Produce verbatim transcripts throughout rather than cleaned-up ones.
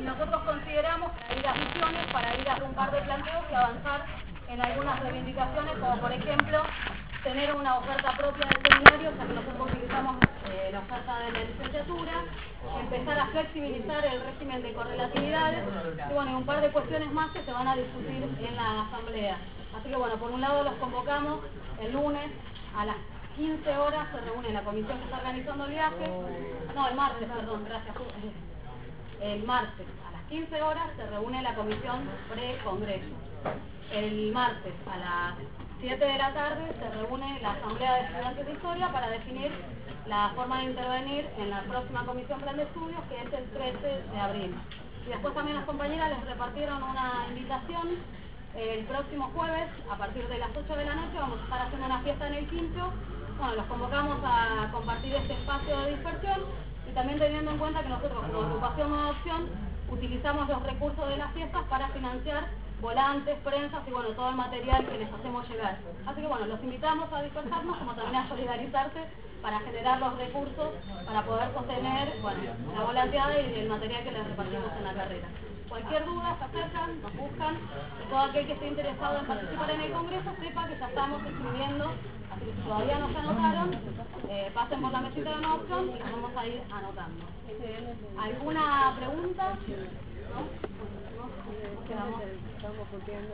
nosotros consideramos que hay las misiones para ir a un par de planteos y avanzar en algunas reivindicaciones, como por ejemplo tener una oferta propia del seminario, ya que nosotros utilizamos eh, la oferta de la licenciatura, empezar a flexibilizar el régimen de correlatividades, y bueno, y un par de cuestiones más que se van a discutir en la asamblea. Así que bueno, por un lado los convocamos el lunes a las quince horas, se reúne la comisión que está organizando el viaje, no, el martes, perdón, gracias, el martes a las quince horas se reúne la comisión pre-congreso. El martes a las siete de la tarde se reúne la Asamblea de Estudiantes de Historia para definir la forma de intervenir en la próxima comisión plan de estudios, que es el trece de abril. Y después también las compañeras les repartieron una invitación. El próximo jueves, a partir de las ocho de la noche, vamos a estar haciendo una fiesta en el Quincho. Bueno, los convocamos a compartir este espacio de dispersión, y también teniendo en cuenta que nosotros como agrupación Nueva Opción utilizamos los recursos de las fiestas para financiar volantes, prensas y bueno, todo el material que les hacemos llegar. Así que bueno, los invitamos a dispersarnos, como también a solidarizarse para generar los recursos para poder sostener, bueno, la volanteada y el material que les repartimos en la carrera. Cualquier duda se acercan, nos buscan, y todo aquel que esté interesado en participar en el congreso sepa que ya estamos escribiendo, así que si todavía no se anotaron, eh, pasen por la mesita de Nueva Opción y nos vamos a ir anotando. ¿Alguna pregunta? ¿No? ¿No? ¿Quedamos? Estamos copiando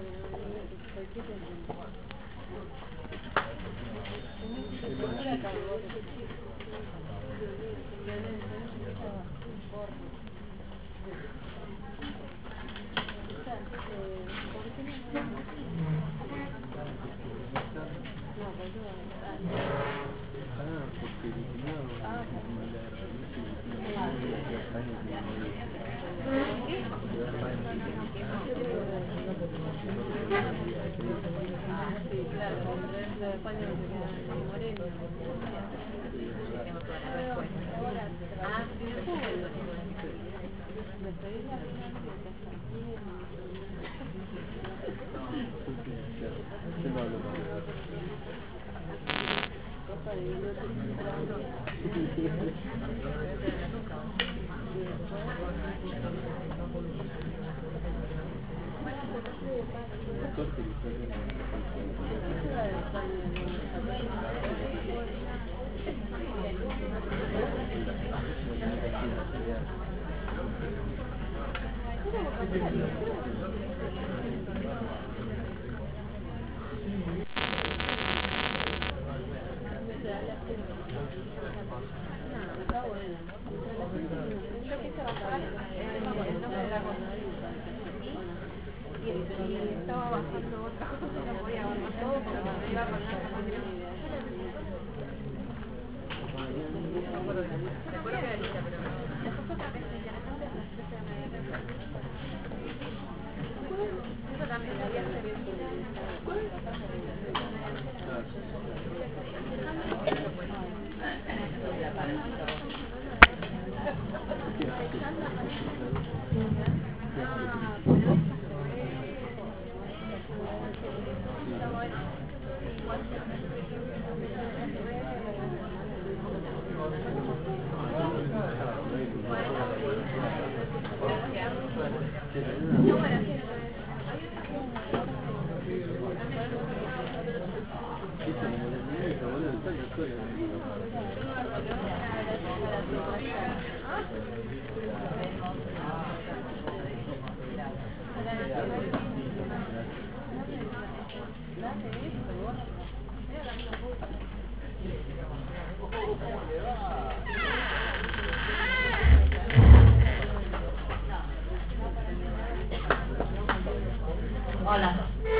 Hola.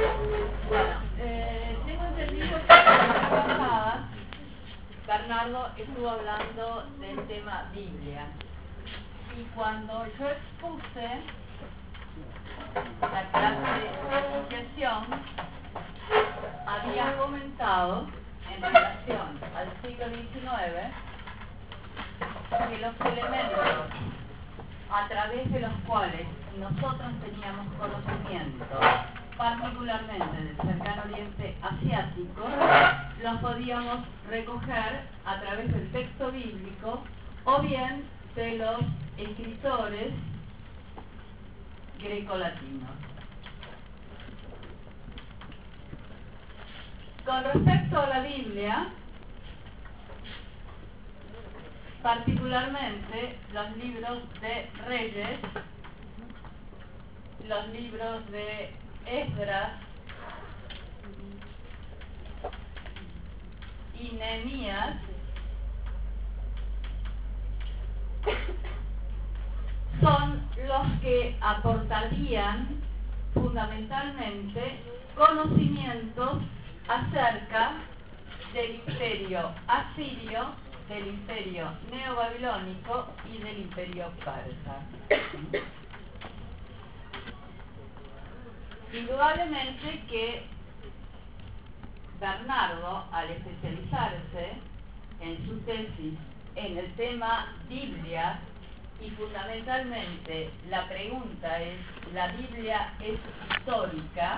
Bueno, eh, tengo entendido que la semana pasada Bernardo estuvo hablando del tema Biblia. Y cuando yo expuse la clase de iniciación, había comentado en relación al siglo diecinueve que los elementos a través de los cuales nosotros teníamos conocimiento, particularmente del cercano oriente asiático, los podíamos recoger a través del texto bíblico o bien de los escritores grecolatinos. Con respecto a la Biblia, particularmente los libros de Reyes, los libros de Esdras y Nehemías, son los que aportarían fundamentalmente conocimientos acerca del imperio asirio, del imperio neobabilónico y del imperio persa. Indudablemente que Bernardo, al especializarse en su tesis en el tema Biblia, y fundamentalmente la pregunta es, ¿la Biblia es histórica?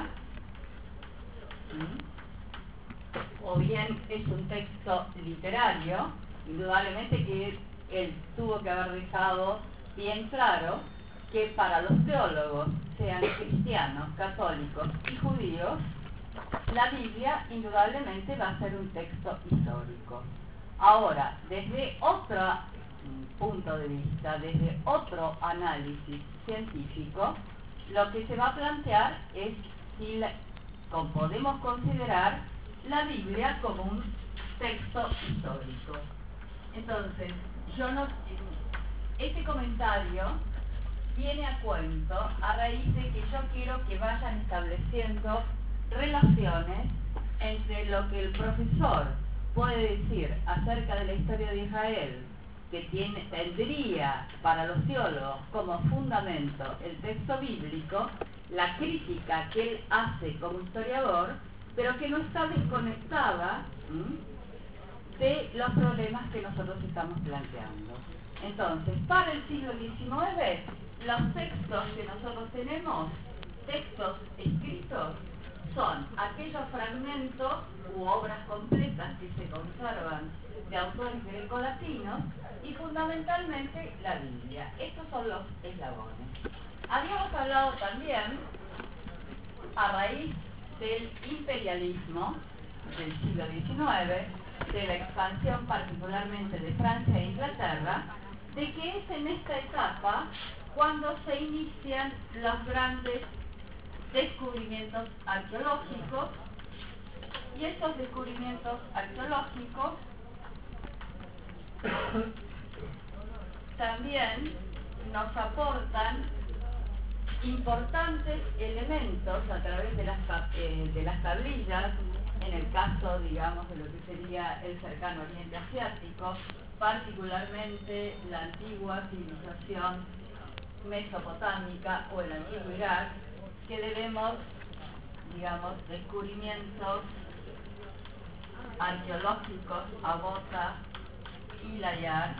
¿Mm? ¿O bien es un texto literario? Indudablemente que él tuvo que haber dejado bien claro que para los teólogos, sean cristianos, católicos y judíos, la Biblia indudablemente va a ser un texto histórico. Ahora, desde otro punto de vista, desde otro análisis científico, lo que se va a plantear es si la, como podemos considerar la Biblia como un texto histórico. Entonces, yo no, este comentario viene a cuento a raíz de que yo quiero que vayan estableciendo relaciones entre lo que el profesor puede decir acerca de la historia de Israel, que tiene, tendría para los teólogos como fundamento el texto bíblico, la crítica que él hace como historiador, pero que no está desconectada ¿m? de los problemas que nosotros estamos planteando. Entonces, para el siglo diecinueve, los textos que nosotros tenemos, textos escritos, son aquellos fragmentos u obras completas que se conservan de autores grecolatinos y fundamentalmente la Biblia. Estos son los eslabones. Habíamos hablado también, a raíz del imperialismo del siglo diecinueve, de la expansión particularmente de Francia e Inglaterra, de que es en esta etapa cuando se inician los grandes descubrimientos arqueológicos, y estos descubrimientos arqueológicos también nos aportan importantes elementos a través de las, eh, de las tablillas, en el caso, digamos, de lo que sería el cercano Oriente Asiático, particularmente la antigua civilización mesopotámica o el antiguo Irak, que debemos, digamos, descubrimientos arqueológicos a Bota y Layar.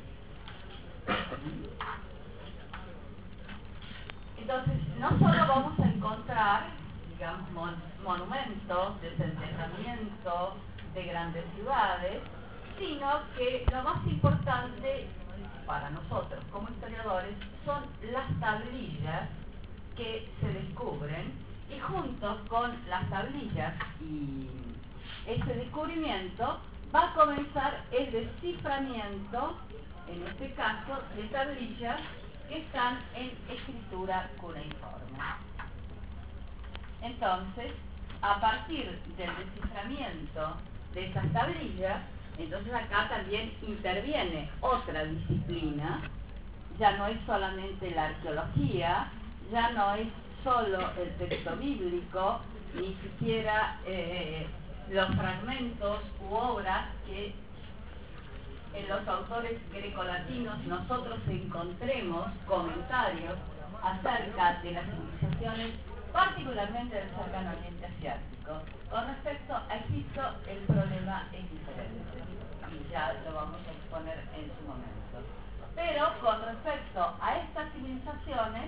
Entonces, no solo vamos a encontrar, digamos, mon monumentos de centenamiento de grandes ciudades, sino que lo más importante para nosotros como historiadores son las tablillas que se descubren, y junto con las tablillas y ese descubrimiento va a comenzar el desciframiento, en este caso, de tablillas que están en escritura cuneiforme. Entonces, a partir del desciframiento de esas tablillas, entonces acá también interviene otra disciplina, ya no es solamente la arqueología, ya no es solo el texto bíblico, ni siquiera eh, los fragmentos u obras que en los autores grecolatinos nosotros encontremos comentarios acerca de las civilizaciones, particularmente del cercano Oriente Asiático. Con respecto a Egipto, el problema es diferente, y ya lo vamos a exponer en su momento. Pero con respecto a estas civilizaciones,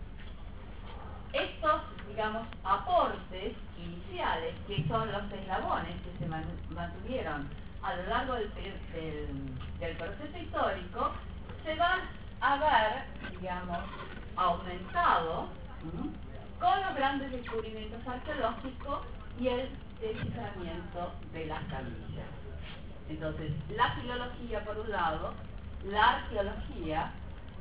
estos, digamos, aportes iniciales, que son los eslabones que se mantuvieron a lo largo del, del, del proceso histórico, se van a ver, digamos, aumentado ¿m? con los grandes descubrimientos arqueológicos y el desciframiento de las tablillas. Entonces, la filología por un lado, la arqueología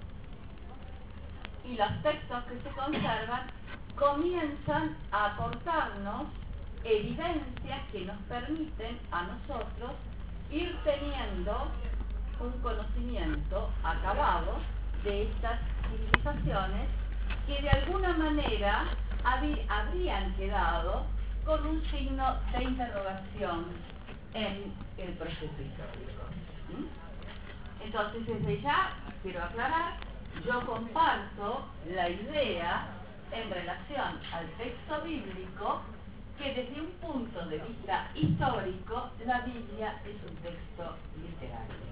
y los textos que se conservan comienzan a aportarnos evidencias que nos permiten a nosotros ir teniendo un conocimiento acabado de estas civilizaciones que de alguna manera habrían quedado con un signo de interrogación en el proceso histórico. ¿Mm? Entonces, desde ya, quiero aclarar, yo comparto la idea en relación al texto bíblico que desde un punto de vista histórico, la Biblia es un texto literario.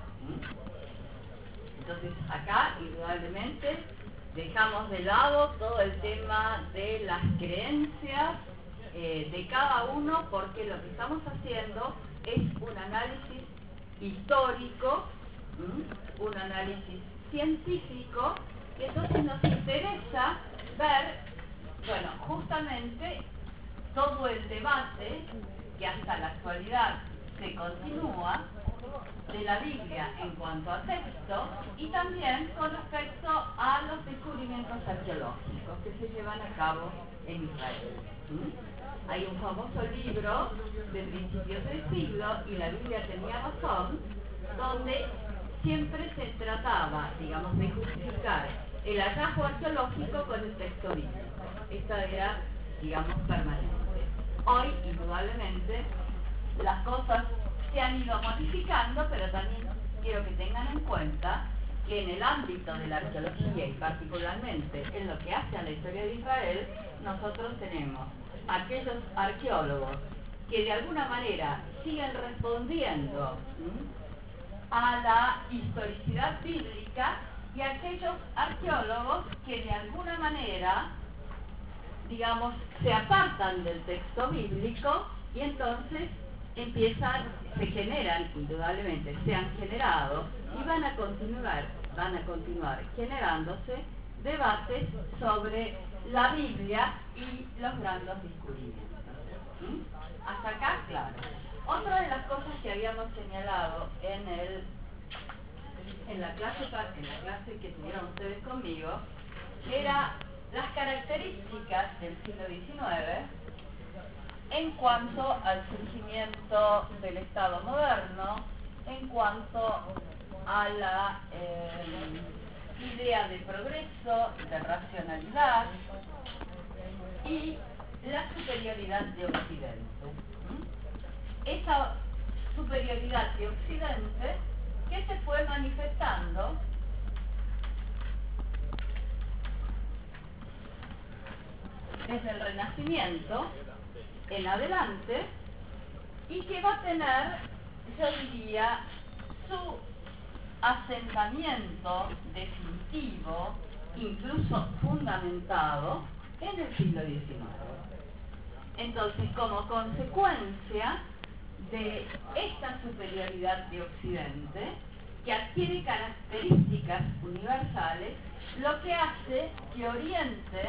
¿Mm? Entonces, acá, indudablemente, dejamos de lado todo el tema de las creencias eh, de cada uno, porque lo que estamos haciendo es un análisis histórico, ¿m? un análisis científico, y entonces nos interesa ver, bueno, justamente todo el debate que hasta la actualidad se continúa de la Biblia en cuanto a texto y también con respecto a los descubrimientos arqueológicos que se llevan a cabo en Israel. ¿Mm? Hay un famoso libro de principios del siglo, y la Biblia tenía razón, donde siempre se trataba, digamos, de justificar el hallazgo arqueológico con el texto bíblico. Esta era, digamos, permanente. Hoy, indudablemente, las cosas se han ido modificando, pero también quiero que tengan en cuenta que en el ámbito de la arqueología y particularmente en lo que hace a la historia de Israel, nosotros tenemos aquellos arqueólogos que de alguna manera siguen respondiendo ¿m? a la historicidad bíblica, y aquellos arqueólogos que de alguna manera, digamos, se apartan del texto bíblico y entonces empiezan, se generan, indudablemente se han generado y van a continuar, van a continuar generándose debates sobre la Biblia y los grandes descubrimientos. ¿Mm? Hasta acá, claro. Otra de las cosas que habíamos señalado en el en la clase en la clase que tuvieron ustedes conmigo era las características del siglo diecinueve en cuanto al surgimiento del Estado moderno, en cuanto a la eh, idea de progreso, de racionalidad y la superioridad de Occidente. ¿Mm? Esa superioridad de Occidente que se fue manifestando desde el Renacimiento en adelante, y que va a tener, yo diría, su asentamiento definitivo, incluso fundamentado, en el siglo diecinueve. Entonces, como consecuencia de esta superioridad de Occidente, que adquiere características universales, lo que hace que Oriente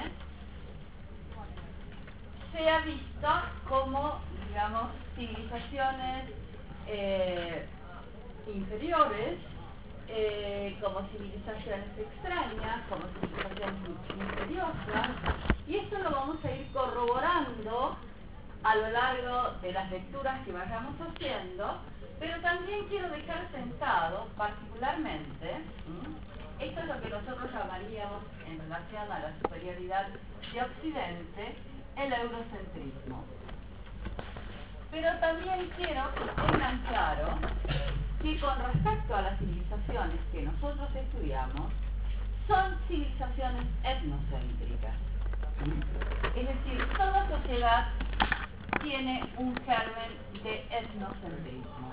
sea vista como, digamos, civilizaciones eh, inferiores, eh, como civilizaciones extrañas, como civilizaciones misteriosas, y esto lo vamos a ir corroborando a lo largo de las lecturas que vayamos haciendo, pero también quiero dejar sentado particularmente, ¿m? esto es lo que nosotros llamaríamos, en relación a la superioridad de Occidente, el eurocentrismo. Pero también quiero que tengan claro que con respecto a las civilizaciones que nosotros estudiamos, son civilizaciones etnocéntricas. Es decir, toda sociedad tiene un germen de etnocentrismo.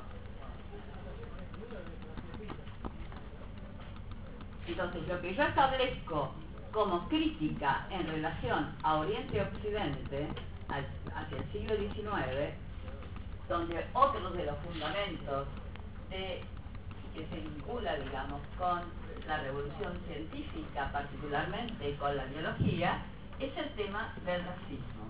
Entonces, lo que yo establezco como crítica en relación a Oriente y Occidente, hacia el siglo diecinueve, donde otros de los fundamentos de que se vincula, digamos, con la revolución científica, particularmente con la biología, es el tema del racismo.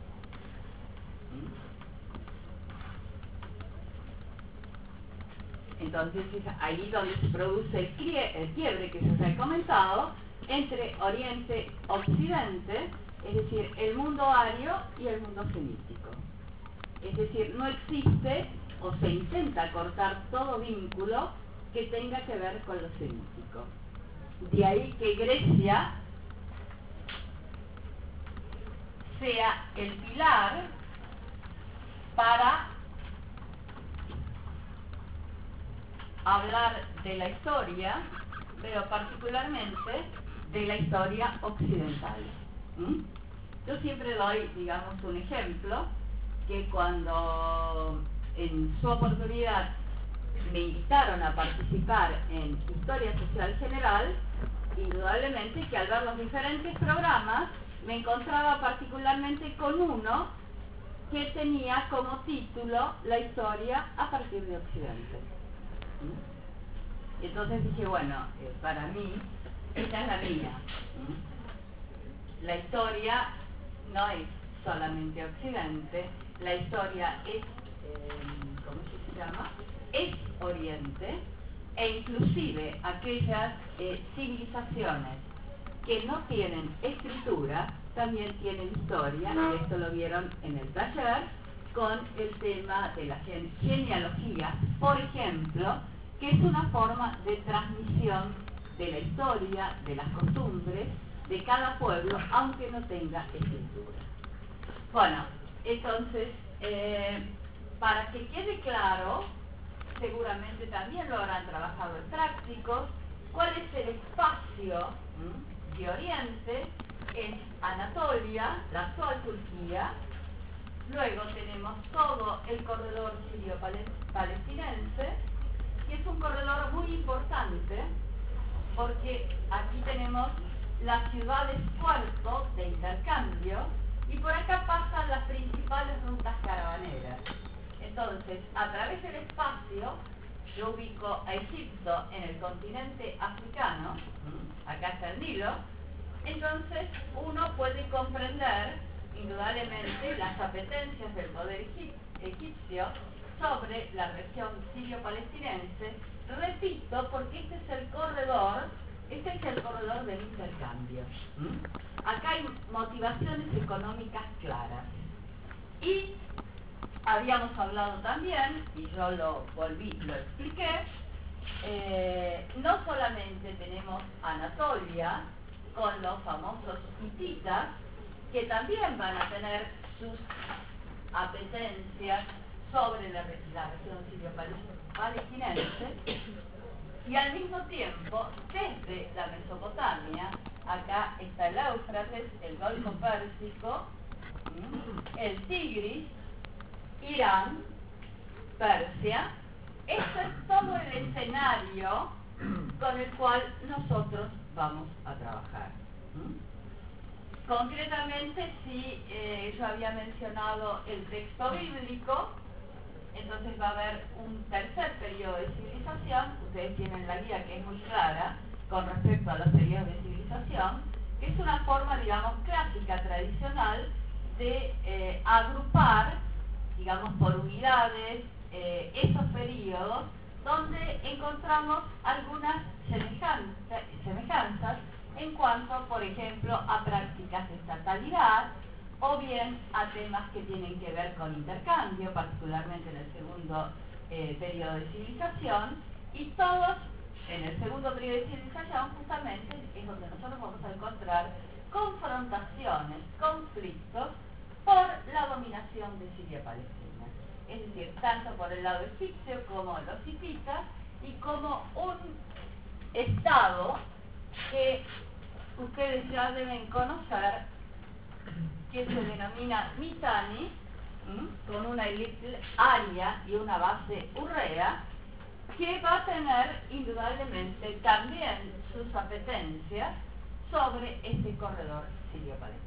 Entonces es ahí donde se produce el, crie el quiebre que se ha comentado entre Oriente y Occidente, es decir, el mundo ario y el mundo semítico. Es decir, no existe o se intenta cortar todo vínculo que tenga que ver con lo semítico. De ahí que Grecia sea el pilar para hablar de la historia, pero particularmente de la historia occidental. ¿Mm? Yo siempre doy, digamos, un ejemplo, que cuando en su oportunidad me invitaron a participar en Historia Social General, indudablemente que al ver los diferentes programas me encontraba particularmente con uno que tenía como título la historia a partir de Occidente. ¿Mm? Entonces dije, bueno, eh, para mí, esta es la mía. ¿Mm? La historia no es solamente Occidente, la historia es, eh, ¿cómo se llama? Es Oriente, e inclusive aquellas eh, civilizaciones que no tienen escritura también tienen historia, y esto lo vieron en el taller con el tema de la gene genealogía, por ejemplo, que es una forma de transmisión de la historia, de las costumbres de cada pueblo, aunque no tenga escritura. Bueno, entonces, eh, para que quede claro, seguramente también lo habrán trabajado en prácticos, cuál es el espacio ¿m? de Oriente en Anatolia, la actual Turquía. Luego tenemos todo el corredor sirio-palestinense, que es un corredor muy importante, porque aquí tenemos las ciudades puerto de intercambio, y por acá pasan las principales rutas caravaneras. Entonces, a través del espacio, yo ubico a Egipto en el continente africano, acá está el Nilo, entonces uno puede comprender indudablemente las apetencias del poder egipcio sobre la región sirio-palestinense, repito, porque este es el corredor, este es el corredor del intercambio. ¿Mm? Acá hay motivaciones económicas claras. Y habíamos hablado también, y yo lo volví, lo expliqué, eh, no solamente tenemos Anatolia con los famosos hititas, que también van a tener sus apetencias sobre la, la región sirio-palestinense, y al mismo tiempo, desde la Mesopotamia, acá está el Éufrates, el Golfo Pérsico, el Tigris, Irán, Persia. Este es todo el escenario con el cual nosotros vamos a trabajar. ¿Mm? Concretamente, si eh, yo había mencionado el texto bíblico, entonces va a haber un tercer periodo de civilización. Ustedes tienen la guía que es muy clara con respecto a los periodos de civilización, que es una forma, digamos, clásica, tradicional, de eh, agrupar, digamos, por unidades, eh, esos periodos donde encontramos algunas semejanzas, semejanzas en cuanto, por ejemplo, a prácticas de estatalidad, o bien a temas que tienen que ver con intercambio, particularmente en el segundo eh, periodo de civilización, y todos en el segundo periodo de civilización justamente es donde nosotros vamos a encontrar confrontaciones, conflictos por la dominación de Siria-Palestina. Es decir, tanto por el lado egipcio como los hititas, y como un estado que ustedes ya deben conocer, que se denomina Mitanni, ¿m? con una elite aria y una base urrea, que va a tener indudablemente también sus apetencias sobre este corredor sirio-palestino.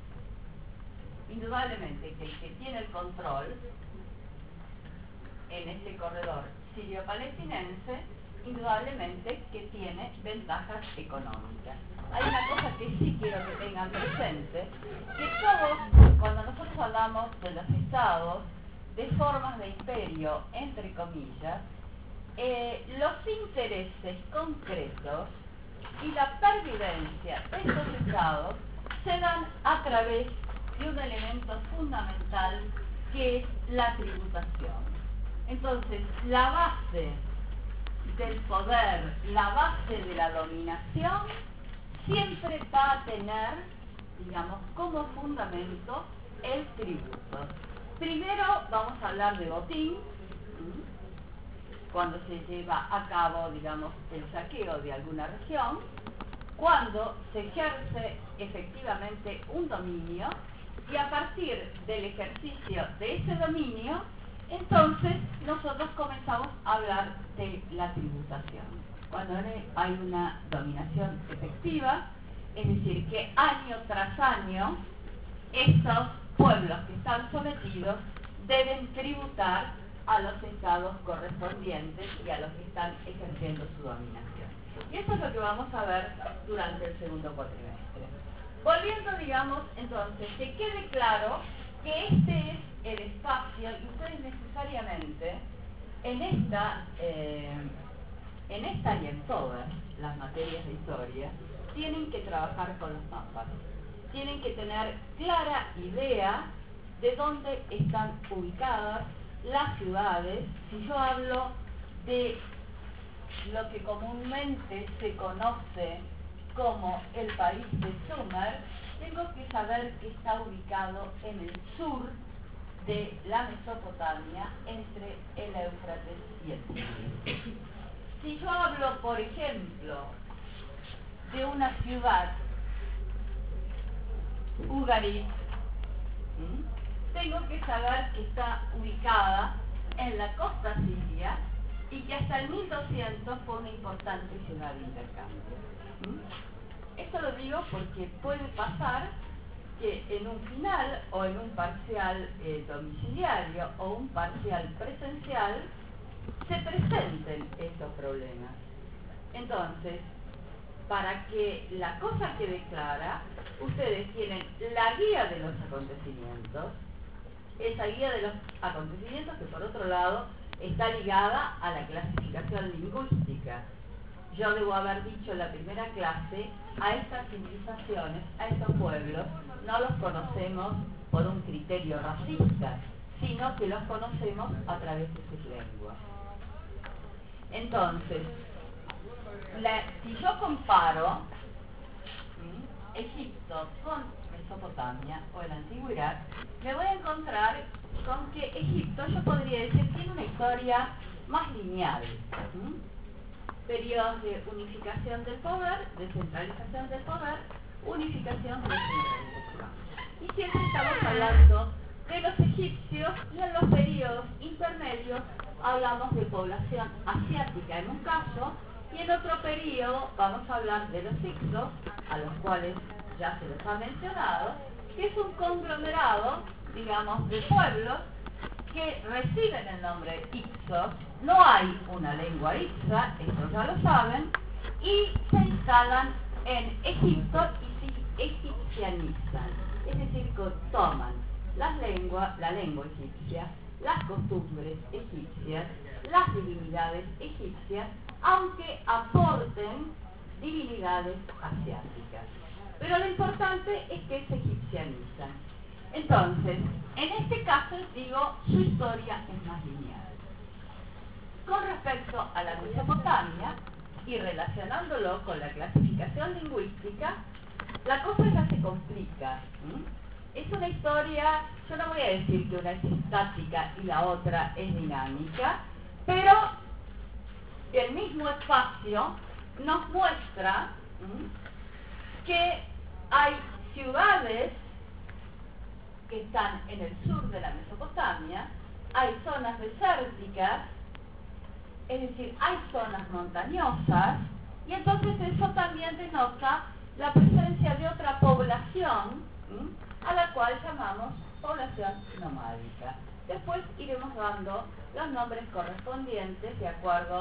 Indudablemente que el que tiene el control en este corredor sirio-palestinense indudablemente que tiene ventajas económicas. Hay una cosa que sí quiero que tengan presente, que todos, cuando nosotros hablamos de los estados, de formas de imperio, entre comillas, eh, los intereses concretos y la pervivencia de estos estados se dan a través de un elemento fundamental que es la tributación. Entonces, la base del poder, la base de la dominación, siempre va a tener, digamos, como fundamento el tributo. Primero vamos a hablar de botín, cuando se lleva a cabo, digamos, el saqueo de alguna región, cuando se ejerce efectivamente un dominio, y a partir del ejercicio de ese dominio, entonces nosotros comenzamos a hablar de la tributación. Cuando hay una dominación efectiva, es decir, que año tras año estos pueblos que están sometidos deben tributar a los estados correspondientes y a los que están ejerciendo su dominación. Y eso es lo que vamos a ver durante el segundo cuatrimestre. Volviendo, digamos, entonces, que quede claro que este es el espacio y ustedes necesariamente en esta, eh, en esta y en todas las materias de historia tienen que trabajar con los mapas. Tienen que tener clara idea de dónde están ubicadas las ciudades. Si yo hablo de lo que comúnmente se conoce como el país de Sumer, tengo que saber que está ubicado en el sur de la Mesopotamia, entre el Éufrates y el Tigris. Si yo hablo, por ejemplo, de una ciudad, Ugarit, tengo que saber que está ubicada en la costa siria y que hasta el mil doscientos fue una importante ciudad de intercambio. Esto lo digo porque puede pasar que en un final o en un parcial eh, domiciliario o un parcial presencial se presenten estos problemas. Entonces, para que la cosa quede clara, ustedes tienen la guía de los acontecimientos, esa guía de los acontecimientos que por otro lado está ligada a la clasificación lingüística. Yo debo haber dicho en la primera clase, a estas civilizaciones, a estos pueblos, no los conocemos por un criterio racista, sino que los conocemos a través de sus lenguas. Entonces, la, si yo comparo ¿sí? Egipto con Mesopotamia o el antiguo Irak, me voy a encontrar con que Egipto, yo podría decir, tiene una historia más lineal. ¿sí? Periodos de unificación del poder, descentralización del poder, unificación, descentralización. Y siempre estamos hablando de los egipcios y en los periodos intermedios hablamos de población asiática en un caso y en otro periodo vamos a hablar de los hicsos, a los cuales ya se los ha mencionado, que es un conglomerado, digamos, de pueblos que reciben el nombre Ixos. No hay una lengua Ixa, esto ya lo saben, y se instalan en Egipto y se egipcianizan, es decir, que toman las lenguas, la lengua egipcia, las costumbres egipcias, las divinidades egipcias, aunque aporten divinidades asiáticas. Pero lo importante es que se egipcianizan. Entonces, en este caso, digo, su historia es más lineal. Con respecto a la Mesopotamia, y relacionándolo con la clasificación lingüística, la cosa ya se complica. ¿sí? Es una historia, yo no voy a decir que una es estática y la otra es dinámica, pero el mismo espacio nos muestra ¿sí? que hay ciudades que están en el sur de la Mesopotamia, hay zonas desérticas, es decir, hay zonas montañosas, y entonces eso también denota la presencia de otra población, ¿sí? a la cual llamamos población nomádica. Después iremos dando los nombres correspondientes de acuerdo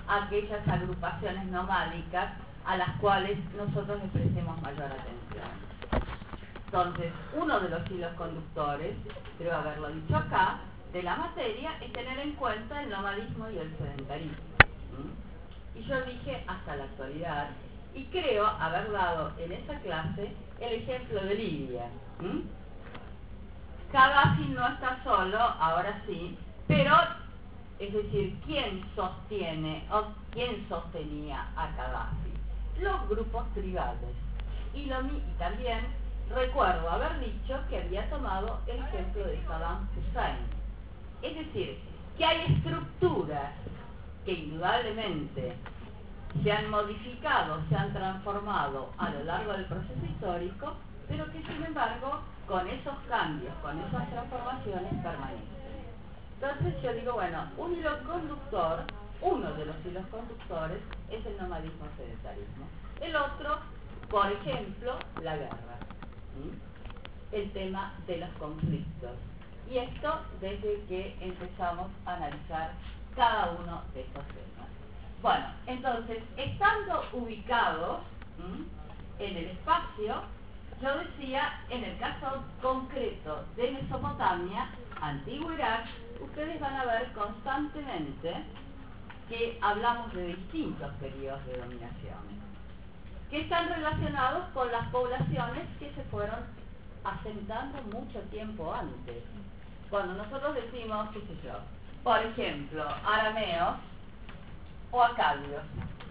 aquellas agrupaciones nomádicas a las cuales nosotros les prestemos mayor atención. Entonces, uno de los hilos conductores, creo haberlo dicho acá, de la materia es tener en cuenta el nomadismo y el sedentarismo. ¿Mm? Y yo dije hasta la actualidad, y creo haber dado en esa clase el ejemplo de Libia. ¿Mm? Gaddafi no está solo, ahora sí, pero, es decir, ¿quién sostiene o quién sostenía a Gaddafi? Los grupos tribales. Y, lo, y también recuerdo haber dicho que había tomado el ejemplo de Saddam Hussein. Es decir, que hay estructuras que indudablemente se han modificado, se han transformado a lo largo del proceso histórico, pero que sin embargo, con esos cambios, con esas transformaciones permanecen. Entonces yo digo, bueno, un hilo conductor, uno de los hilos conductores es el nomadismo sedentarismo. El otro, por ejemplo, la guerra. ¿Mm? El tema de los conflictos. Y esto desde que empezamos a analizar cada uno de estos temas. Bueno, entonces, estando ubicados ¿m? en el espacio, yo decía, en el caso concreto de Mesopotamia, antiguo Irak, ustedes van a ver constantemente que hablamos de distintos periodos de dominación, que están relacionados con las poblaciones que se fueron asentando mucho tiempo antes. Cuando nosotros decimos, qué sé yo, por ejemplo, arameos o acadios,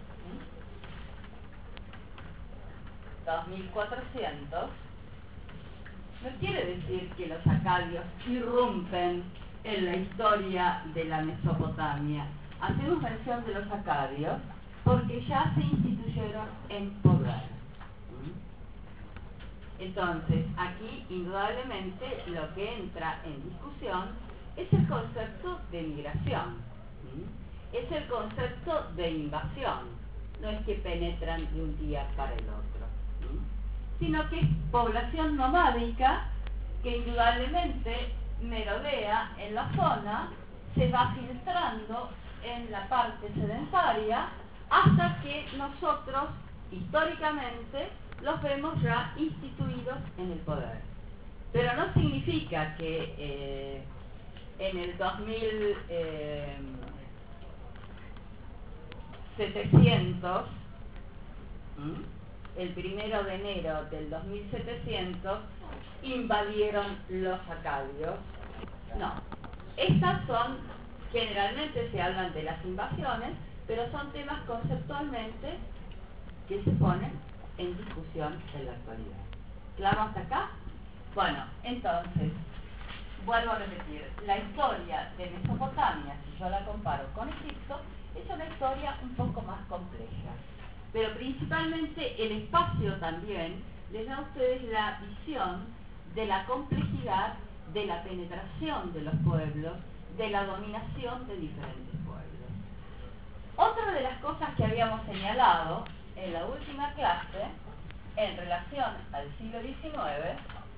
dos mil cuatrocientos, no quiere decir que los acadios irrumpen en la historia de la Mesopotamia. Hacemos mención de los acadios porque ya se instituyeron en poder. Entonces, aquí indudablemente lo que entra en discusión es el concepto de migración, ¿sí? Es el concepto de invasión, no es que penetran de un día para el otro, ¿sí? Sino que es población nomádica que indudablemente merodea en la zona, se va filtrando en la parte sedentaria hasta que nosotros históricamente los vemos ya instituidos en el poder. Pero no significa que eh, en el dos mil setecientos, ¿m? el primero de enero del dos mil setecientos, invadieron los acadios. No. Estas son, generalmente se hablan de las invasiones, pero son temas conceptualmente que se ponen en discusión en la actualidad. ¿Claro hasta acá? Bueno, entonces, vuelvo a repetir, la historia de Mesopotamia, si yo la comparo con Egipto, es una historia un poco más compleja. Pero principalmente el espacio también les da a ustedes la visión de la complejidad de la penetración de los pueblos, de la dominación de diferentes pueblos. Otra de las cosas que habíamos señalado en la última clase, en relación al siglo diecinueve,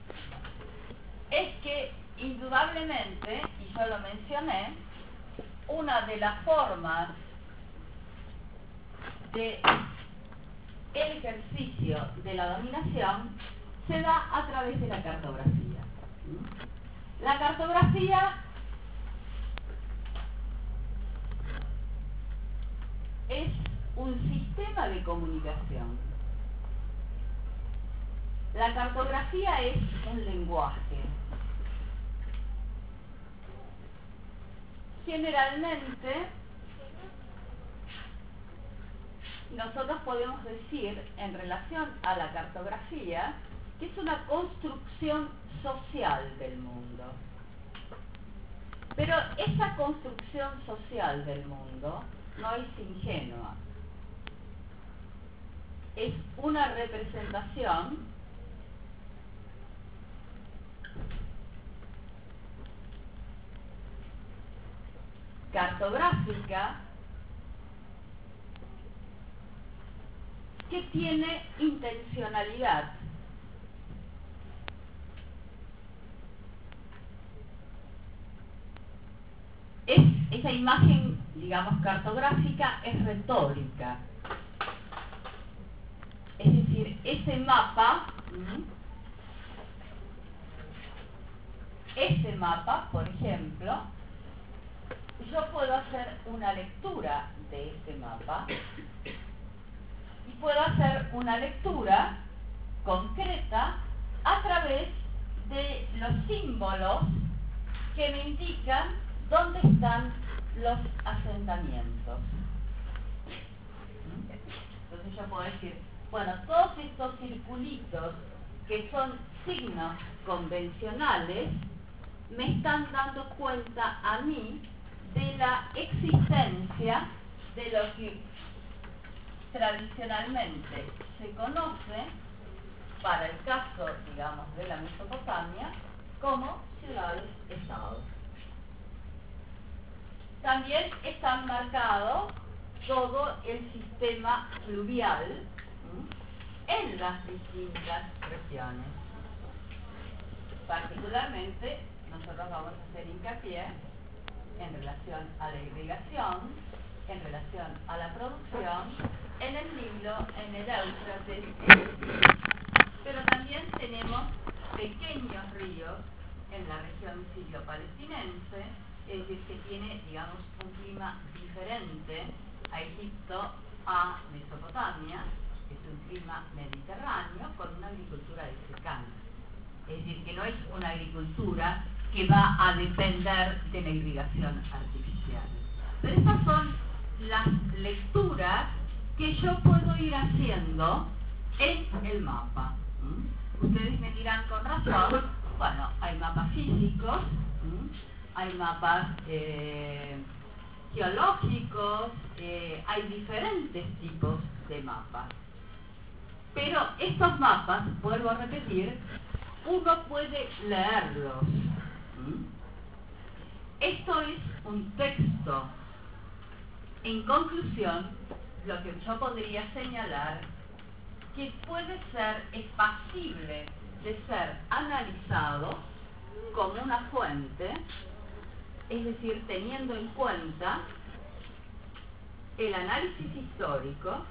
es que indudablemente, y yo lo mencioné, una de las formas de el ejercicio de la dominación se da a través de la cartografía. La cartografía es un sistema de comunicación. La cartografía es un lenguaje. Generalmente, nosotros podemos decir, en relación a la cartografía, que es una construcción social del mundo. Pero esa construcción social del mundo no es ingenua. Es una representación cartográfica que tiene intencionalidad. Es esa imagen digamos, cartográfica es retórica. Es decir, ese mapa, ese mapa, por ejemplo, yo puedo hacer una lectura de este mapa y puedo hacer una lectura concreta a través de los símbolos que me indican dónde están los asentamientos. Entonces yo puedo decir, bueno, todos estos circulitos que son signos convencionales me están dando cuenta a mí de la existencia de lo que tradicionalmente se conoce, para el caso, digamos, de la Mesopotamia, como ciudades-estados. También están marcados todo el sistema fluvial ¿m? en las distintas regiones. Particularmente, nosotros vamos a hacer hincapié en relación a la irrigación, en relación a la producción, en el Nilo, en el Éufrates, pero también tenemos pequeños ríos en la región sirio-palestinense, es decir, que tiene, digamos, un clima diferente a Egipto, a Mesopotamia, es un clima mediterráneo con una agricultura de secano. Es decir, que no es una agricultura que va a depender de la irrigación artificial. Pero estas son las lecturas que yo puedo ir haciendo en el mapa. ¿Mm? Ustedes me dirán con razón, bueno, hay mapas físicos, ¿m? hay mapas eh, geológicos, eh, hay diferentes tipos de mapas. Pero estos mapas, vuelvo a repetir, uno puede leerlos. ¿Mm? Esto es un texto. En conclusión, lo que yo podría señalar que puede ser, es pasible de ser analizado como una fuente, es decir, teniendo en cuenta el análisis histórico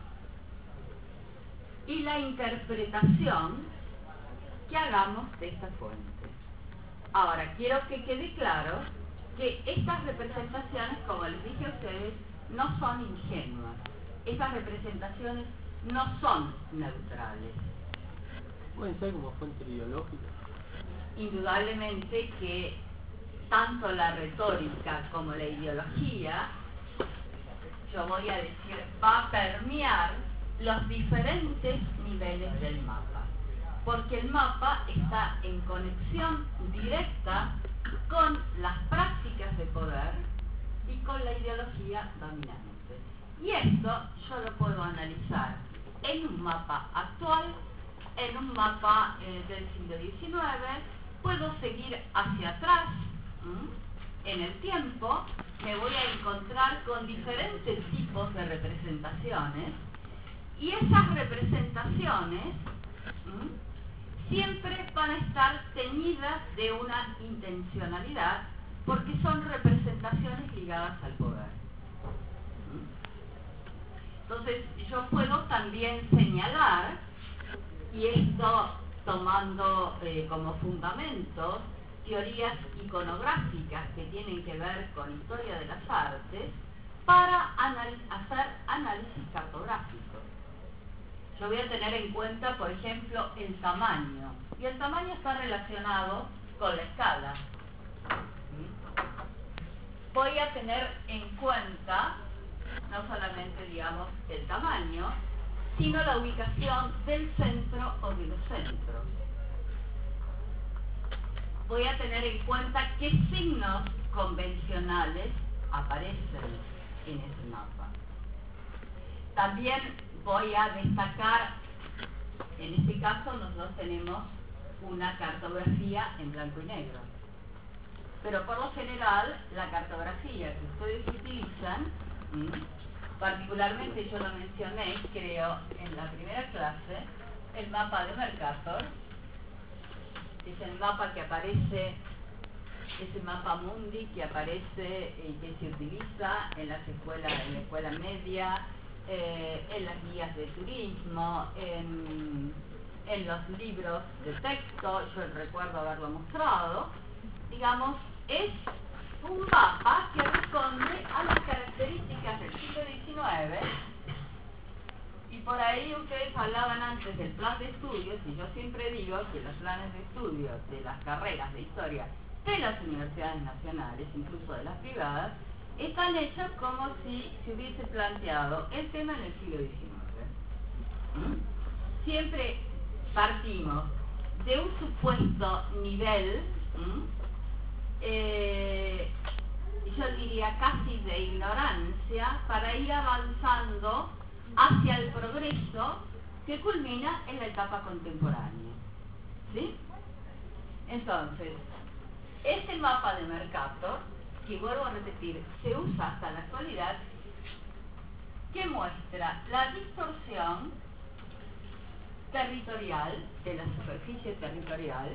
y la interpretación que hagamos de esta fuente. Ahora, quiero que quede claro que estas representaciones, como les dije a ustedes, no son ingenuas. Estas representaciones no son neutrales. ¿Pueden ser como fuente ideológica? Indudablemente que tanto la retórica como la ideología, yo voy a decir, va a permear los diferentes niveles del mapa. Porque el mapa está en conexión directa con las prácticas de poder y con la ideología dominante. Y esto yo lo puedo analizar en un mapa actual, en un mapa eh, del siglo diecinueve, puedo seguir hacia atrás, ¿m? en el tiempo, me voy a encontrar con diferentes tipos de representaciones, y esas representaciones ¿m? siempre van a estar teñidas de una intencionalidad, porque son representaciones ligadas al poder. Entonces, yo puedo también señalar, y esto tomando eh, como fundamento teorías iconográficas que tienen que ver con historia de las artes, para anal- hacer análisis cartográfico. Yo voy a tener en cuenta, por ejemplo, el tamaño. Y el tamaño está relacionado con la escala. ¿Mm? Voy a tener en cuenta no solamente, digamos, el tamaño, sino la ubicación del centro o de los centros. Voy a tener en cuenta qué signos convencionales aparecen en ese mapa. También voy a destacar, en este caso nosotros tenemos una cartografía en blanco y negro. Pero por lo general, la cartografía que ustedes utilizan, ¿m? particularmente yo lo mencioné, creo, en la primera clase, el mapa de Mercator, es el mapa que aparece ese mapa mundi que aparece y que se utiliza en las escuelas, en la escuela media, eh, en las guías de turismo, en, en los libros de texto. Yo recuerdo haberlo mostrado. Digamos, es un mapa que responde a las características del siglo diecinueve. Y por ahí ustedes hablaban antes del plan de estudios, y yo siempre digo que los planes de estudios de las carreras de historia de las universidades nacionales, incluso de las privadas, están hechos como si se hubiese planteado el tema en el siglo diecinueve. ¿Mm? Siempre partimos de un supuesto nivel, ¿Mm? eh, yo diría casi de ignorancia, para ir avanzando hacia el progreso que culmina en la etapa contemporánea. ¿Sí? Entonces, este mapa de Mercator, que vuelvo a repetir, se usa hasta la actualidad, que muestra la distorsión territorial de la superficie territorial.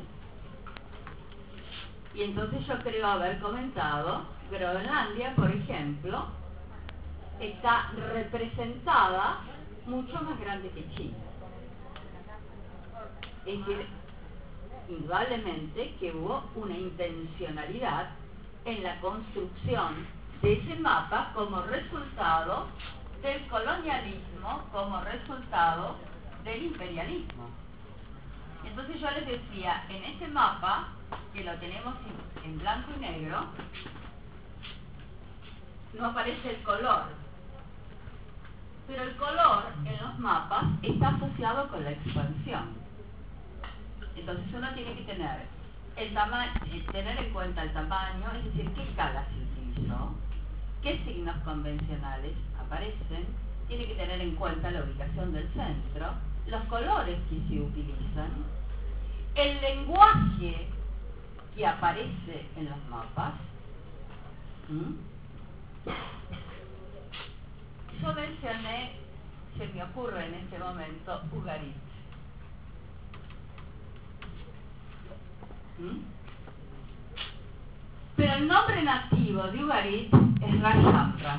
Y entonces yo creo haber comentado, Groenlandia, por ejemplo, está representada mucho más grande que China. Es decir, indudablemente que hubo una intencionalidad en la construcción de ese mapa como resultado del colonialismo, como resultado del imperialismo. Entonces yo les decía, en ese mapa, que lo tenemos en, en blanco y negro, no aparece el color, pero el color en los mapas está asociado con la expansión. Entonces uno tiene que tener el tamaño, tener en cuenta el tamaño, es decir, qué escala se utilizó, qué signos convencionales aparecen, tiene que tener en cuenta la ubicación del centro, los colores que se utilizan, el lenguaje que aparece en los mapas. ¿Mm? Yo mencioné, se me ocurre en este momento, Ugarit. ¿Mm? Pero el nombre nativo de Ugarit es Rajamra.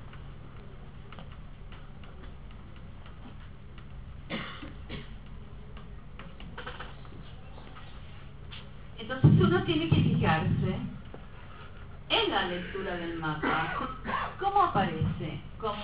Entonces uno tiene que fijarse en la lectura del mapa. ¿Cómo aparece? ¿Como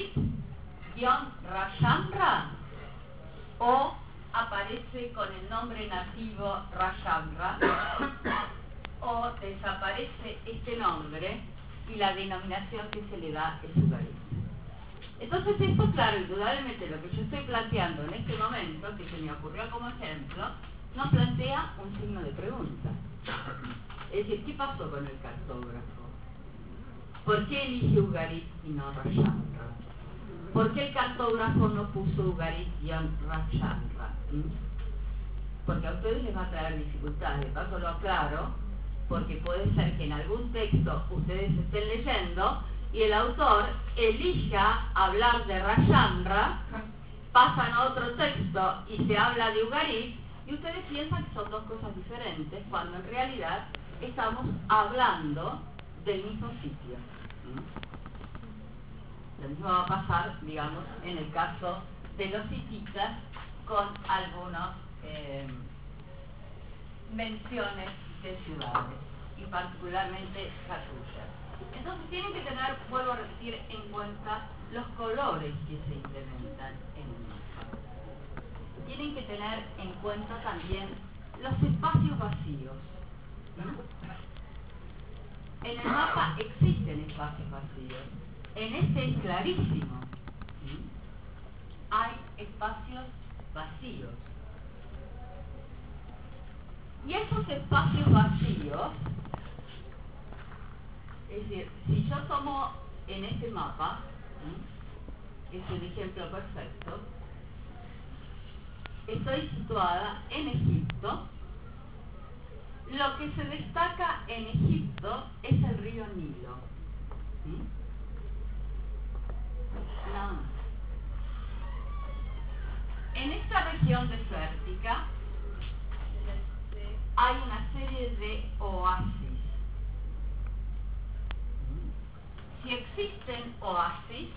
Ugarit-Rajamra? ¿O aparece con el nombre nativo Rajamra? ¿O desaparece este nombre y la denominación que se le da es Ugarit? Entonces esto, claro, indudablemente lo que yo estoy planteando en este momento, que se me ocurrió como ejemplo, nos plantea un signo de pregunta. Es decir, ¿qué pasó con el cartógrafo? ¿Por qué elige Ugarit y no Rajamra? ¿Por qué el cartógrafo no puso Ugarit y Rajamra? ¿Mm? Porque a ustedes les va a traer dificultades. De paso lo aclaro, porque puede ser que en algún texto ustedes estén leyendo y el autor elija hablar de Rajamra, pasan a otro texto y se habla de Ugarit, y ustedes piensan que son dos cosas diferentes, cuando en realidad estamos hablando del mismo sitio. ¿Mm? Lo mismo va a pasar, digamos, en el caso de los hititas, con algunas eh, menciones de ciudades, y particularmente Hattusha. Entonces tienen que tener, vuelvo a repetir, en cuenta los colores que se implementan en el mapa. Tienen que tener en cuenta también los espacios vacíos. ¿No? En el mapa existen espacios vacíos. En este es clarísimo. ¿Sí? Hay espacios vacíos. Y esos espacios vacíos, es decir, si yo tomo en este mapa, ¿sí? Es un ejemplo perfecto, estoy situada en Egipto. Lo que se destaca en Egipto es el río Nilo. ¿Sí? Nada más. En esta región desértica hay una serie de oasis. si existen oasis,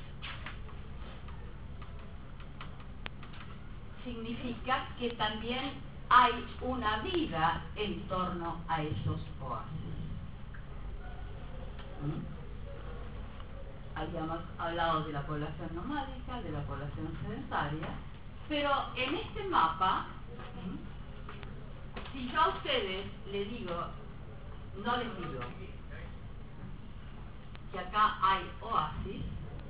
significa que también hay una vida en torno a esos oasis. ¿Mm? Habíamos hablado de la población nomádica, de la población sedentaria, pero en este mapa, ¿Mm? si yo a ustedes les digo, no les digo que acá hay oasis,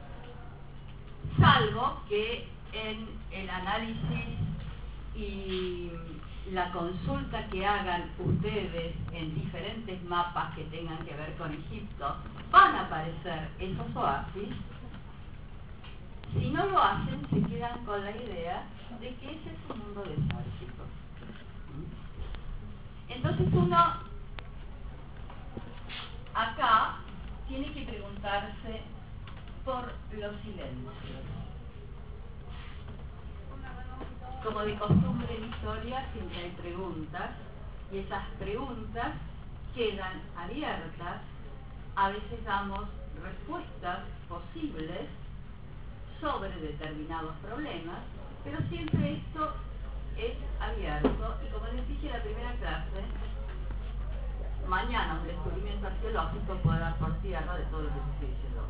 salvo que en el análisis y la consulta que hagan ustedes en diferentes mapas que tengan que ver con Egipto, van a aparecer esos oasis. Si no lo hacen, se quedan con la idea de que ese es un mundo desértico. Entonces uno acá tiene que preguntarse por los silencios. Como de costumbre en historia, siempre hay preguntas, y esas preguntas quedan abiertas. A veces damos respuestas posibles sobre determinados problemas, pero siempre esto es abierto, y como les dije en la primera clase, mañana un descubrimiento arqueológico puede dar por tierra de todo lo que se estoy diciendo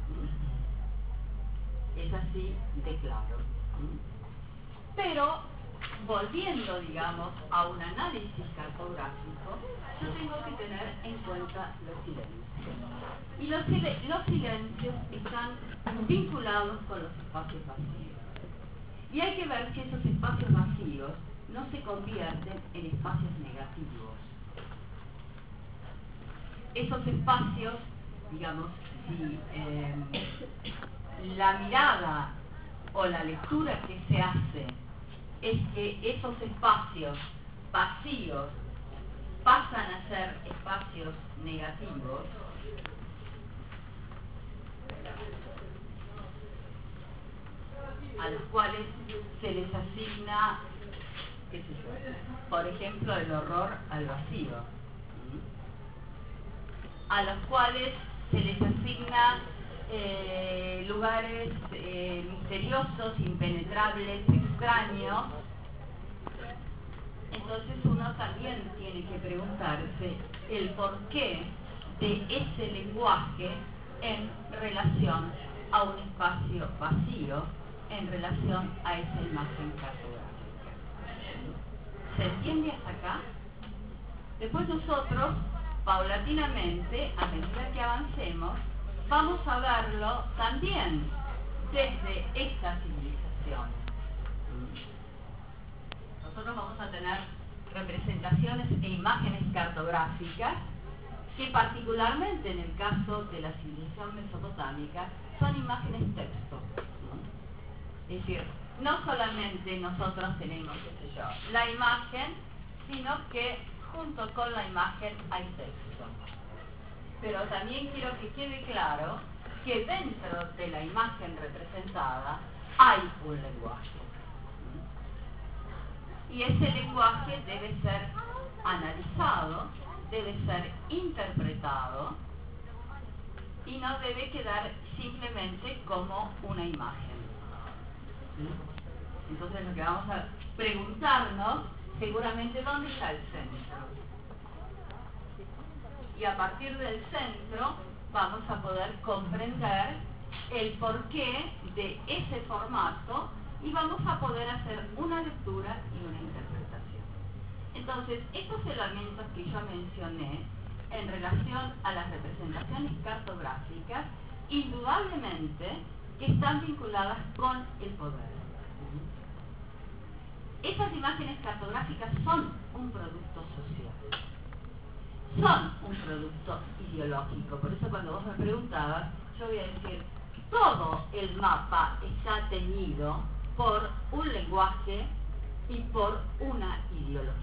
hoy. Es así de claro. Pero, volviendo, digamos, a un análisis cartográfico, yo tengo que tener en cuenta los silencios. Y los, sil los silencios están vinculados con los espacios vacíos. Y hay que ver si esos espacios vacíos no se convierten en espacios negativos. Esos espacios, digamos, si eh, la mirada o la lectura que se hace es que esos espacios vacíos pasan a ser espacios negativos, a los cuales se les asigna, qué sé yo, por ejemplo, el horror al vacío, a los cuales se les asigna eh, lugares eh, misteriosos, impenetrables, extraños. Entonces uno también tiene que preguntarse el porqué de ese lenguaje en relación a un espacio vacío, en relación a esa imagen cartográfica. ¿Se entiende hasta acá? Después nosotros, paulatinamente, a medida que avancemos, vamos a verlo también desde esta civilización. Nosotros vamos a tener representaciones e imágenes cartográficas que particularmente en el caso de la civilización mesopotámica son imágenes texto. Es decir, no solamente nosotros tenemos, qué sé yo, la imagen, sino que junto con la imagen hay texto. Pero también quiero que quede claro que dentro de la imagen representada hay un lenguaje. Y ese lenguaje debe ser analizado, debe ser interpretado y no debe quedar simplemente como una imagen. Entonces lo que vamos a preguntarnos, seguramente, ¿dónde está el centro? Y a partir del centro vamos a poder comprender el porqué de ese formato y vamos a poder hacer una lectura y una interpretación. Entonces, estos elementos que yo mencioné en relación a las representaciones cartográficas, indudablemente que están vinculadas con el poder. Esas imágenes cartográficas son un producto social, son un producto ideológico. Por eso cuando vos me preguntabas, yo voy a decir, todo el mapa está teñido por un lenguaje y por una ideología.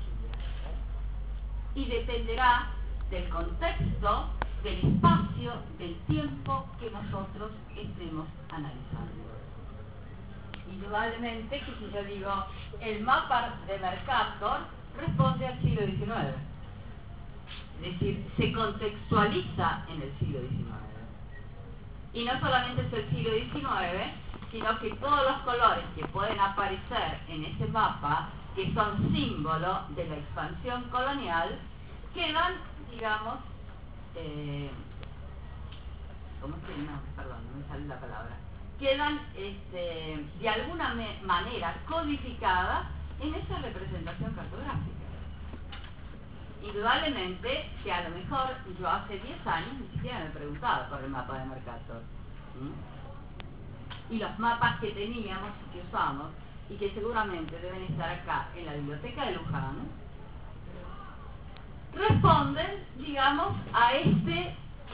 Y dependerá del contexto, del espacio, del tiempo que nosotros estemos analizando. Indudablemente que si yo digo el mapa de Mercator responde al siglo diecinueve. Es decir, se contextualiza en el siglo diecinueve. Y no solamente es el siglo diecinueve, sino que todos los colores que pueden aparecer en ese mapa, que son símbolo de la expansión colonial, quedan, digamos, eh, ¿cómo se llama? Perdón, no me sale la palabra. Quedan este, de alguna manera codificadas en esa representación cartográfica. Indudablemente que a lo mejor yo hace diez años ni siquiera me preguntaba por el mapa de Mercator. ¿Mm? Y los mapas que teníamos y que usamos, y que seguramente deben estar acá en la biblioteca de Luján, responden, digamos, a este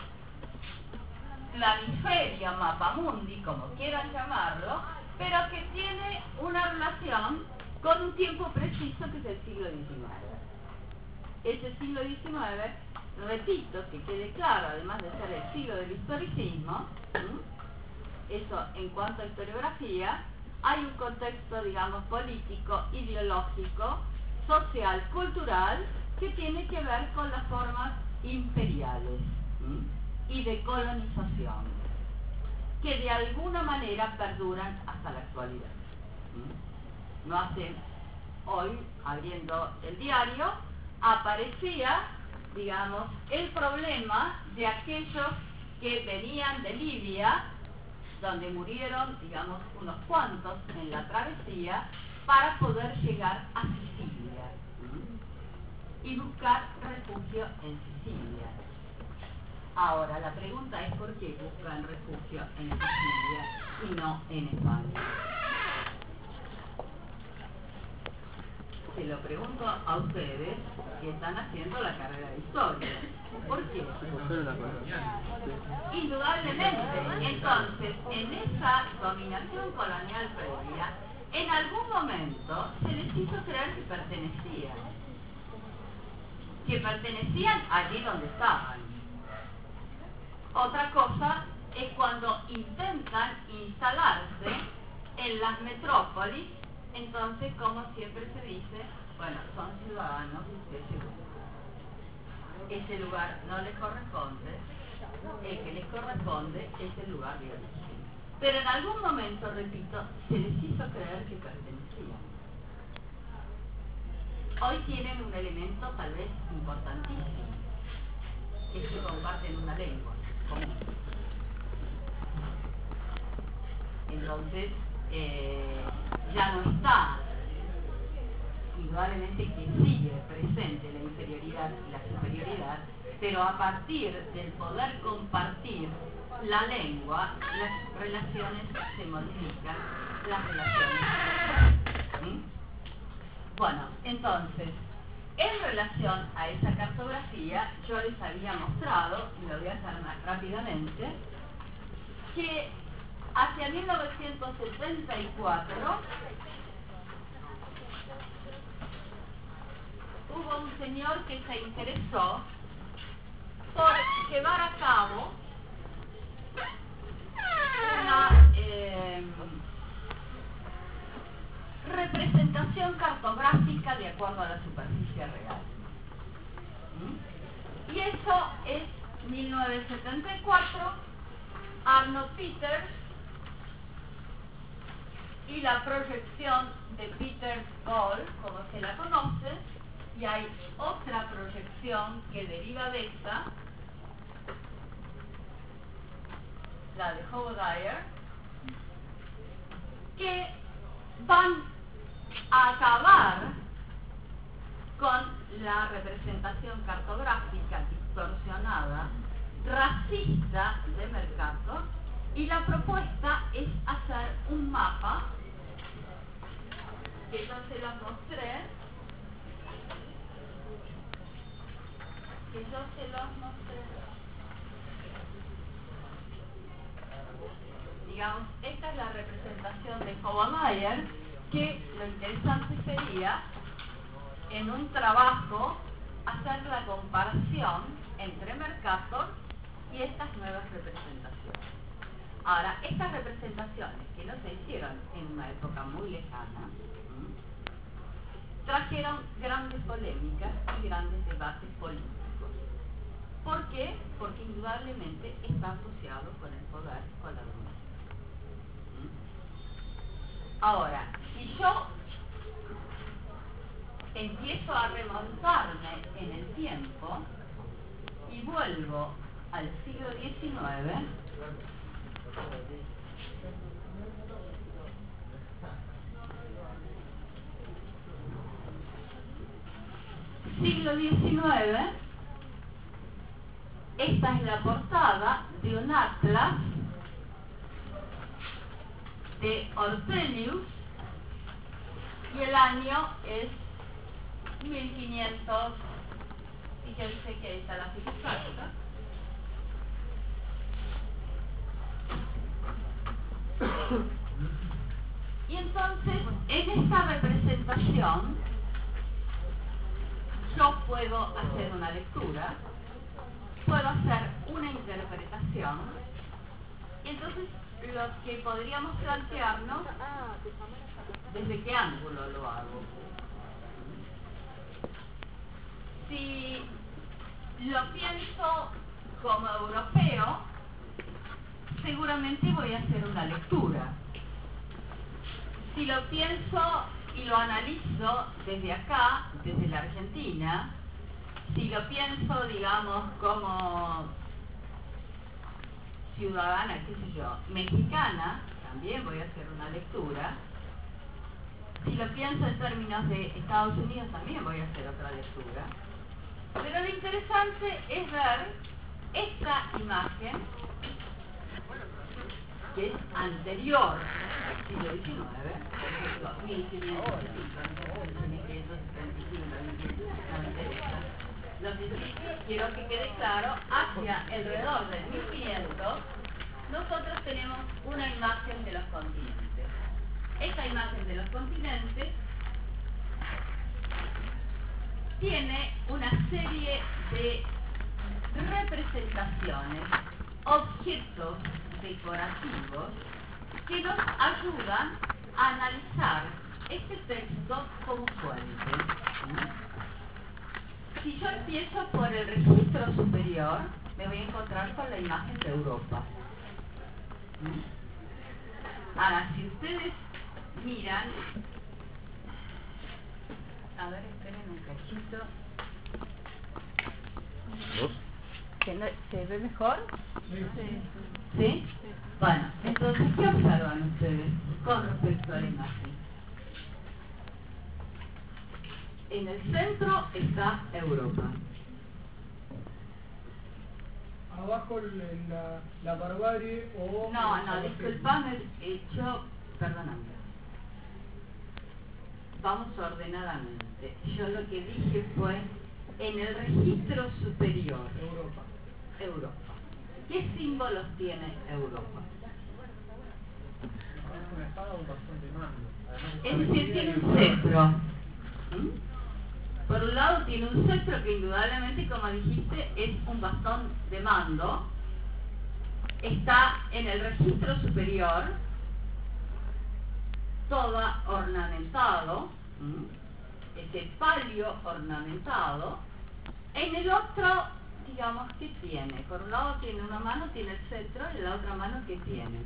planisferio, mapamundi, como quieran llamarlo, pero que tiene una relación con un tiempo preciso que es el siglo diecinueve. Ese siglo diecinueve, repito, que quede claro, además de ser el siglo del historicismo, ¿sí? Eso en cuanto a historiografía, hay un contexto, digamos, político, ideológico, social, cultural, que tiene que ver con las formas imperiales, ¿sí? Y de colonización, que de alguna manera perduran hasta la actualidad. ¿Sí? No hace, hoy, abriendo el diario, aparecía, digamos, el problema de aquellos que venían de Libia, donde murieron, digamos, unos cuantos en la travesía, para poder llegar a Sicilia, ¿sí? Y buscar refugio en Sicilia. Ahora, la pregunta es por qué buscan refugio en Sicilia y no en España. Se lo pregunto a ustedes que están haciendo la carrera de historia. ¿Por qué? Indudablemente, entonces, en esa dominación colonial previa, en algún momento se les hizo creer que pertenecían. Que pertenecían allí donde estaban. Otra cosa es cuando intentan instalarse en las metrópolis. Entonces, como siempre se dice, bueno, son ciudadanos de ese lugar. Ese lugar no les corresponde, el que les corresponde es el lugar de origen. Pero en algún momento, repito, se les hizo creer que pertenecían. Hoy tienen un elemento tal vez importantísimo, que es que comparten una lengua común. Entonces, eh, ya no está, indudablemente que sigue presente la inferioridad y la superioridad, pero a partir del poder compartir la lengua, las relaciones se modifican, las relaciones. ¿Sí? Bueno, entonces, en relación a esa cartografía, yo les había mostrado, y lo voy a hacer más rápidamente, que hacia mil novecientos setenta y cuatro hubo un señor que se interesó por llevar a cabo una eh, representación cartográfica de acuerdo a la superficie real. ¿Mm? Y eso es mil novecientos setenta y cuatro, Arnold Peters y la proyección de Peters Gall, como se la conoce, y hay otra proyección que deriva de esta, la de Howdyer, que van a acabar con la representación cartográfica distorsionada, racista de Mercator, y la propuesta es hacer un mapa que yo se los mostré, que yo se los mostré. Digamos, esta es la representación de Howdyer, que lo interesante sería, en un trabajo, hacer la comparación entre Mercator y estas nuevas representaciones. Ahora, estas representaciones, que no se hicieron en una época muy lejana, ¿sí? Trajeron grandes polémicas y grandes debates políticos. ¿Por qué? Porque indudablemente está asociado con el poder, con la dominación. ¿Mm? Ahora, si yo empiezo a remontarme en el tiempo y vuelvo al siglo diecinueve, siglo diecinueve, esta es la portada de un atlas de Ortelius y el año es mil quinientos, fíjense que ahí está la fecha exacta. Y entonces, en esta representación, yo puedo hacer una lectura, puedo hacer una interpretación, y entonces lo que podríamos plantearnos, ¿desde qué ángulo lo hago? Si lo pienso como europeo, seguramente voy a hacer una lectura. Si lo pienso y lo analizo desde acá, desde la Argentina, si lo pienso, digamos, como ciudadana, qué sé yo, mexicana, también voy a hacer una lectura. Si lo pienso en términos de Estados Unidos, también voy a hacer otra lectura. Pero lo interesante es ver esta imagen, que es anterior al siglo diecinueve, mil quinientos setenta y cinco, no me interesa. Lo que quiero que quede claro, hacia alrededor del mil quinientos, nosotros tenemos una imagen de los continentes. Esta imagen de los continentes tiene una serie de representaciones, objetos decorativos que nos ayudan a analizar este texto como fuente. Si yo empiezo por el registro superior, me voy a encontrar con la imagen de Europa. Ahora, si ustedes miran, a ver, esperen un cachito. ¿Se ve mejor? Sí. ¿Sí? Bueno, entonces, ¿qué observan ustedes con respecto a la imagen? En el centro está Europa. Abajo la, la barbarie o... No, no, disculpame, eh, yo, perdóname. Vamos ordenadamente. Yo lo que dije fue en el registro superior. Europa. Europa. ¿Qué símbolos tiene Europa? Es una espada o un bastón de mando. Es decir, tiene un cetro. ¿Mm? Por un lado tiene un cetro que indudablemente, como dijiste, es un bastón de mando. Está en el registro superior, todo ornamentado, ¿m? Ese palio ornamentado. En el otro, digamos, ¿qué tiene? Por un lado tiene una mano, tiene el cetro, y la otra mano, ¿qué tiene?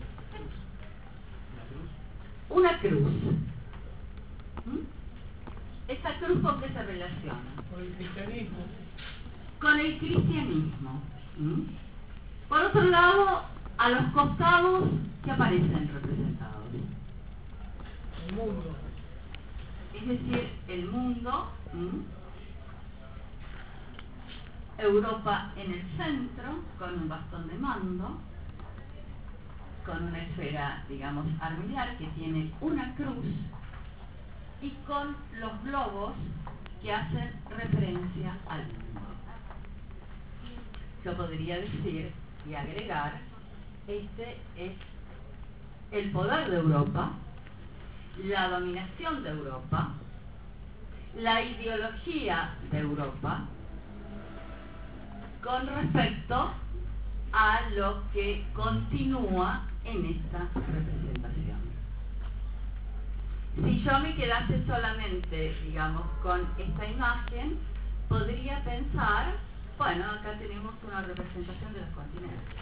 Una cruz. ¿M? ¿Esa cruz con qué se relaciona? Con el cristianismo. Con el cristianismo. ¿Mm? Por otro lado, a los costados, ¿qué aparecen representados? El mundo. Es decir, el mundo, ¿Mm? Europa en el centro, con un bastón de mando, con una esfera, digamos, armillar que tiene una cruz, y con los globos que hacen referencia al mundo. Yo podría decir y agregar, este es el poder de Europa, la dominación de Europa, la ideología de Europa con respecto a lo que continúa en esta representación. Si yo me quedase solamente, digamos, con esta imagen, podría pensar Bueno, acá tenemos una representación de los continentes.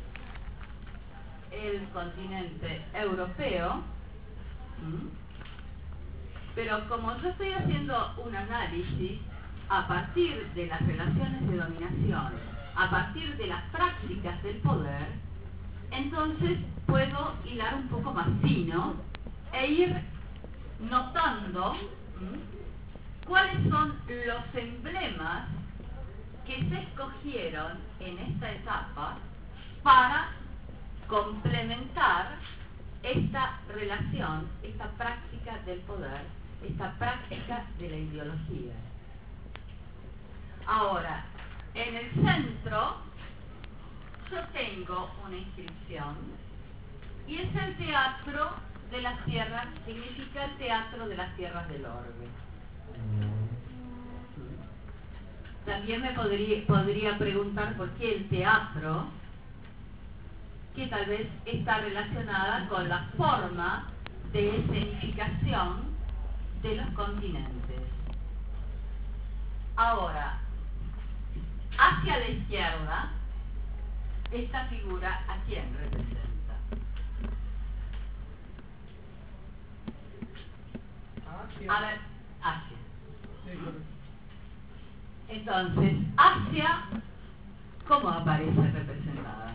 El continente europeo, ¿m? Pero como yo estoy haciendo un análisis a partir de las relaciones de dominación, a partir de las prácticas del poder, entonces puedo hilar un poco más fino e ir notando ¿m? cuáles son los emblemas que se escogieron en esta etapa para complementar esta relación, esta práctica del poder, esta práctica de la ideología. Ahora, en el centro yo tengo una inscripción y es el teatro de las tierras, significa el teatro de las tierras del orbe. También me podría, podría preguntar por qué el teatro, que tal vez está relacionada con la forma de escenificación de los continentes. Ahora, hacia la izquierda, esta figura, ¿a quién representa? Asia. A ver, Asia. Sí, correcto. Entonces, Asia, ¿cómo aparece representada?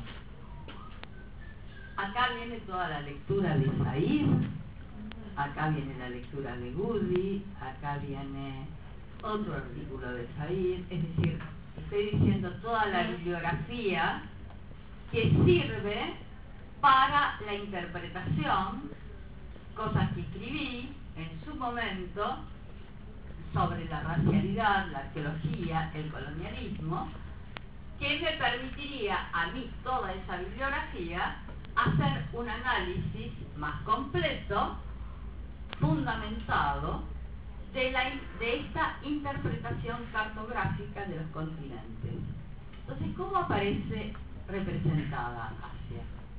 Acá viene toda la lectura de Said, acá viene la lectura de Goody, acá viene otro artículo de Said, es decir, estoy diciendo toda la bibliografía que sirve para la interpretación, cosas que escribí en su momento sobre la racialidad, la arqueología, el colonialismo, que me permitiría a mí toda esa bibliografía hacer un análisis más completo, fundamentado, de, la, de esta interpretación cartográfica de los continentes. Entonces, ¿cómo aparece representada Asia?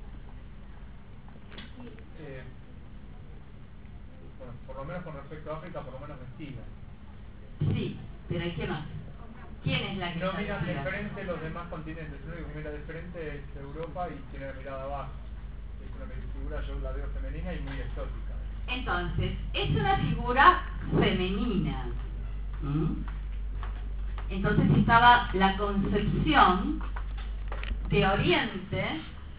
Eh, bueno, por lo menos con respecto a África, por lo menos vestida. Sí, pero ¿y qué más? ¿Quién es la que No está miran de vestida? frente los demás continentes, el único que mira de frente es Europa y tiene la mirada abajo. Es una figura, yo la veo femenina y muy exótica. Entonces, es una figura femenina. ¿Mm? Entonces estaba la concepción de Oriente,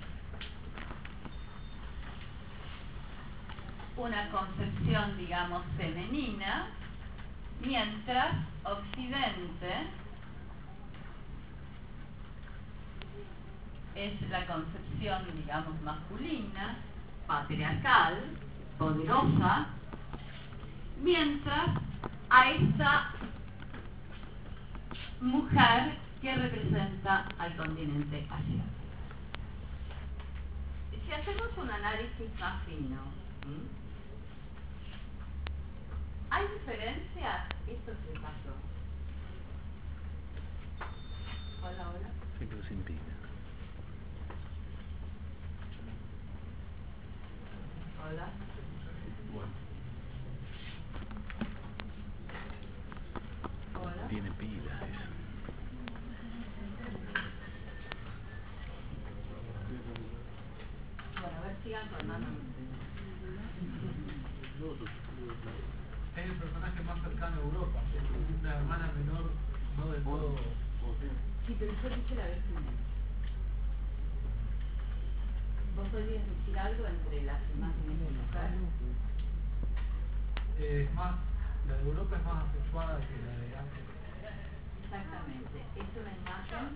una concepción, digamos, femenina, mientras Occidente es la concepción, digamos, masculina, patriarcal, poderosa, mientras a esta mujer que representa al continente asiático. Si hacemos un análisis más fino, ¿m? ¿hay diferencias? Esto se pasó. Hola, hola. Se quedó sin pila. Hola. Hola. Tiene pilas eso. Bueno, a ver, sigan contando. Es el personaje más cercano a Europa, es una hermana menor, no del todo. Sí, pero yo dije la vestimenta. ¿Vos podrías decir algo entre las imágenes de mujer? Eh, es más, la de Europa es más acentuada que la de África. Exactamente. Es una imagen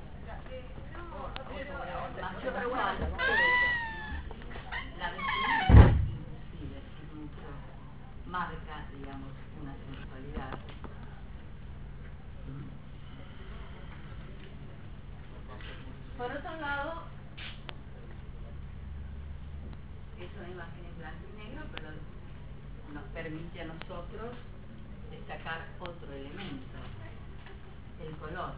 más sensual. La vestimenta, inclusive, es mucho, marca, digamos, una sensualidad. Por otro lado, es una imagen en blanco y negro, pero nos permite a nosotros destacar otro elemento, el color.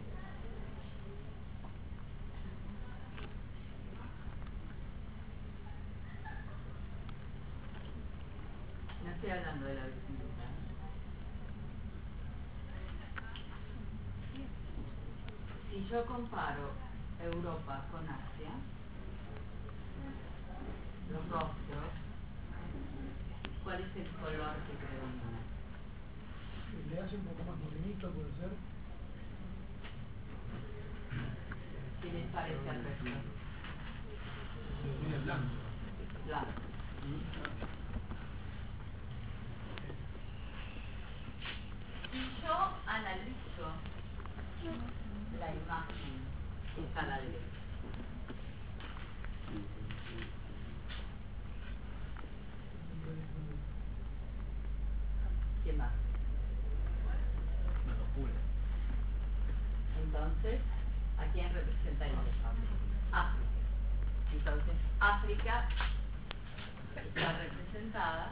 No estoy hablando de la vestimenta. si yo comparo Europa con Asia, los rostros, ¿cuál es el color que predomina? Le hace un poco más morenito, puede ser. ¿Qué les parece al resto? Sería blanco. Blanco. Si yo analizo la imagen que está a la derecha, ¿qué más? Entonces, ¿a quién representaría? África. Entonces, África está representada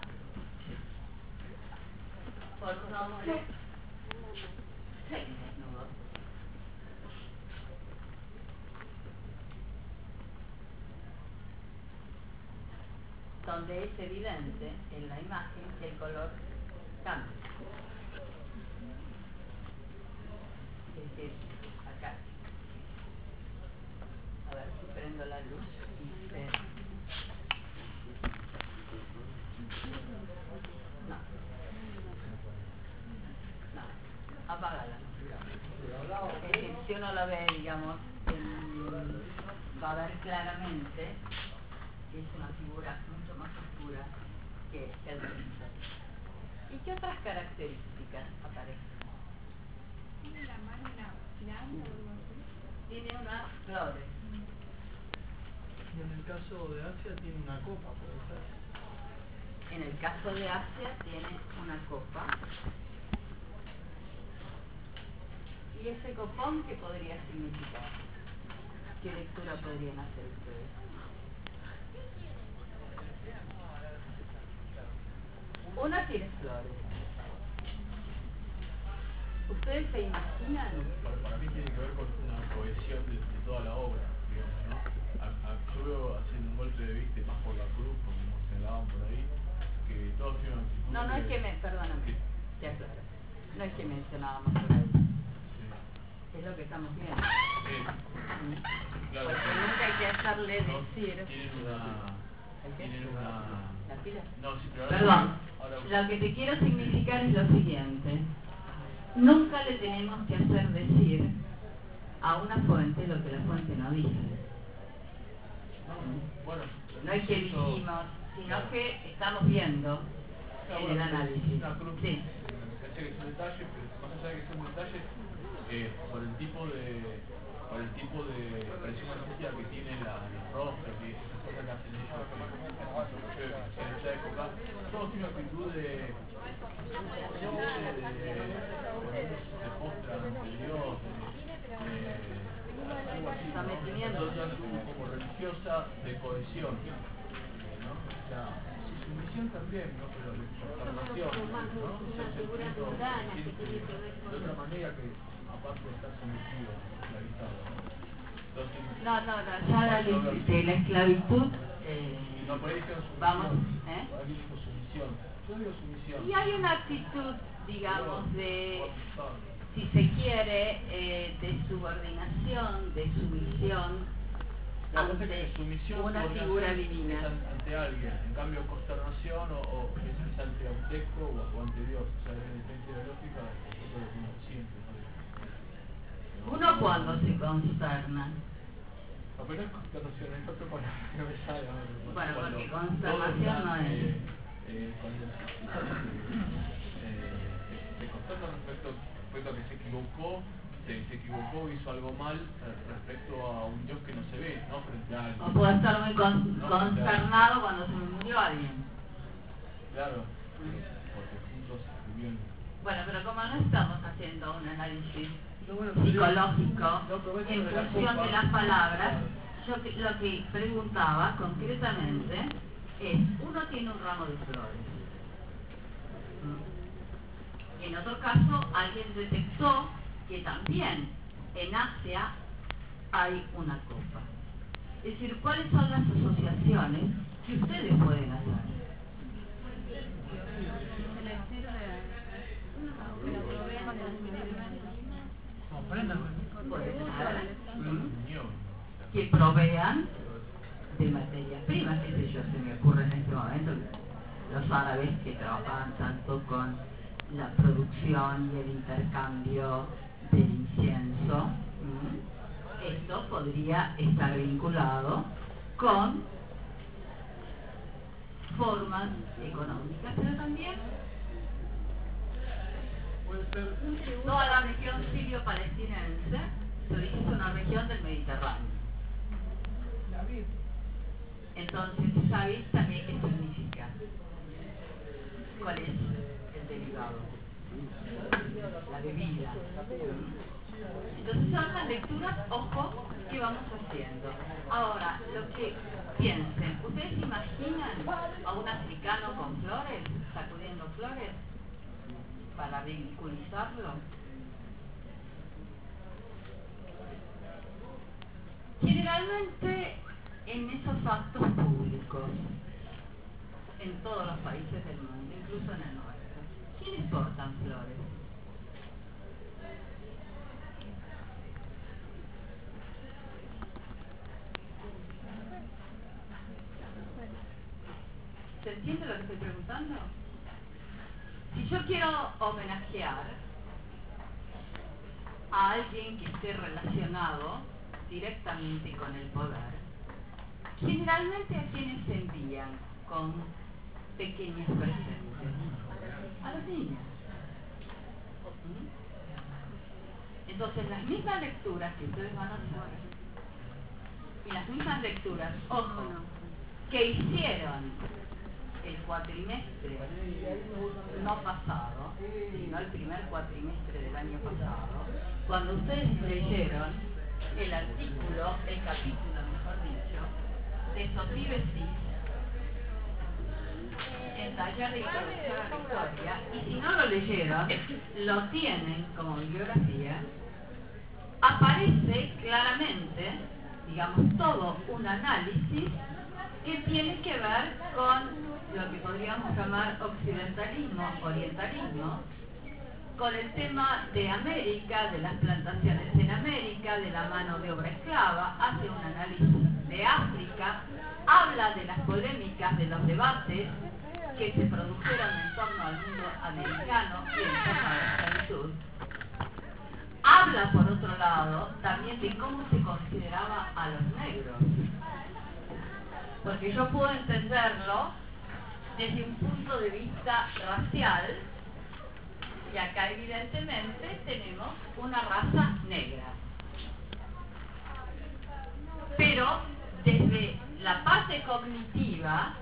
por un hombre semidesnudo, donde es evidente en la imagen que el color cambia. Es decir, acá, a ver si prendo la luz y se... no, no, apágala. Es decir, si uno lo ve, digamos, en, va a ver claramente que es una figura mucho más oscura que el resto. ¿Y qué otras características aparecen? ¿Tiene la mano una planta o algo así? Tiene unas flores. Y en el caso de Asia tiene una copa, puede ser. En el caso de Asia tiene una copa. ¿Y ese copón qué podría significar? ¿Qué lectura podrían hacer ustedes? Una tiene flores. ¿Ustedes se imaginan? Para, para mí tiene que ver con una cohesión de, de toda la obra, digamos, ¿no? A, a, yo veo haciendo un golpe de vista más por la cruz, como señalaban por ahí, que todos tienen una actitud. No, no es que me, perdóname, Sí. te aclaro. No es que mencionábamos por ahí. Sí. Es lo que estamos viendo. Sí. Claro, Porque que- nunca hay que hacerle ¿no? decir... Tienen una... ¿El qué? Tienen una... ¿La pila? No, sí, pero ahora... Perdón, ahora- lo que te quiero significar es lo siguiente. Nunca le tenemos que hacer decir a una fuente lo que la fuente no dice. Bueno, No es que eso- dijimos, sino claro. que estamos viendo Ah, en bueno, el pero análisis. Una cruz, Sí. me parece que es un detalle, pero más allá de que sea un detalle, eh, por el tipo de por el tipo de presión artística que tiene la, los rostros y esas cosas que hacen ellos que, que, que en esa época, todos tienen una actitud de de, de, de, de postra ante Dios, de, de, algo así, ¿no? Sometimiento. Entonces, como, como religiosa de cohesión, ¿no? O sea, sumisión también, ¿no? Pero de consternación, ¿no? O sea, se siente de otra manera que aparte de estar sometido, esclavizado, ¿no? Entonces, No, no, no, ya la, de la esclavitud... Eh, no, por ahí dijeron sumisión. vamos, ¿eh? Por ahí dijo sumisión. Yo digo sumisión. Y hay una actitud, digamos, de, Pero, si se quiere, eh, de subordinación, de sumisión la cosa ante que es sumisión, una subordinación figura es divina. an- ante alguien, en cambio consternación o, o es, es ante un texto o, o ante Dios, o sea, en defensa de la lógica, eso es lo que uno siente, ¿no? Uno cuando se consterna. No, pero no es consternación, es otro palabra que no me sale. ¿no? Bueno, Cuando porque todo consternación está, no es. eh, eh, cuando se, eh, se consterna respecto, respecto a que se equivocó, se, se equivocó, hizo algo mal eh, respecto a un Dios que no se ve, ¿no? Frente a O alguien. puedo estar muy con- No, consternado cuando se me murió alguien. Claro, eh, porque juntos vivió en... Bueno, pero como no estamos haciendo un análisis No, bueno, pero yo- psicológico no, pero eso en de la función culpa, de las palabras, claro. yo que- lo que preguntaba concretamente es, uno tiene un ramo de flores. ¿Mm? En otro caso, alguien detectó que también en Asia hay una copa. Es decir, ¿cuáles son las asociaciones que ustedes pueden hacer? El estilo de... que lo proveen con el No, préndame. Pueden hacer. que provean de materias primas, qué sé yo, se me ocurre en este momento los árabes que trabajaban tanto con la producción y el intercambio del incienso. ¿Mm? Esto podría estar vinculado con formas económicas, pero también Puede ser, toda la región sirio-palestinense se dice es una región del Mediterráneo. la vid. Entonces, ¿sabéis también qué significa? ¿Cuál es el derivado? La bebida. Entonces son las lecturas, ojo, que vamos haciendo. Ahora, lo que piensen, ¿ustedes imaginan a un africano con flores, sacudiendo flores, para ridiculizarlo? Generalmente en esos actos públicos, en todos los países del mundo, incluso en el nuestro, ¿quiénes portan flores? ¿Se entiende lo que estoy preguntando? Si yo quiero homenajear a alguien que esté relacionado directamente con el poder, generalmente a quienes se envían con pequeños presentes, a los niños. ¿Mm? Entonces las mismas lecturas que ustedes van a hacer y las mismas lecturas, ojo, que hicieron el cuatrimestre no pasado, sino el primer cuatrimestre del año pasado, cuando ustedes leyeron el artículo, el capítulo, mejor dicho, de Sophie Bessis en Taller de Introducción a la Historia, y si no lo leyeron, lo tienen como bibliografía, aparece claramente, digamos, todo un análisis que tiene que ver con lo que podríamos llamar occidentalismo, orientalismo, con el tema de América, de las plantaciones en América, de la mano de obra esclava, hace un análisis de África, habla de las polémicas, de los debates que se produjeron en torno al mundo americano y en torno a la esclavitud. Habla, por otro lado, también de cómo se consideraba a los negros. Porque yo puedo entenderlo desde un punto de vista racial, y acá evidentemente tenemos una raza negra. Pero desde la parte cognitiva,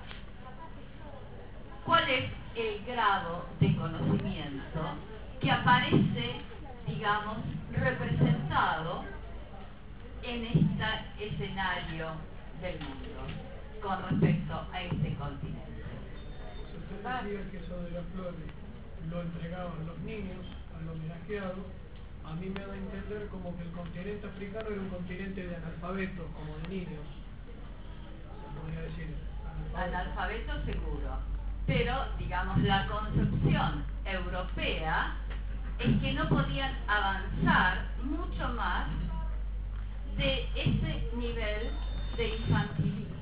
¿cuál es el grado de conocimiento que aparece, digamos, representado en este escenario del mundo con respecto a este continente? Usted decía que eso de las flores lo entregaban los niños al homenajeado. A mí me da a entender como que el continente africano era un continente de analfabetos, como de niños. Se podría decir. Analfabeto seguro. Pero, digamos, la concepción europea es que no podían avanzar mucho más de ese nivel de infantilismo.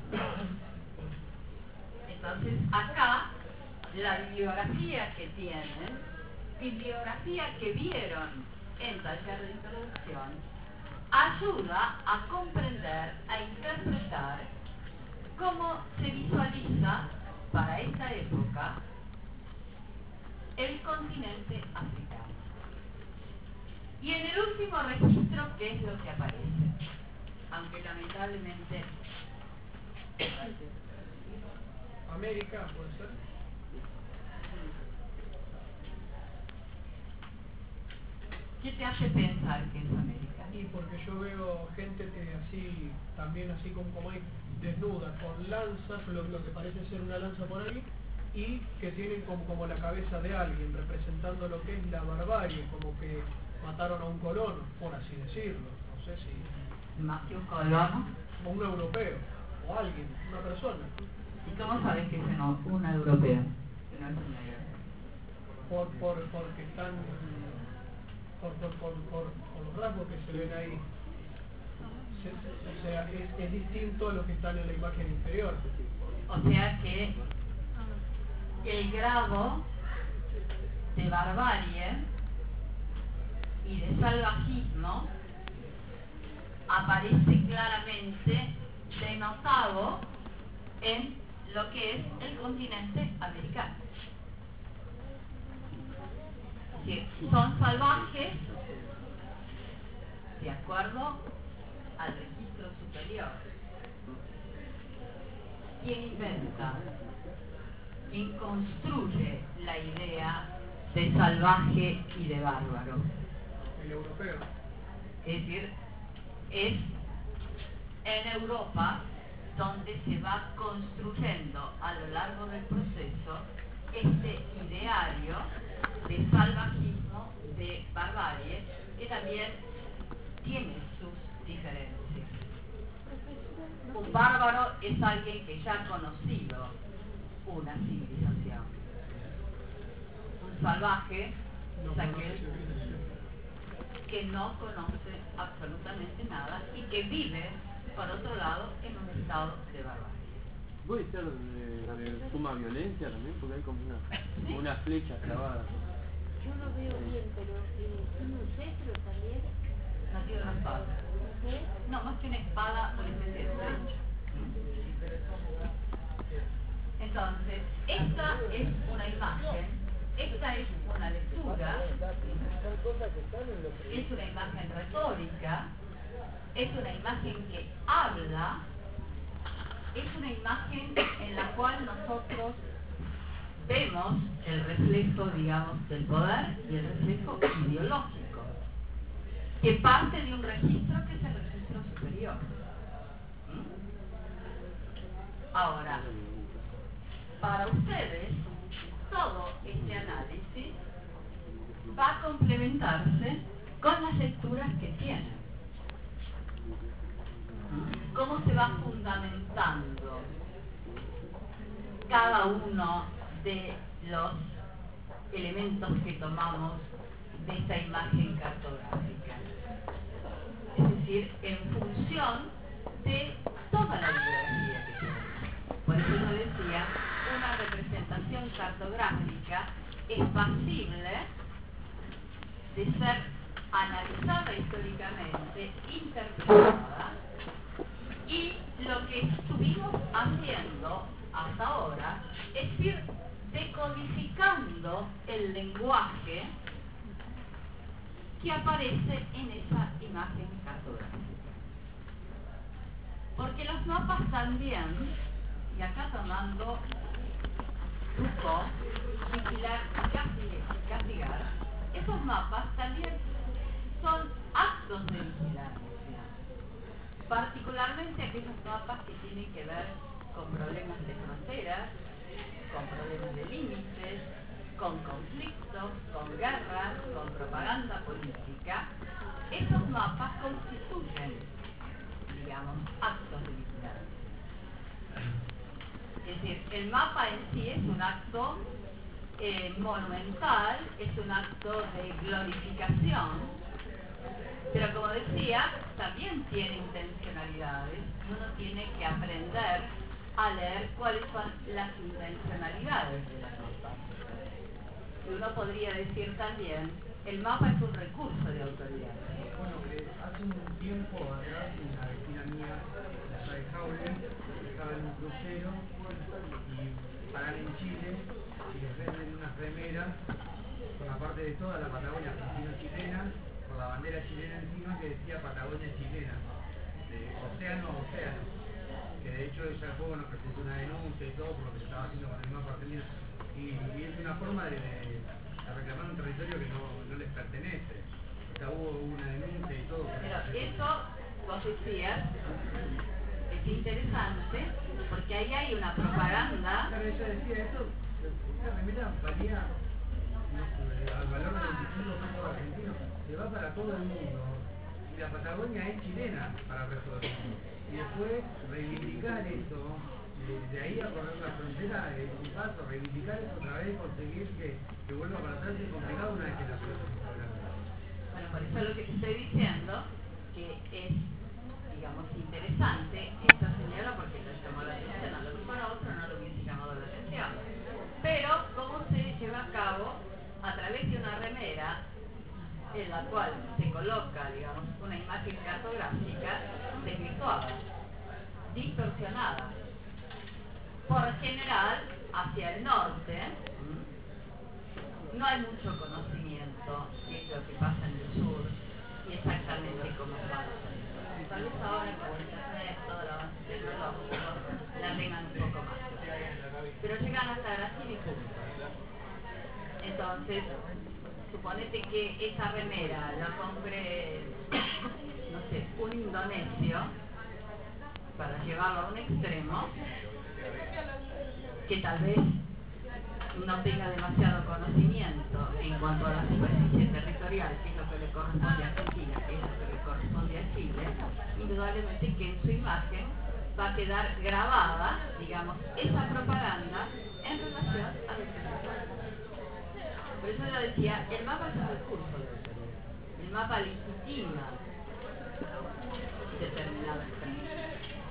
Entonces, acá, la bibliografía que tienen, bibliografía que vieron en Taller de Introducción, ayuda a comprender, a interpretar cómo se visualiza para esta época el continente africano. Y en el último registro, ¿qué es lo que aparece? Aunque lamentablemente... América, puede ser. ¿Qué te hace pensar que es América? Y porque yo veo gente que así, también así como, como hay, desnuda, con lanzas, lo, lo que parece ser una lanza por ahí, y que tienen como, como la cabeza de alguien, representando lo que es la barbarie, como que mataron a un colono, por así decirlo, no sé si... Más que un colono. O un europeo, o alguien, una persona. ¿Y cómo sabes que es un, un europeo? Que no es un negro. Por, por, porque están... Por, por, por, por, por los rasgos que se ven ahí. Se- o sea, es, es distinto a lo que está en la imagen inferior. O sea que el grado de barbarie y de salvajismo aparece claramente denotado en lo que es el continente americano. Es decir, son salvajes de acuerdo al registro superior. ¿Quién inventa? ¿Quién construye la idea de salvaje y de bárbaro? El europeo. Es decir, es en Europa donde se va construyendo a lo largo del proceso este ideario de salvajismo, de barbarie, que también tiene sus diferencias. Un bárbaro es alguien que ya ha conocido una civilización. Un salvaje No es aquel conoce que no conoce absolutamente nada y que vive, por otro lado, en un estado de barbarie. ¿Puede ser de, de suma violencia también? Porque hay como una, como una flecha clavada. Yo lo veo bien, pero eh, tiene un cetro también. No tiene una espada. ¿Eh? No, más que una espada, una especie de flecha. Entonces, esta es una imagen, esta es una lectura, es una imagen retórica, es una imagen que habla, es una imagen en la cual nosotros vemos el reflejo, digamos, del poder y el reflejo ideológico, que parte de un registro que es el registro superior. ¿Mm? Ahora, para ustedes, todo este análisis va a complementarse con las lecturas que tienen. ¿Cómo se va fundamentando cada uno de los elementos que tomamos de esta imagen cartográfica? Es decir, en función de toda la bibliografía que tenemos. Por eso yo decía, una representación cartográfica es pasible de ser analizada históricamente, interpretada, y lo que estuvimos haciendo hasta ahora es ir decodificando el lenguaje que aparece en esa imagen cartográfica. Porque los mapas también, y acá tomando Foucault, vigilar y castigar, esos mapas también son actos de vigilancia, particularmente aquellos mapas que tienen que ver con problemas de fronteras, con problemas de límites, con conflictos, con guerras, con propaganda política. Esos mapas constituyen, digamos, actos de vigilancia. Es decir, el mapa en sí es un acto eh, monumental, es un acto de glorificación, pero como decía, también tiene intencionalidades. Uno tiene que aprender a leer cuáles son las intencionalidades de las mapas. Y uno podría decir también, el mapa es un recurso de autoridad. Bueno, eh, hace un tiempo atrás una vecina mía, la de Jaule, estaba en un crucero y paran en Chile y les venden unas remeras con la parte de toda la Patagonia argentino-chilena, con la bandera chilena encima que decía Patagonia chilena, de océano a océano. Que de hecho ella luego nos presentó una denuncia y todo por lo que se estaba haciendo con el mapa argentino. Y, y es una forma de, de, de reclamar un territorio que no, no les pertenece. O sea, hubo una denuncia y todo. Pero eso, vos decías, es interesante porque ahí hay una propaganda. Claro, ella decía eso, esa remera valía no, al valor de veinticinco pesos argentinos, se va para todo el mundo. Y la Patagonia es chilena para el resto del mundo. Y después reivindicar eso, de, de ahí a correr la frontera, es un paso, reivindicar eso otra vez, conseguir que, que vuelva para atrás es complicado una vez que la ciudad se está hablando. Bueno, por eso lo que te estoy diciendo, que es digamos, una imagen cartográfica desvirtuada, distorsionada. Por general, hacia el norte, no hay mucho conocimiento de lo que pasa en el sur y exactamente cómo pasa. Tal vez ahora con internet, todo el avance tecnológico, la tengan un poco más. Pero llegan hasta Brasil y punto. Entonces, suponete que esa remera la compre, no sé, un indonesio, para llevarlo a un extremo, que tal vez no tenga demasiado conocimiento en cuanto a la superficie territorial, que es lo que le corresponde a Argentina, que es lo que le corresponde a Chile, indudablemente que en su imagen va a quedar grabada, digamos, esa propaganda en relación a lo que se trata. Por eso yo decía, el mapa es un recurso, el mapa legitima determinada experiencia,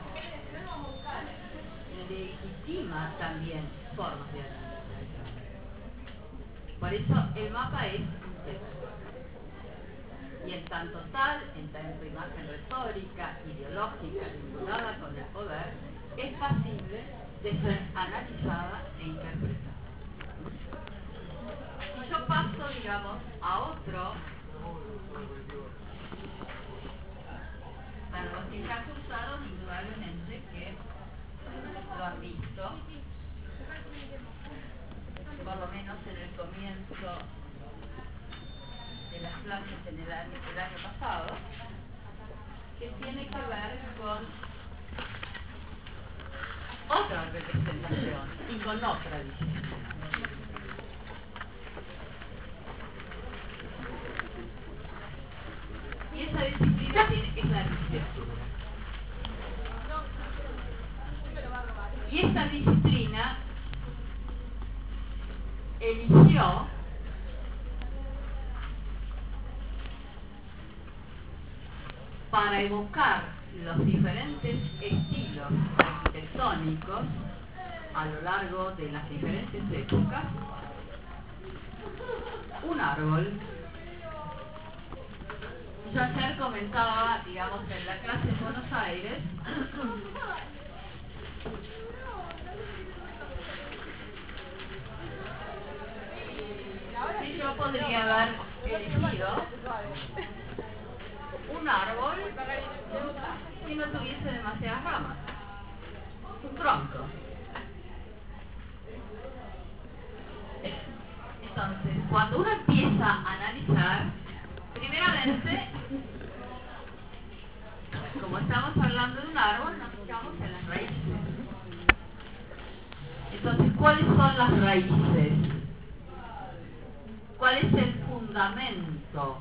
legitima también formas de análisis. Por eso el mapa es un texto. Y en tanto tal, en tanto imagen retórica, ideológica, vinculada con el poder, es pasible de ser analizada e interpretada. Si yo paso, digamos, a otro, bueno, los que ya cruzaron, indudablemente que lo han visto, por lo menos en el comienzo de las clases en el año, el año pasado, que tiene que ver con otra representación y con otra disciplina. Y esa disciplina tiene, es la arquitectura. Y esta disciplina eligió para evocar los diferentes estilos arquitectónicos a lo largo de las diferentes épocas un árbol. Yo ayer comentaba, digamos, en la clase en Buenos Aires, si yo podría haber elegido un árbol que no tuviese demasiadas ramas, un tronco. Entonces, cuando uno empieza a analizar, primeramente, como estamos hablando de un árbol, nos fijamos en las raíces. Entonces, ¿cuáles son las raíces? ¿Cuál es el fundamento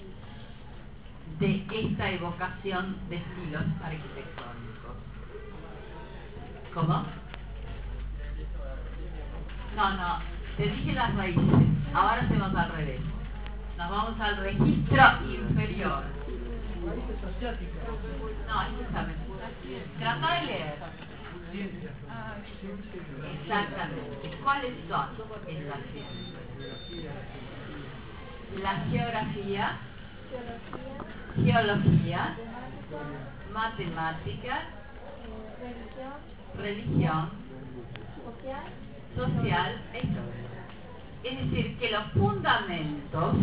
de esta evocación de estilos arquitectónicos? ¿Cómo? No, no, te dije las raíces. Ahora hacemos al revés. Nos vamos al registro inferior. Raíces asiáticas. No, escúchame. Trata de leer. Exactamente. ¿Cuáles son esas ciencias? La geografía, geología, matemática, religión, social e historia. Es decir, que los fundamentos,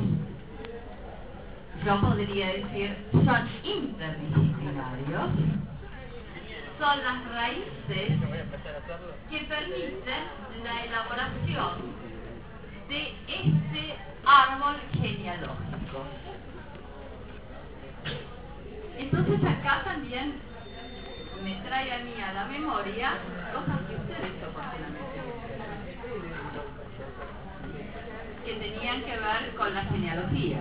yo podría decir, son interdisciplinarios, son las raíces que permiten la elaboración de este árbol genealógico. Entonces acá también me trae a mí a la memoria cosas que ustedes oportunamente que tenían que ver con las genealogías.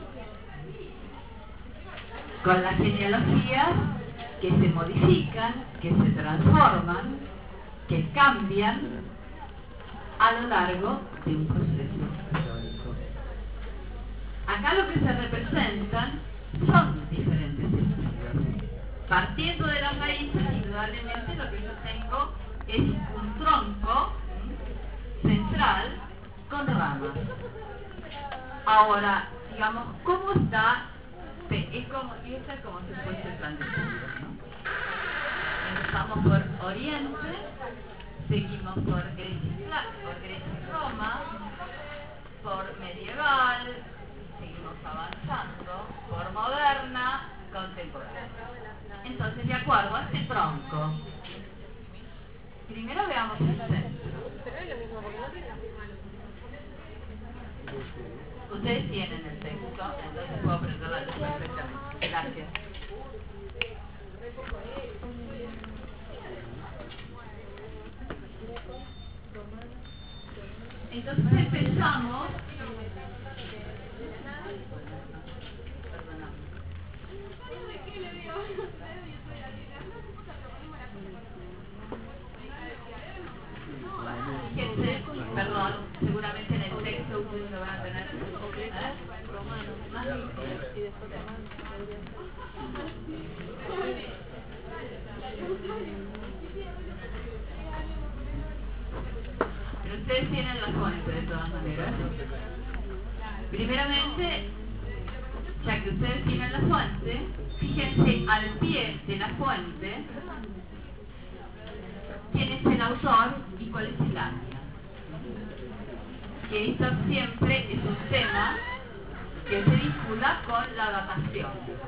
Con las genealogías que se modifican, que se transforman, que cambian a lo largo de un proceso histórico. Acá lo que se representan son diferentes estilos. Partiendo de las raíces, indudablemente lo que yo tengo es un tronco central con ramas. Ahora, digamos, ¿cómo está Sí, es como, y esto es como si fuese el plan de estudios, ¿no? Empezamos por Oriente, seguimos por Grecia y Pla- por Grecia y Roma, por medieval, seguimos avanzando, por moderna, contemporánea. Entonces, de acuerdo a este tronco, primero veamos el centro. Pero es lo mismo porque no tiene la misma Ustedes tienen el texto, entonces puedo aprender la luz perfectamente. Gracias. Entonces empezamos. Fíjense, perdón, seguramente en el texto ustedes lo van a tener. ¿Eh? Más y después Pero ustedes tienen la fuente de todas maneras. Primeramente, ya que ustedes tienen la fuente, fíjense al pie de la fuente quién es el autor y cuál es el año. Que esto siempre es un tema que se vincula con la datación.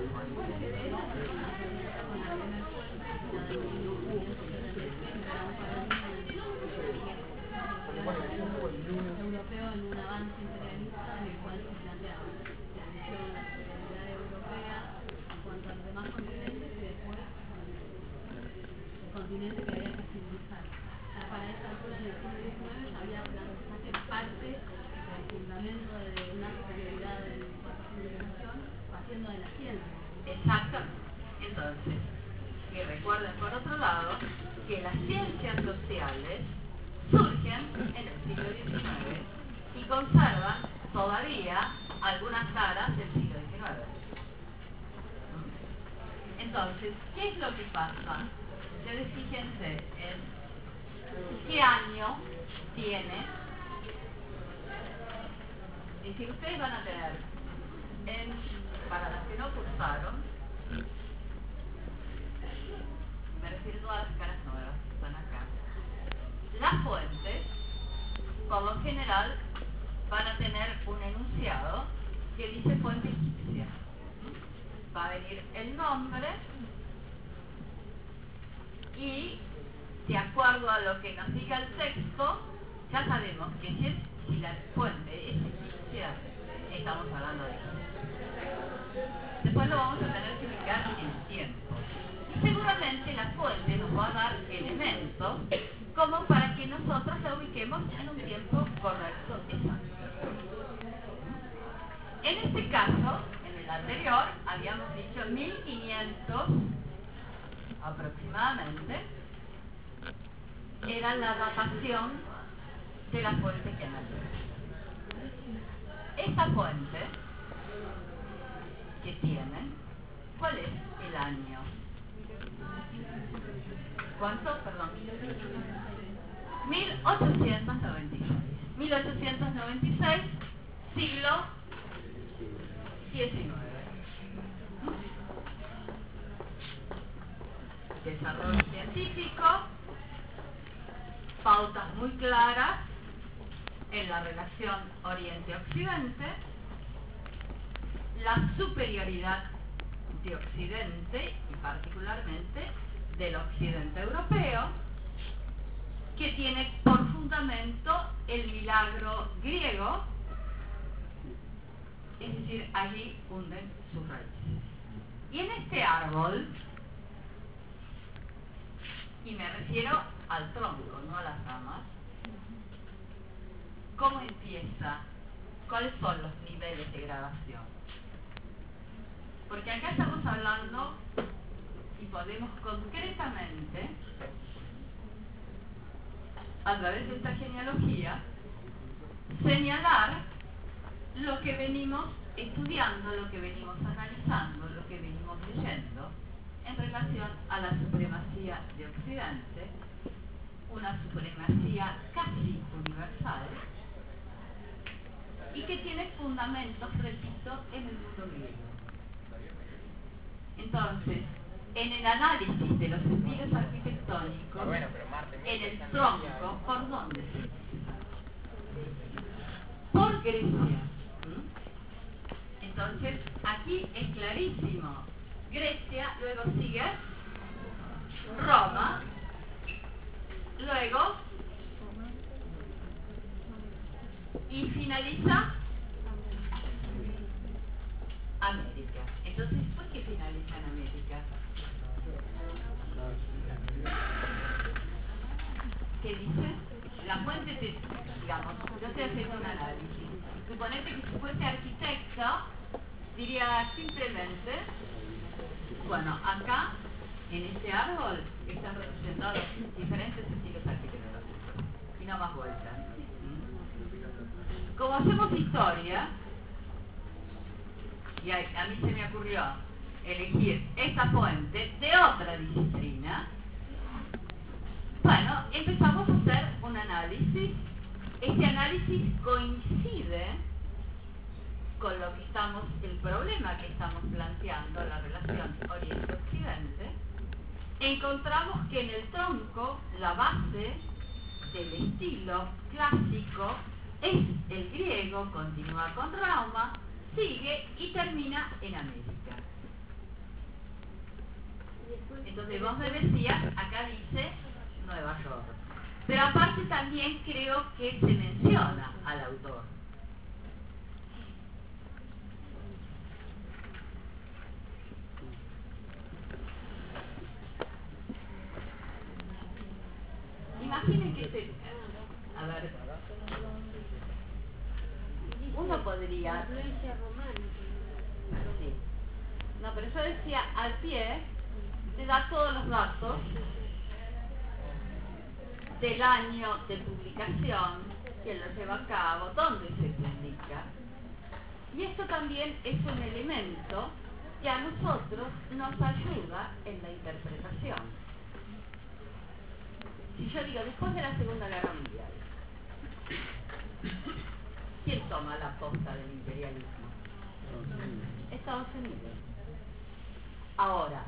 Europeo en un avance imperialista en el cual se plantea la visión de la superioridad europea en cuanto a los demás continentes y después el continente que había que civilizar. Ya para esta altura del siglo diecinueve ya había aprendizaje parte del fundamento de una superioridad en cuanto a civilización partiendo de la ciencia. Exacto. Entonces, que recuerden por otro lado que las ciencias sociales surgen en el siglo diecinueve y conservan todavía algunas caras del siglo diecinueve. Entonces, ¿qué es lo que pasa? Ustedes fíjense en qué año tiene. Es decir, ustedes van a tener, en, para las que no cursaron, me refiero a todas las caras nuevas que están acá. Las fuentes, por lo general, van a tener un enunciado que dice fuente egipcia. Va a venir el nombre y, de acuerdo a lo que nos diga el texto, ya sabemos que si, es, si la fuente es egipcia, estamos hablando de Egipto. Después lo vamos a tener que ubicar en el tiempo. Y seguramente la fuente nos va a dar elementos como para que nosotros la ubiquemos en un tiempo correcto, exacto. En este caso, en el anterior, habíamos dicho mil quinientos aproximadamente, era la datación de la fuente que analizamos. Esta fuente que tienen, ¿cuál es el año? ¿Cuánto? Perdón. mil ochocientos noventa y seis. mil ochocientos noventa y seis, siglo diecinueve. Desarrollo científico, pautas muy claras en la relación Oriente-Occidente, la superioridad de Occidente y particularmente del Occidente europeo, que tiene por fundamento el milagro griego, es decir, allí hunden sus raíces. Y en este árbol, y me refiero al tronco, no a las ramas, ¿cómo empieza? ¿Cuáles son los niveles de gradación? Porque acá estamos hablando y podemos concretamente, a través de esta genealogía, señalar lo que venimos estudiando, lo que venimos analizando, lo que venimos leyendo en relación a la supremacía de Occidente, una supremacía casi universal y que tiene fundamentos, repito, en el mundo griego. Entonces, en el análisis de los estilos arquitectónicos, Bueno, pero Marte, en el Marte, tronco, ¿por dónde? Por Grecia. ¿Mm? Entonces, aquí es clarísimo. Grecia, luego sigue Roma, luego y finaliza América. Entonces, ¿por qué finaliza en América? ¿Qué dice? La fuente, te, digamos, yo estoy haciendo un análisis. Suponete que si fuese arquitecto, diría simplemente, bueno, acá, en este árbol, están representados diferentes estilos arquitectónicos. Y no más vueltas. Como hacemos historia, y a, a mí se me ocurrió elegir esta fuente de otra disciplina, bueno, empezamos a hacer un análisis. Este análisis coincide con lo que estamos, el problema que estamos planteando, la relación Oriente-Occidente. Encontramos que en el tronco la base del estilo clásico es el griego, continúa con Roma, sigue y termina en América. Entonces vos me decías, acá dice Nueva York. Pero aparte también creo que se menciona al autor. Imaginen que se... A ver... Uno podría... Sí. No, pero yo decía, al pie, te da todos los datos del año de publicación, quién lo lleva a cabo, dónde se publica. Y esto también es un elemento que a nosotros nos ayuda en la interpretación. Si yo digo, después de la Segunda Guerra Mundial, ¿quién toma la posta del imperialismo? Estados Unidos. Ahora,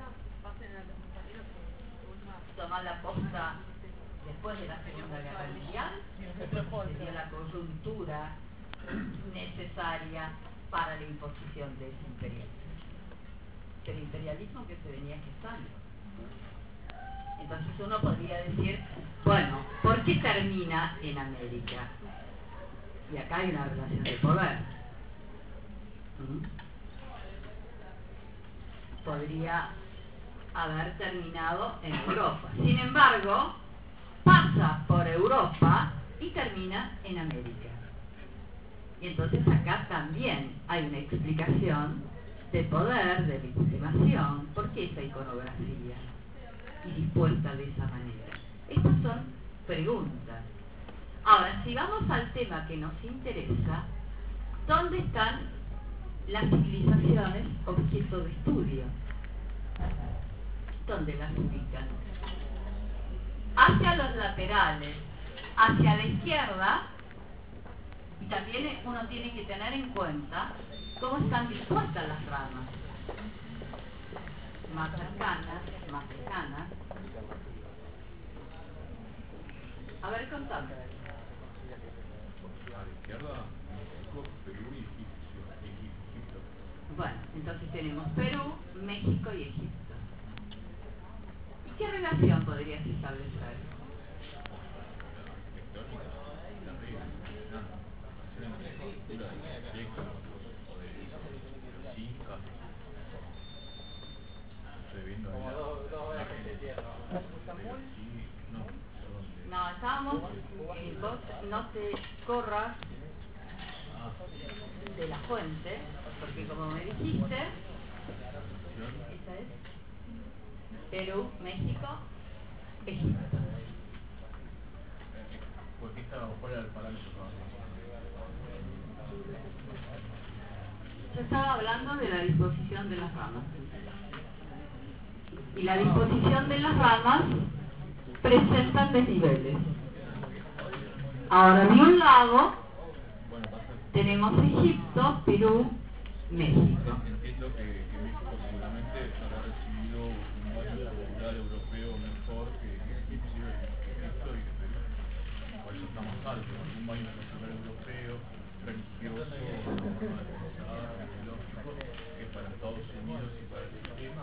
toma la posta después de la Segunda Guerra Mundial, se dio la coyuntura necesaria para la imposición de ese imperialismo. El imperialismo que se venía gestando. Entonces uno podría decir, bueno, ¿por qué termina en América? Y acá hay una relación de poder. ¿Mm? Podría haber terminado en Europa. Sin embargo, pasa por Europa y termina en América. Y entonces acá también hay una explicación de poder, de legitimación. ¿Por qué esa iconografía? Y dispuesta de esa manera. Estas son preguntas. Ahora, si vamos al tema que nos interesa, ¿dónde están las civilizaciones objeto de estudio? ¿Dónde las ubican? Hacia los laterales, hacia la izquierda, y también uno tiene que tener en cuenta cómo están dispuestas las ramas. Más cercanas, más lejanas. A ver, contame. A la izquierda, México, Perú y Egipto. Bueno, entonces tenemos Perú, México y Egipto. ¿Y qué relación podrías establecer? Arquitectónica, la regla, la relación entre cultura y arquitectos, o de los incas. Estoy viendo ahí la imagen de sí, no, perdón. No, estábamos, eh, vos no te corras de la fuente, porque como me dijiste, esa es Perú, México, Egipto. Porque estaba fuera del parámetro. Yo estaba hablando de la disposición de las ramas. Y la disposición de las ramas presentan desniveles. Ahora, de un lado tenemos Egipto, Perú, México. Entiendo que, que México seguramente no contenidos y para el sistema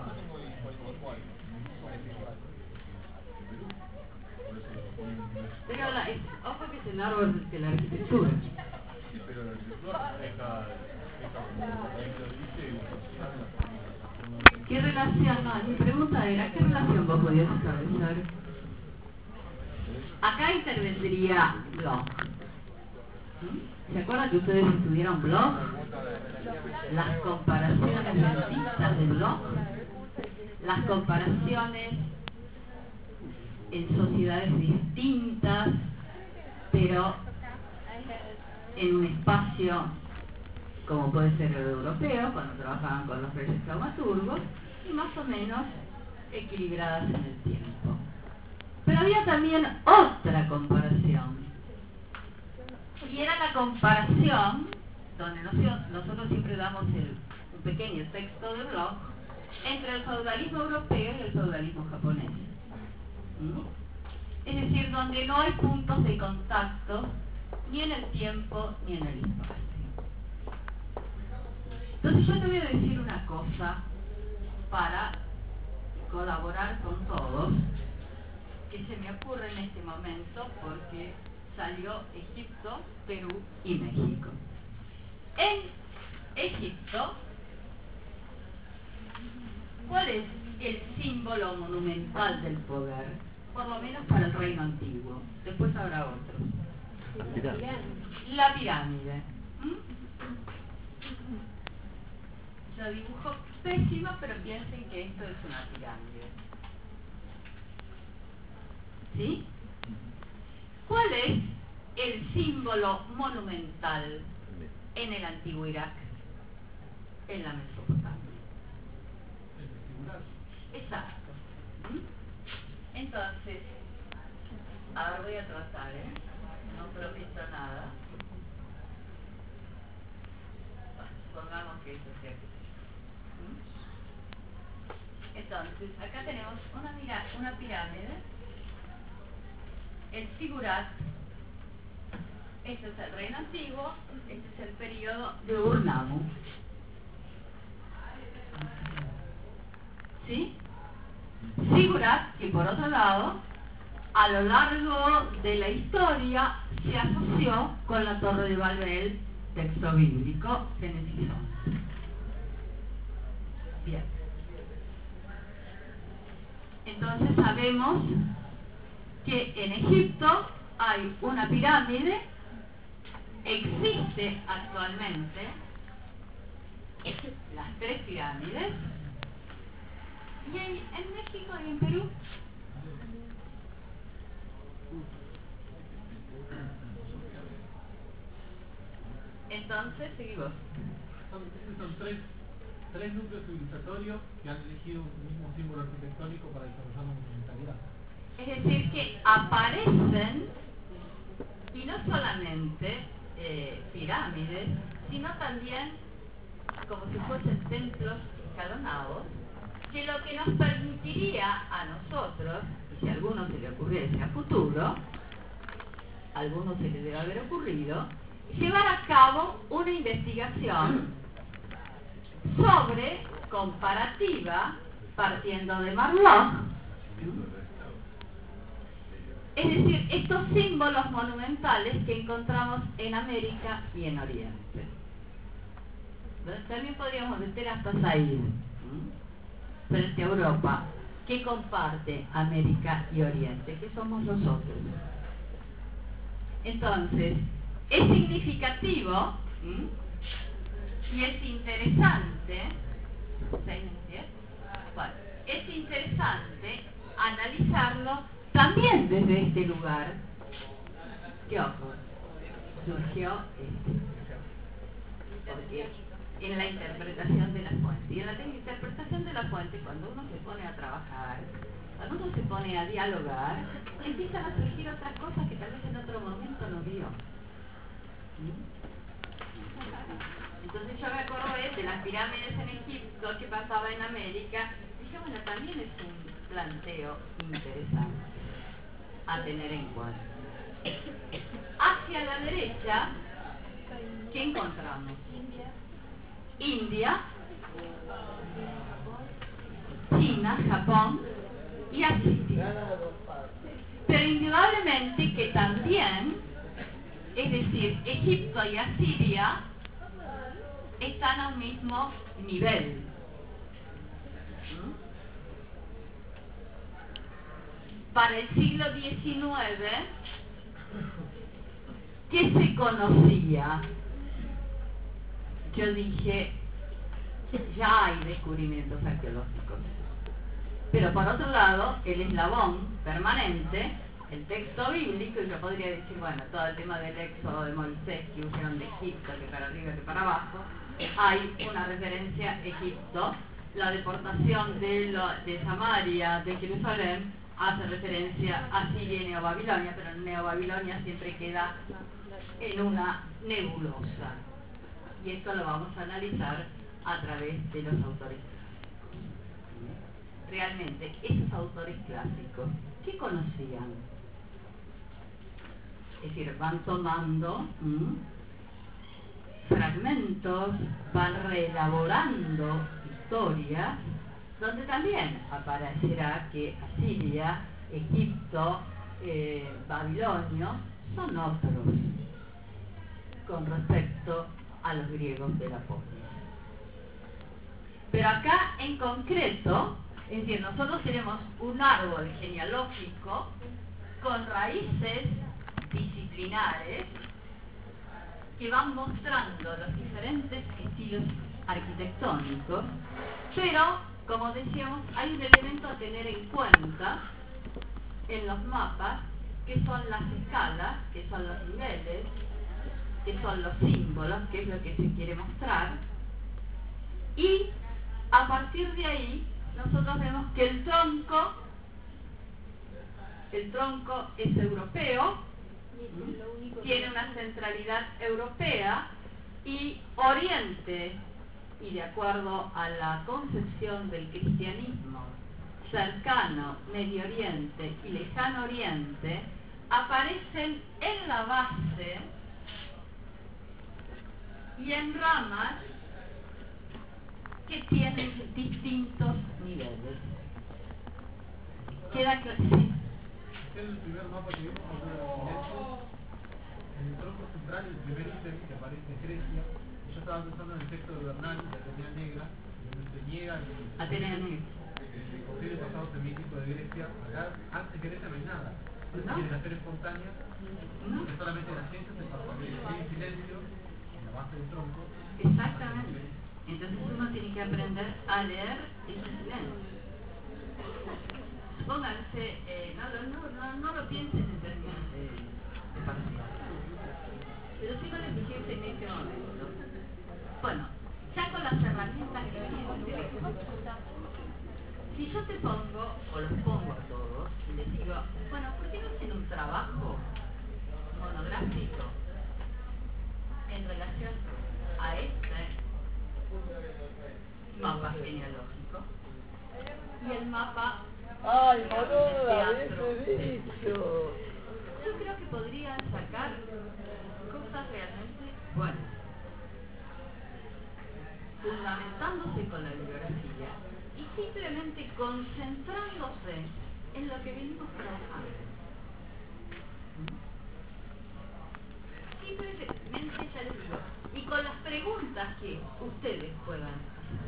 Pero la, es, ojo que es el árbol de la arquitectura. sí, pero la arquitectura refleja como la raíz lo dice y la sociedad. ¿Qué relación? No, mi pregunta era, ¿qué relación vos podías establecer? Acá intervendría Bloch. ¿Se acuerdan que ustedes estudiaron Bloch? Las comparaciones dentistas de Bloch, las comparaciones en sociedades distintas, pero en un espacio como puede ser el europeo, cuando trabajaban con los reyes taumaturgos, y más o menos equilibradas en el tiempo. Pero había también otra comparación, y era la comparación donde nosotros siempre damos el, un pequeño texto de Bloch entre el feudalismo europeo y el feudalismo japonés. ¿Mm? Es decir, donde no hay puntos de contacto ni en el tiempo ni en el espacio. Entonces yo te voy a decir una cosa para colaborar con todos, que se me ocurre en este momento porque salió Egipto, Perú y México. En Egipto, ¿cuál es el símbolo monumental del poder? Por lo menos para el reino antiguo. Después habrá otros. La pirámide. ¿Mm? Yo dibujo pésimo, pero piensen que esto es una pirámide. ¿Sí? ¿Cuál es el símbolo monumental en el antiguo Irak? En la Mesopotamia. Exacto. ¿Mm? Entonces, ahora voy a tratar, ¿eh? No prometo nada. Supongamos que eso sea así. ¿Mm? Entonces, acá tenemos una, mira, una pirámide. El Sigurat. Este es el reino antiguo, este es el periodo de Ur-Nammu. ¿Sí? Sigurat, que por otro lado, a lo largo de la historia se asoció con la Torre de Babel, texto bíblico, Génesis once. Bien. Entonces sabemos que en Egipto hay una pirámide, existe actualmente las tres pirámides, y hay en México y en Perú. Entonces, seguimos. Son, son tres, tres núcleos civilizatorios que han elegido un mismo símbolo arquitectónico para desarrollar la monumentalidad. Es decir, que aparecen, y no solamente eh, pirámides, sino también como si fuesen templos escalonados, que lo que nos permitiría a nosotros, y si a alguno se le ocurriese a futuro, a alguno se le debe haber ocurrido, llevar a cabo una investigación sobre comparativa, partiendo de Marlowe, es decir, estos símbolos monumentales que encontramos en América y en Oriente. También podríamos meter hasta Zaire, frente a Europa, que comparte América y Oriente, que somos nosotros. Entonces, es significativo, ¿m? y es interesante, bueno, es interesante analizarlo también desde este lugar. ¿Qué ojo? Surgió este, porque en la interpretación de la fuente. Y en la interpretación de la fuente, cuando uno se pone a trabajar, cuando uno se pone a dialogar, empiezan a surgir otras cosas que tal vez en otro momento no vio. Entonces yo me acordé de las pirámides en Egipto, que pasaba en América, y dije, bueno, también es un planteo interesante a tener en cuenta. Hacia la derecha, ¿qué encontramos? India, China, Japón y Asiria. Pero indudablemente que también, es decir, Egipto y Asiria están a un mismo nivel. ¿Mm? Para el siglo diecinueve, ¿qué se conocía? Yo dije, ya hay descubrimientos arqueológicos. Pero por otro lado, el eslabón permanente, el texto bíblico, y yo podría decir, bueno, todo el tema del éxodo de Moisés, que huyeron de Egipto, que para arriba, que para abajo, hay una referencia a Egipto. La deportación de, lo, de Samaria, de Jerusalén, hace referencia a Siria y Neobabilonia, pero en Neobabilonia siempre queda en una nebulosa. Y esto lo vamos a analizar a través de los autores clásicos. Realmente, esos autores clásicos, ¿qué conocían? Es decir, van tomando ¿m? fragmentos, van reelaborando historias, donde también aparecerá que Asiria, Egipto, eh, Babilonio son otros con respecto a los griegos de la polis. Pero acá en concreto, es decir, nosotros tenemos un árbol genealógico con raíces disciplinares que van mostrando los diferentes estilos arquitectónicos, pero, como decíamos, hay un elemento a tener en cuenta en los mapas, que son las escalas, que son los niveles, que son los símbolos, que es lo que se quiere mostrar, y a partir de ahí nosotros vemos que el tronco, el tronco es europeo, tiene una centralidad europea, y Oriente, y de acuerdo a la concepción del cristianismo, cercano, Medio Oriente y Lejano Oriente, aparecen en la base y en ramas que tienen distintos niveles. ¿Queda claro? Sí. En el primer mapa que vimos, en el tronco central, el primer ítem que aparece es Grecia. Yo estaba pensando en el texto de Bernal, de Atenea Negra, donde se niega el, Atenea Negra. el posible pasado semítico de Grecia. Acá, antes de Grecia no hay nada. ¿No? Quieren hacer espontánea, ¿No? que solamente la ciencia se pasa en silencio, en la base del tronco. Exactamente. Entonces uno tiene que aprender a leer ese silencio. Pónganse, eh, no, no, no, no lo piensen en términos de, de partido, pero sí van a fijarse en este momento. Bueno, ya con las herramientas que vienen del éxito, si yo te pongo, o los pongo a todos, y les digo, bueno, ¿por qué no hacen un trabajo monográfico en relación a este mapa genealógico y el mapa ¡Ay, del boluda! teatro? ¡Ese bicho! Yo creo que podrían sacar cosas realmente buenas, fundamentándose con la bibliografía y simplemente concentrándose en lo que venimos trabajando. Simplemente, ya les digo, y con las preguntas que ustedes puedan hacer.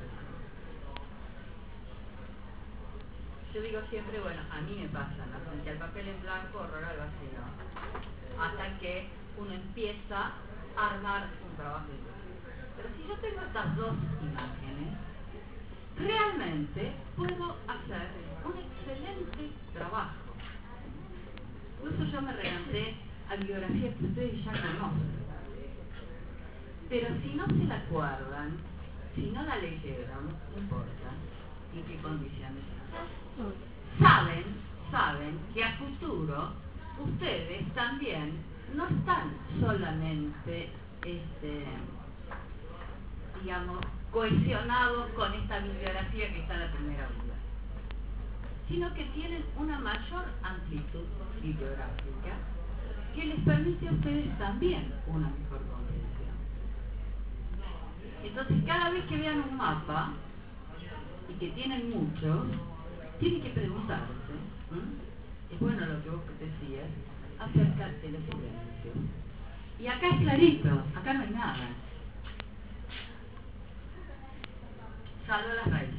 Yo digo siempre, bueno, a mí me pasa, ¿no? Frente al papel en blanco, horror al vacío, hasta que uno empieza a armar un trabajo. Pero si yo tengo estas dos imágenes, realmente puedo hacer un excelente trabajo. Por eso yo me relanté a bibliografías que ustedes ya conocen. Pero si no se la acuerdan, si no la leyeron, no importa en qué condiciones están. Saben, saben que a futuro ustedes también no están solamente, este, digamos, cohesionados con esta bibliografía que está en la primera Biblia, sino que tienen una mayor amplitud bibliográfica que les permite a ustedes también una mejor comprensión. Entonces, cada vez que vean un mapa, y que tienen muchos, tiene que preguntarse, ¿eh? Es bueno lo que vos decías acerca de los silencios. Y acá es clarito, acá no hay nada. Salvo las raíces.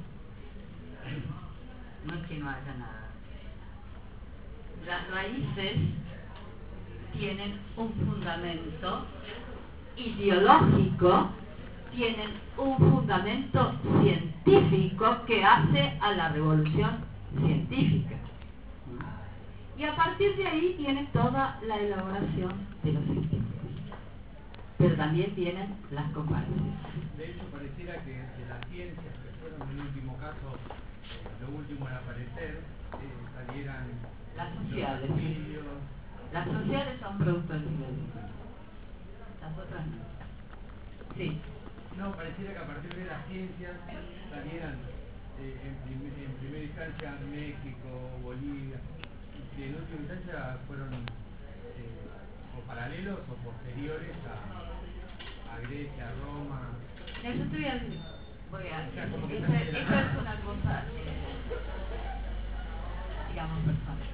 No es que no haya nada. Las raíces tienen un fundamento ideológico, tienen un fundamento científico que hace a la revolución científica. Y a partir de ahí tiene toda la elaboración de los estudios. Pero también tienen las comparaciones. De hecho, pareciera que de las ciencias que fueron en el último caso, eh, lo último en aparecer, eh, salieran las sociales. los estudios. Las sociales son producto del siglo diecinueve. Las otras no. Sí. No, pareciera que a partir de las ciencias salieran eh, en, prim en primera instancia México, Bolivia, que en última instancia fueron eh, o paralelos o posteriores a, a Grecia, a Roma. Eso estoy a decir. Voy a O sea, como que eso, sale de la eso nada. es una cosa, eh, digamos, personal.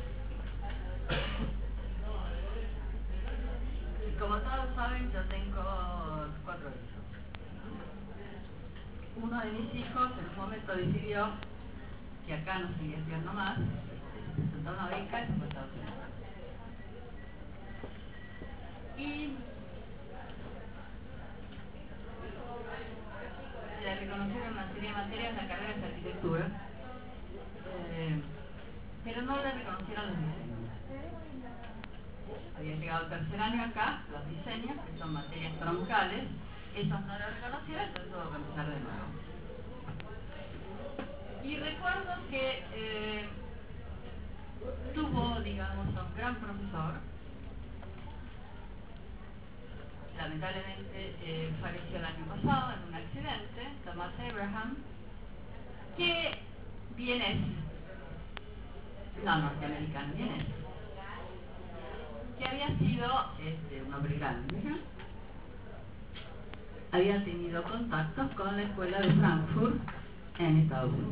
Como todos saben, yo tengo cuatro hijos. Uno de mis hijos en un momento decidió que acá no seguía estudiando más, se presentó una beca y se fue a Estados Unidos. Y le reconocieron una serie de materias en la carrera de arquitectura, eh, pero no le reconocieron los diseños. Había llegado el tercer año acá, los diseños, que son materias troncales, esos no lo reconocieron, entonces tuvo que empezar de nuevo. Y recuerdo que eh, tuvo, digamos, a un gran profesor, lamentablemente eh, falleció el año pasado en un accidente, Thomas Abraham, que vienes, no, norteamericano, vienes, que había sido este, un hombre grande, ¿no? Había tenido contactos con la escuela de Frankfurt en Estados Unidos.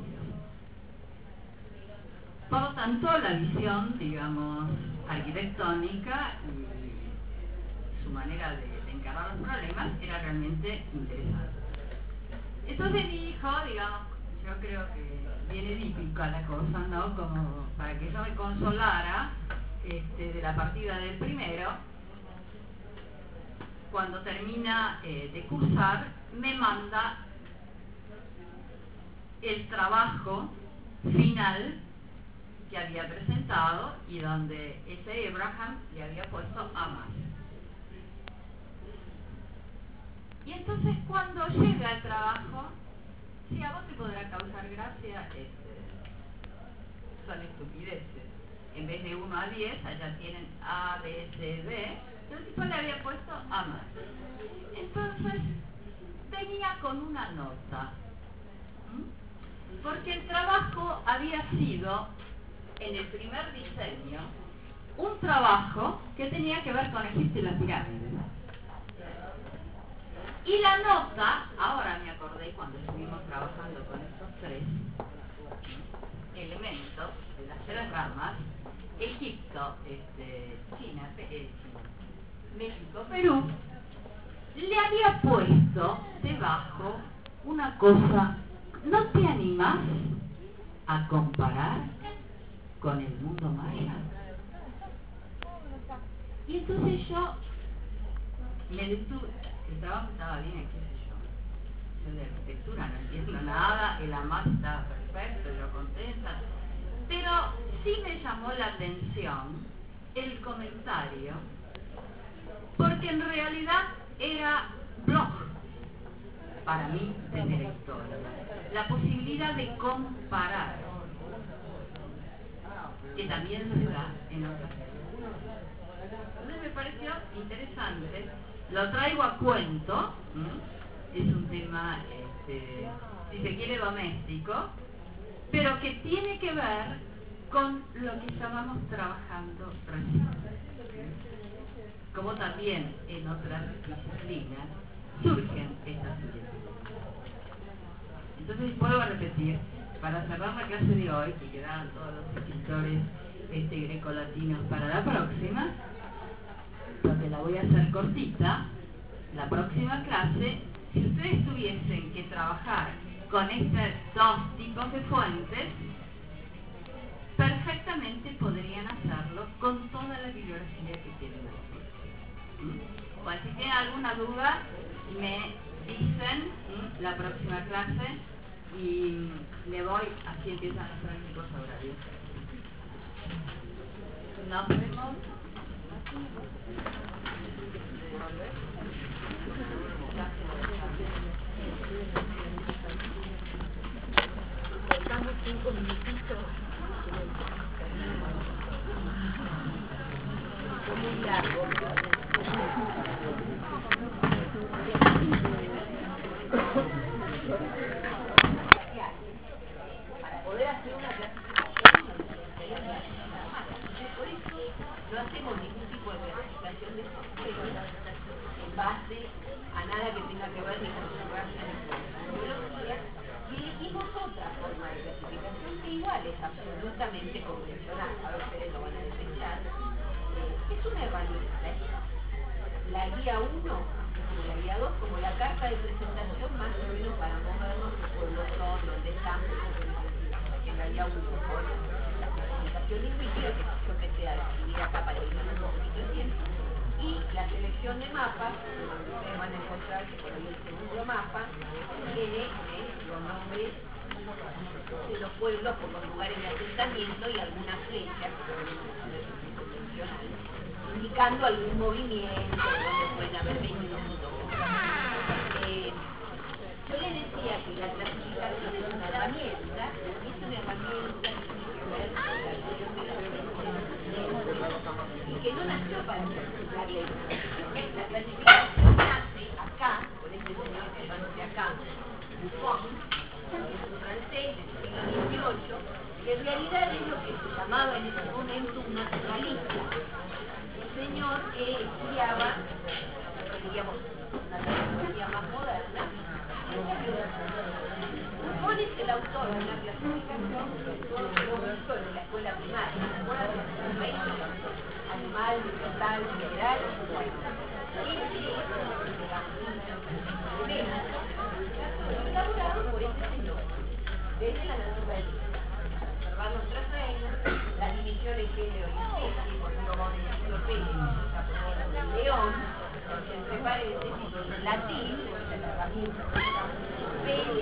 Por lo tanto, la visión, digamos, arquitectónica y su manera de, de encarar los problemas era realmente interesante. Entonces mi hijo, digamos, yo creo que viene típica la cosa, ¿no? Como para que yo me consolara este, de la partida del primero, cuando termina eh, de cursar, me manda el trabajo final que había presentado y donde ese Abraham le había puesto amas. Y entonces cuando llega el trabajo, sí, a vos te podrá causar gracia, este, son estupideces. En vez de uno a diez, allá tienen A, B, C, D, el tipo le había puesto amas. Entonces, venía con una nota. ¿Mm? Porque el trabajo había sido, en el primer diseño, un trabajo que tenía que ver con Egipto y las pirámides. Y la nota, ahora me acordé cuando estuvimos trabajando con estos tres elementos de las tres ramas, Egipto, este, China, eh, México, Perú, le había puesto debajo una cosa, ¿no te animas a comparar con el mundo maya? Y entonces yo me detuve, el trabajo estaba bien, qué sé yo, yo de arquitectura no entiendo nada, el amas estaba perfecto, yo contenta, pero sí me llamó la atención el comentario, porque en realidad era blog para mí de la historia, la posibilidad de comparar, que también se da en otras cosas. Entonces me pareció interesante, lo traigo a cuento, ¿m? Es un tema, este, si se quiere, doméstico, pero que tiene que ver con lo que estábamos trabajando recién. Como también en otras disciplinas surgen estas inquietudes. Entonces vuelvo a repetir, para cerrar la clase de hoy, que quedaban todos los escritores este, grecolatinos para la próxima, donde la voy a hacer cortita, la próxima clase, si ustedes tuviesen que trabajar con estos dos tipos de fuentes, perfectamente podrían hacerlo con toda la bibliografía que tienen aquí. ¿Mm? Bueno, si tienen alguna duda, me dicen ¿m? la próxima clase y le voy, así empiezan los prácticos horarios. Nos vemos. Estamos cinco minutitos. Muy largo. Para poder hacer una clasificación, por eso no hacemos ningún tipo de clasificación de software en base a nada que tenga que ver ni con su raza ni con su biología, y elegimos otra forma de clasificación que igual es absolutamente convencional, a ver ustedes lo van a detectar. Eh, es una herramienta, la guía uno y la guía dos como la carta de presentación más o menos para movernos qué pueblos son, dónde están, que en la guía uno con la clasificación lingüística, que yo empecé a escribir acá para ir un poquito de tiempo, y la selección de mapas, donde ustedes van a encontrar que por ahí el segundo mapa tiene eh, los nombres de los pueblos por los lugares de asentamiento y algunas flechas indicando algún movimiento donde pueden haber venido. Eh, yo les decía que la clasificación es una herramienta, y es una herramienta que tiene que ver con la cuestión de la y que no nació para clasificar leyes. La clasificación nace acá, con este señor que nace acá, Buffon, es un francés del siglo dieciocho, que en realidad es lo que se llamaba en ese momento un naturalista. Un señor que estudiaba, diríamos, una tecnología más moderna. Buffon es el autor de una clasificación que todos hemos visto en la escuela primaria, ¿se acuerdan? Animal, vegetal, mineral, bueno. Este es elaborado por este señor, desde la naturaleza. Observar nuestros reinos, la división en género y especie, por ejemplo, vamos a decir lo que está poniendo el león, entre paréntesis, latín, esa es la herramienta, peli,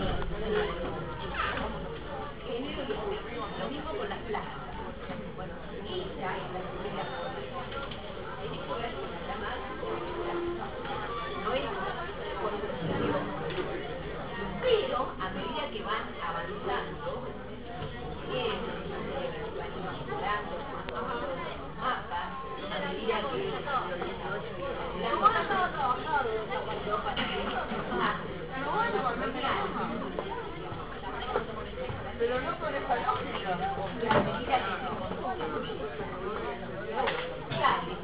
género y especie. Lo mismo con las plantas. Bueno, esta es la primera cosa. Tiene que ver con la llamada no es por evolución. Pero a medida que van avanzando, bien, van incorporando mapas, a medida que el siglo dieciocho y pero no con esa lógica. Y a medida que se construyen sociales,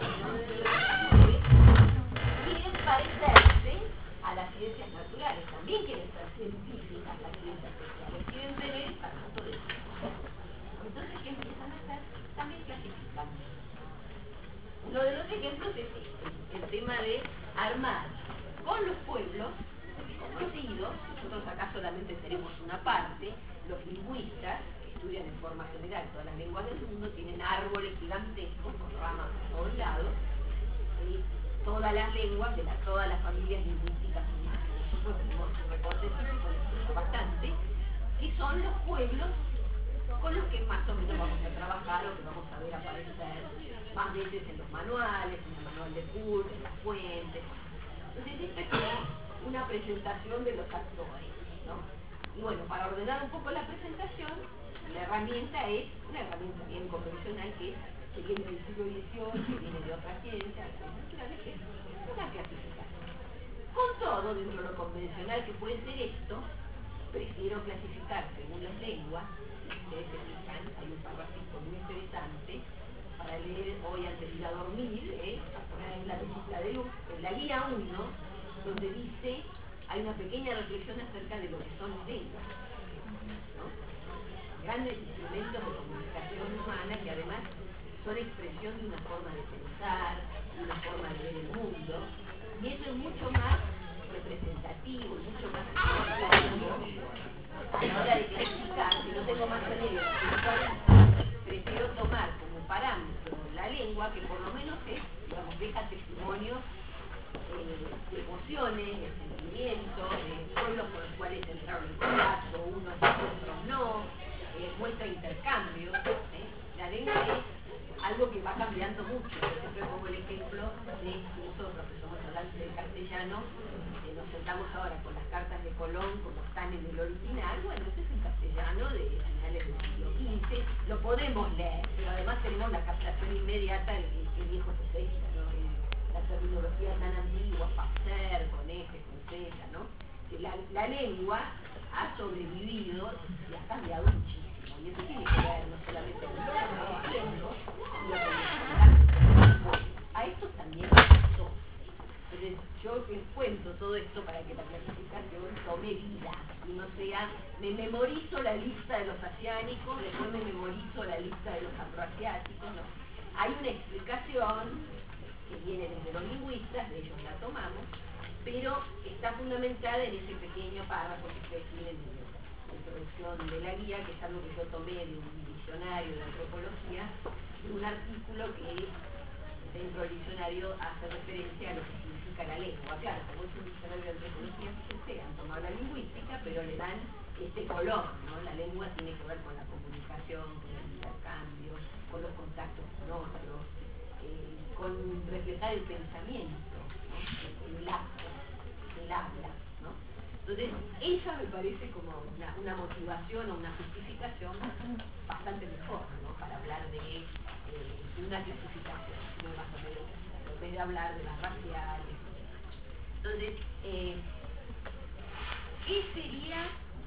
quieren parecerse a las ciencias naturales, también quieren ser científicas las ciencias sociales, quieren tener el pasato de eso. Entonces, ¿qué empiezan a hacer? También clasifican. Uno de los ejemplos es este, el tema de armar con los pueblos conocidos. Nosotros acá solamente tenemos una parte. Los lingüistas, que estudian en forma general todas las lenguas del mundo, tienen árboles gigantescos con ramas por todos lados, y todas las lenguas de la, todas las familias lingüísticas humanas. Nosotros tenemos un recorte típico, bastante, que son los pueblos con los que más o menos vamos a trabajar o que vamos a ver aparecer más veces en los manuales, en el manual de Pur, en las fuentes. Entonces esta es como una presentación de los actores, ¿no? Y bueno, para ordenar un poco la presentación, la herramienta es una herramienta bien convencional que, que viene del siglo dieciocho, que viene de otras ciencias, que es una clasificación. Con todo, dentro de lo convencional que puede ser esto, prefiero clasificar según las lenguas. Ustedes se fijan, hay un parrafito muy interesante para leer hoy antes de ir a dormir, ¿eh? En la visita de luz, en la guía uno, donde dice, hay una pequeña reflexión acerca de lo que son lenguas, ¿no? grandes instrumentos de comunicación humana que además son expresión de una forma de pensar, de una forma de ver el mundo, y eso es mucho más representativo, mucho más significativo a la hora de clasificar. Si no tengo más remedio, prefiero tomar como parámetro la lengua, que por lo menos es, digamos, deja testimonios eh, de emociones, de sentimientos, de pueblos con los cuales entraron en contacto, unos y otros no, eh, muestra intercambios. ¿eh? La lengua es algo que va cambiando mucho. Yo siempre pongo el ejemplo de nosotros que somos hablantes del castellano, eh, nos sentamos ahora con las cartas de Colón como están en el original. Bueno, ese es el castellano de finales del siglo quince, lo podemos leer, pero además tenemos la captación inmediata del que viejo es esta, ¿no? La terminología tan antigua, pasar, con F, con Z, ¿no? La, la lengua ha sobrevivido y ha cambiado muchísimo. Y eso tiene que ver no solamente con lo que estamos haciendo, sino con los a esto también me pasó. Entonces, yo les cuento todo esto para que la clasificación tome vida y no sea, me memorizo la lista de los asiánicos, después me memorizo la lista de los afroasiáticos, ¿no? Hay una explicación que viene desde los lingüistas, de ellos la tomamos, pero está fundamentada en ese pequeño párrafo que ustedes tienen en la introducción de la guía, que es algo que yo tomé de un diccionario de antropología, de un artículo que dentro del diccionario hace referencia a lo que significa la lengua. Claro, como es un diccionario de antropología, fíjense, han tomado la lingüística, pero le dan este color, ¿no? La lengua tiene que ver con la comunicación, con el intercambio, con los contactos con otros, eh, con reflejar el pensamiento, ¿no? el acto, el habla, ¿no? Entonces, esa me parece como una, una motivación o una justificación bastante mejor, ¿no? Para hablar de eh, una clasificación, no más o menos, en vez de hablar de las raciales. Entonces, eh, ¿qué sería,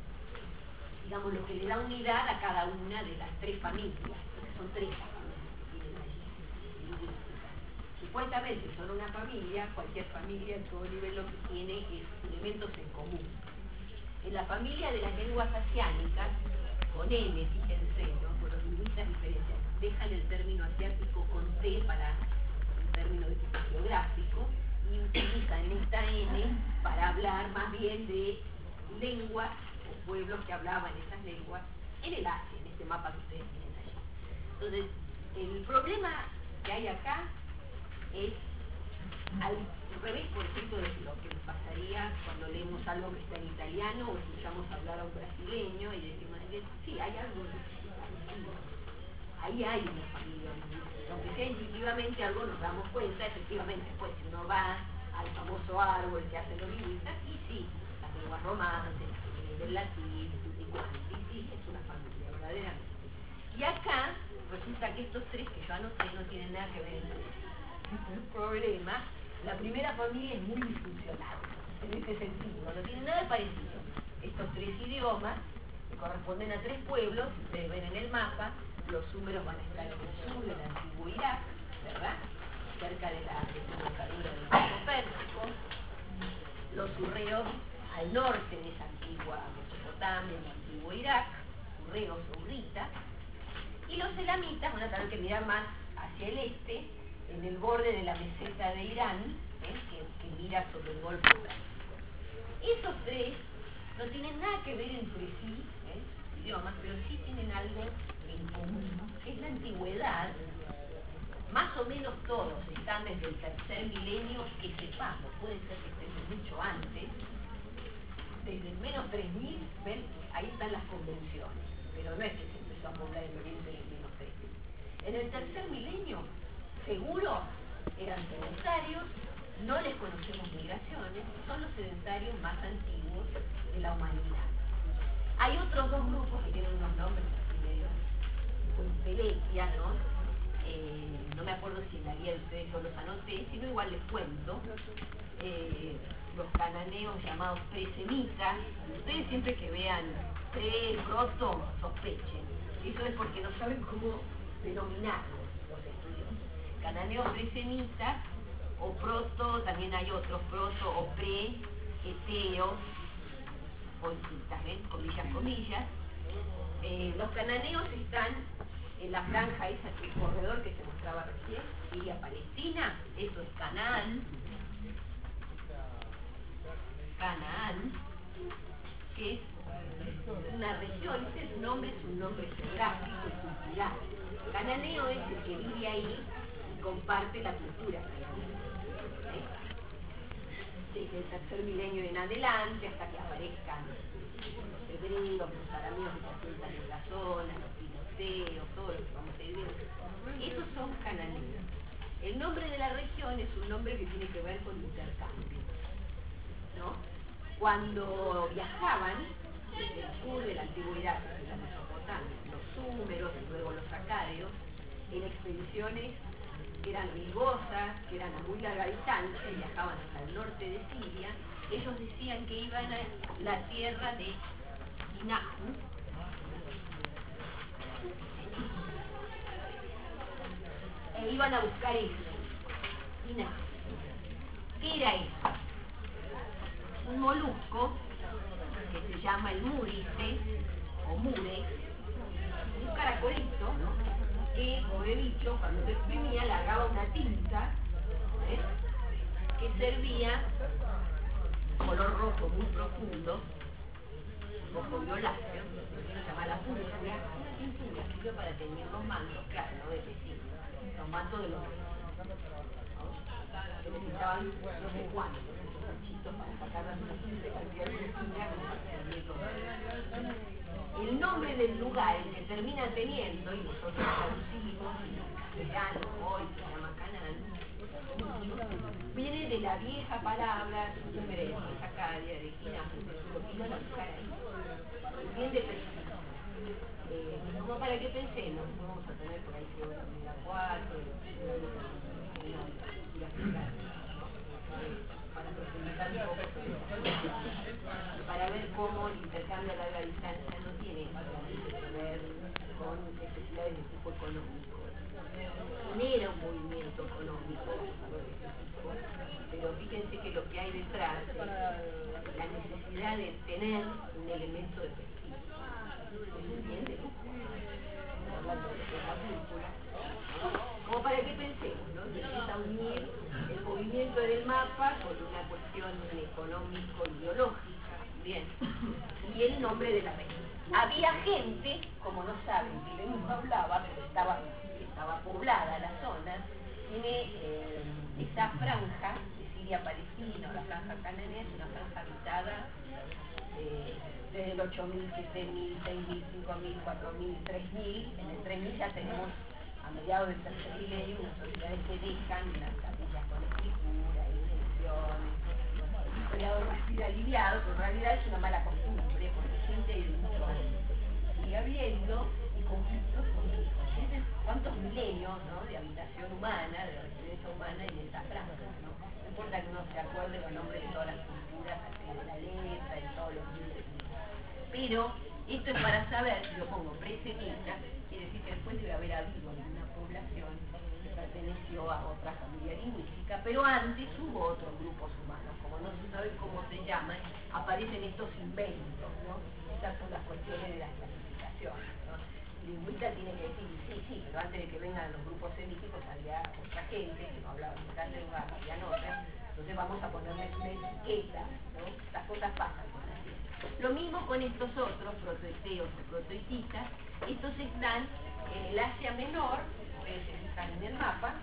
digamos, lo que le da unidad a cada una de las tres familias? Porque son tres familias que tienen allí, lingüísticas. Supuestamente son una familia, cualquier familia en todo nivel lo que tiene es elementos en común. En la familia de las lenguas asiánicas, con N, fíjense, ¿no? Por los lingüistas diferencian, dejan el término asiático con T para un término de tipo geográfico y utilizan esta N para hablar más bien de lenguas o pueblos que hablaban esas lenguas en el Asia, en este mapa que ustedes tienen allí. Entonces, el problema que hay acá es al revés, por ejemplo, de lo que nos pasaría cuando leemos algo que está en italiano o escuchamos hablar a un brasileño y decimos, sí, hay algo parecido. Ahí hay una familia lingüística. Aunque sea intuitivamente algo nos damos cuenta, efectivamente, pues si uno va al famoso árbol que hacen los lingüistas, y sí, las lenguas romances, del latín, y sí, sí, es una familia, verdaderamente. Y acá resulta que estos tres que yo anoté no tienen nada que ver entre sí. El problema, la primera familia es muy disfuncional, en ese sentido, no tiene nada parecido. Estos tres idiomas que corresponden a tres pueblos, ustedes ven en el mapa, los súmeros van a estar en el sur del antiguo Irak, ¿verdad? Cerca de la desembocadura del Golfo Pérsico, los surreos al norte de esa antigua Mesopotamia, el antiguo Irak, surreos o urritas, y los elamitas van a tener que mirar más hacia el este, en el borde de la meseta de Irán, ¿eh? que, que mira sobre el Golfo Pérsico. Esos tres no tienen nada que ver entre sí, ¿eh? idiomas, pero sí tienen algo en común, que es la antigüedad. Más o menos todos están desde el tercer milenio, que sepamos, puede ser que estén mucho antes, desde el menos tres mil, ven, ahí están las convenciones, pero no es que se empezó a poblar el Oriente en el menos tres mil. En el tercer milenio, seguro, eran sedentarios, no les conocemos migraciones, son los sedentarios más antiguos de la humanidad. Hay otros dos grupos que tienen unos nombres brasileños, con Peletia, ¿no? Eh, no me acuerdo si en la guía de ustedes yo los anoté, sino igual les cuento. Eh, los cananeos llamados presemitas, ustedes siempre que vean pre, proto, sospechen. Eso es porque no saben cómo denominarlos los estudiosos. Cananeos presemitas o proto, también hay otros proto o pre, eteo, o también comillas, comillas, eh, Eh, los cananeos están en la franja esa, el corredor que se mostraba recién, Siria-Palestina, eso es Canaán, Canaán, que es una región, ese nombre es un nombre geográfico y cultural. Cananeo es el que vive ahí y comparte la cultura cananea. ¿Eh? Desde el tercer milenio en adelante, hasta que aparezcan los hebreos, los arameos que se asientan en la zona, los filisteos, todo lo que vamos a ir viendo. Esos son cananeos. El nombre de la región es un nombre que tiene que ver con intercambio, ¿no? Cuando viajaban desde el sur de la antigüedad, desde la Mesopotamia, los súmeros y luego los acadios, en expediciones que eran riesgosas, que eran a muy larga distancia, y viajaban hasta el norte de Siria, ellos decían que iban a la tierra de Siná. E iban a buscar eso, Siná. ¿Qué era eso? Un molusco que se llama el múrice o murex, un caracolito, ¿no? Que, pobre bicho, cuando se exprimía largaba una tinta, ¿eh? Que servía color rojo muy profundo, rojo violáceo, que se llama la púrpura, una tintura que sirve para teñir los mantos, claro, no de vecinos, los mantos de los vecinos, ¿no? Que necesitaban no sé cuántos, esos bichitos para sacar las tintas de cualquier tintura como para teñir los mantos. El nombre del lugar, el que termina teniendo, y nosotros traducimos en castellano hoy, se llama Canaán, viene de la vieja palabra sumeria, acadia, de Quinaje, lo que iban a buscar ahí. Bien de preciso. Eh, como para que pensemos, vamos a tener por ahí geografía cuatro, para profundizar un poco, para ver cómo el intercambio a larga distancia no tiene que ver con necesidades de tipo económico. Genera un movimiento económico, pero fíjense que lo que hay detrás es la necesidad de tener un elemento de prestigio. Es un bien de lujo, hablando de la película, como para que pensemos, ¿no? Se empieza a unir el movimiento del mapa con una cuestión económico-ideológica, bien, y el nombre de la región. Había gente, como no saben, que de no hablaba, pero estaba, estaba poblada la zona, tiene eh, esa franja de Siria-Palestina, la franja cananea, es una franja habitada eh, desde el ocho mil, siete mil, seis mil, cinco mil, cuatro mil, tres mil, en el tres mil ya tenemos a mediados del tercer milenio unas sociedades que dejan unas capillas con escritura, inscripciones, un historiador respira aliviado, pero en realidad es una mala costumbre, porque gente de mucho años sigue habiendo y conflictos con cuántos milenios, ¿no? De habitación humana, de residencia humana en esa franja, ¿no? No importa que uno se acuerde los nombres de todas las culturas, de la letra, de todos los libros. Pero esto es para saber, si yo pongo presemita, quiere decir que después debe haber habido alguna población que perteneció a otra familia lingüística, pero antes hubo otros grupos humanos, como no se sabe cómo se llaman, aparecen estos inventos, ¿no? Estas son las cuestiones de las clasificaciones, ¿no? El lingüista tiene que decir, sí, sí, pero antes de que vengan los grupos semíticos había otra gente que no hablaba en tal lugar, había otras, entonces vamos a ponerles una etiqueta, ¿no? Estas cosas pasan con la ciencia. Lo mismo con estos otros, protoeteos o protohititas, estos están en el Asia Menor, ustedes están en el mapa,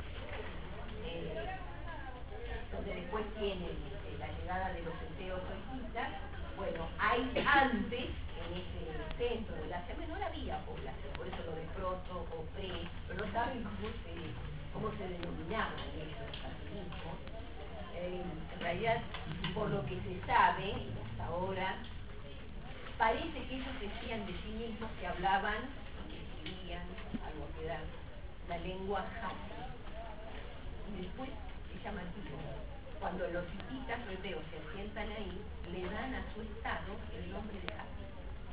eh, donde después tienen eh, la llegada de los eteos o hititas. Bueno, hay antes, en ese centro del Asia Menor había población, por eso lo de proto o pre, pero no saben cómo se, cómo se denominaban ellos a sí mismos. Eh, en realidad, por lo que se sabe hasta ahora, parece que ellos decían de sí mismos que hablaban, que escribían, algo que era la lengua hasi. Y después se llaman hititas. Cuando los hititas o heteos se asientan ahí, le dan a su estado el nombre de hasi.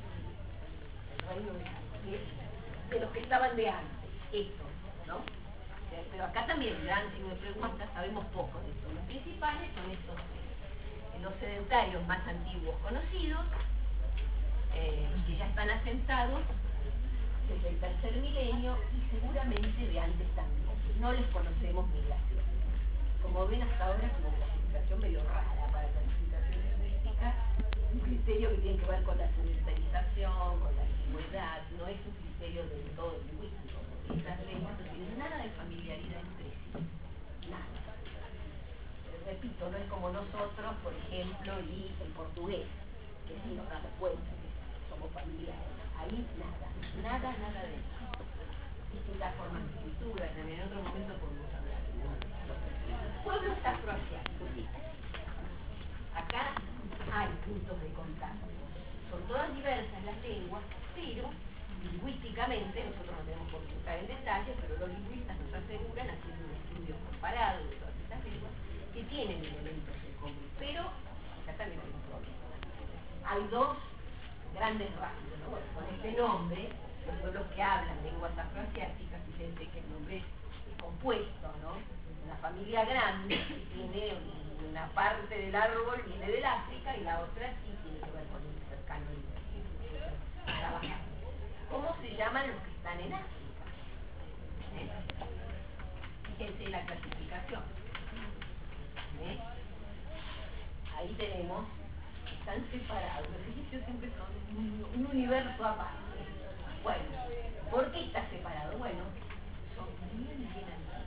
El reino de hasi, de los que estaban de antes, estos, ¿no? Pero acá también, gran signo de pregunta, sabemos poco de esto. Los principales son estos tres. Los sedentarios más antiguos conocidos, eh, que ya están asentados desde el tercer milenio y seguramente de antes también. No les conocemos migración. Como ven, hasta ahora es una clasificación medio rara para clasificación lingüística, un criterio que tiene que ver con la sedentarización, con la antigüedad, no es un criterio del todo lingüístico, porque estas lenguas no tienen nada de familiaridad entre sí, nada. Eh, repito, no es como nosotros, por ejemplo, y el portugués, que sí nos damos cuenta que somos familiares. Ahí nada, nada, nada de eso. Distintas formas de escritura, también en otro momento podemos hablar. Pueblos afroasiáticos, sí. Acá hay puntos de contacto. Son todas diversas las lenguas, pero lingüísticamente, nosotros no tenemos por qué entrar en detalles, pero los lingüistas nos aseguran, haciendo un estudio comparado de todas estas lenguas, que tienen elementos en común. Pero acá también hay un problema. Hay dos grandes rasgos, ¿no? Con este nombre, los pueblos que hablan lenguas afroasiáticas, fíjense que el nombre es compuesto, ¿no? Una familia grande que tiene una parte del árbol viene del África y la otra sí tiene que ver con el cercano oriente. ¿Cómo se llaman los que están en África? ¿Eh? Fíjense la clasificación. ¿Eh? Ahí tenemos, están separados. Los egipcios siempre son un, un universo aparte. Bueno, ¿por qué está separado? Bueno, son bien, bien antiguos.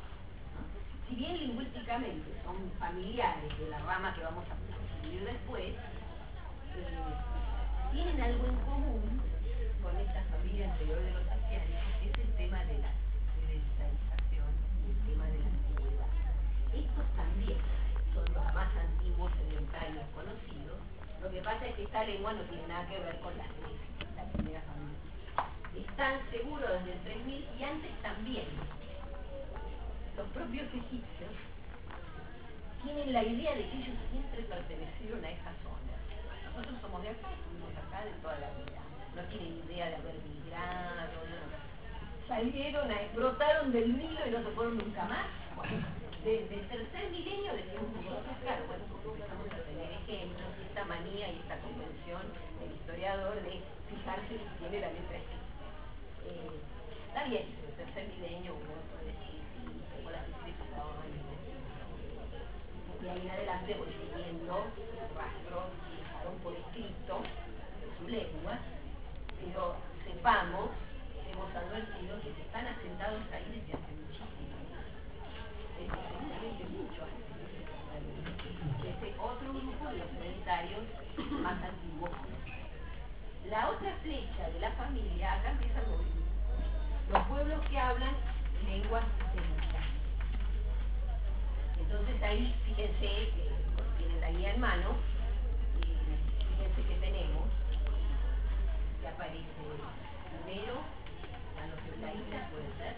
Si bien lingüísticamente son familiares de la rama que vamos a escribir después, eh, tienen algo en común con esta familia anterior de los asiáticos, que es el tema de la sedentarización y el tema de la antigüedad. Estos también son los más antiguos sedentarios conocidos. Lo que pasa es que esta lengua no tiene nada que ver con la de la primera familia. Están seguros desde el tres mil y antes también. Los propios egipcios tienen la idea de que ellos siempre pertenecieron a esa zona. Nosotros somos de acá, estuvimos acá de toda la vida. No tienen idea de haber migrado, no. Salieron, a, brotaron del Nilo y no se fueron nunca más. Bueno, desde el tercer milenio decimos nosotros, claro, bueno, porque empezamos a tener ejemplos, esta manía y esta convención del historiador de fijarse si tiene la letra escrita. Eh, está bien, el tercer milenio uno puede decir como las descripciones y ahí en adelante voy siguiendo el rastro que dejaron por escrito de su lengua, pero sepamos, hemos advertido que están asentados ahí desde hace muchísimo, desde seguramente mucho antes de ese otro grupo de los sedentarios más antiguos. La otra flecha de la familia, acá empieza a morir. Los pueblos que hablan lenguas semitas. Entonces ahí, fíjense, que tienen la guía en mano, y fíjense que tenemos, que aparece primero, a los eulaitas, puede ser,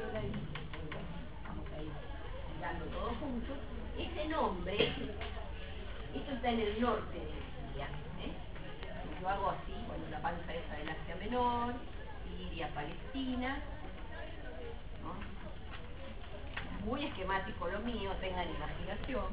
vamos a ir mirando todos juntos. Ese nombre, esto está en el norte de Siria, ¿eh? Yo hago así, bueno, la panza esa del Asia Menor, Siria, Palestina, ¿no? Muy esquemático lo mío, tengan imaginación.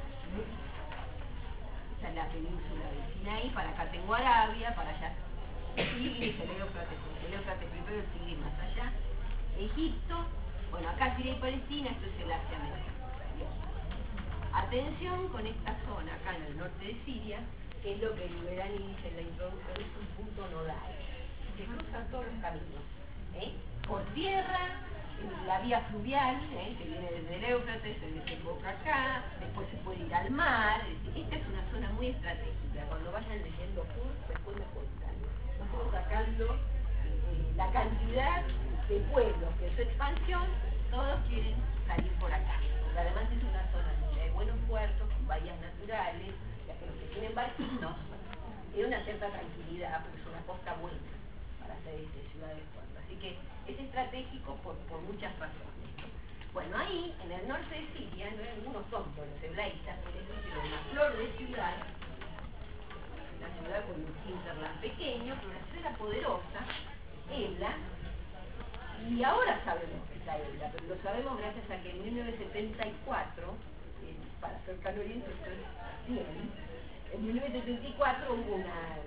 Esta es la península del Sinaí, para acá tengo Arabia, para allá Tigris, el Éufrates, el Éufrates primero, el Tigris más allá, Egipto, bueno, acá Siria y Palestina, esto es el Asia Menor. Bien. Atención con esta zona, acá en el norte de Siria, que es lo que Liberani dice en la introducción, es un punto nodal. Se cruzan todos los caminos, ¿eh? Por tierra, la vía fluvial, ¿eh? Que viene desde el Éufrates, se desemboca acá, después se puede ir al mar. Es decir, esta es una zona muy estratégica. Cuando vayan leyendo Kurt, después me cuentan. Nosotros sacando eh, la cantidad de pueblos que en su expansión, todos quieren salir por acá. Porque además es una zona donde hay buenos puertos, con bahías naturales, ya que los que tienen barquitos tienen una cierta tranquilidad, porque es una costa buena para hacer este, ciudades puertos. Así que es estratégico por, por muchas razones. Bueno, ahí, en el norte de Siria, no hay ningunos tontos, los eulaitas, pero es una flor de ciudad, una ciudad con un hinterland pequeño, pero una ciudad poderosa, Ebla, y ahora sabemos que está Ebla, pero lo sabemos gracias a que en mil novecientos setenta y cuatro, eh, para Cercano Oriente esto es bien, en mil novecientos setenta y cuatro hubo una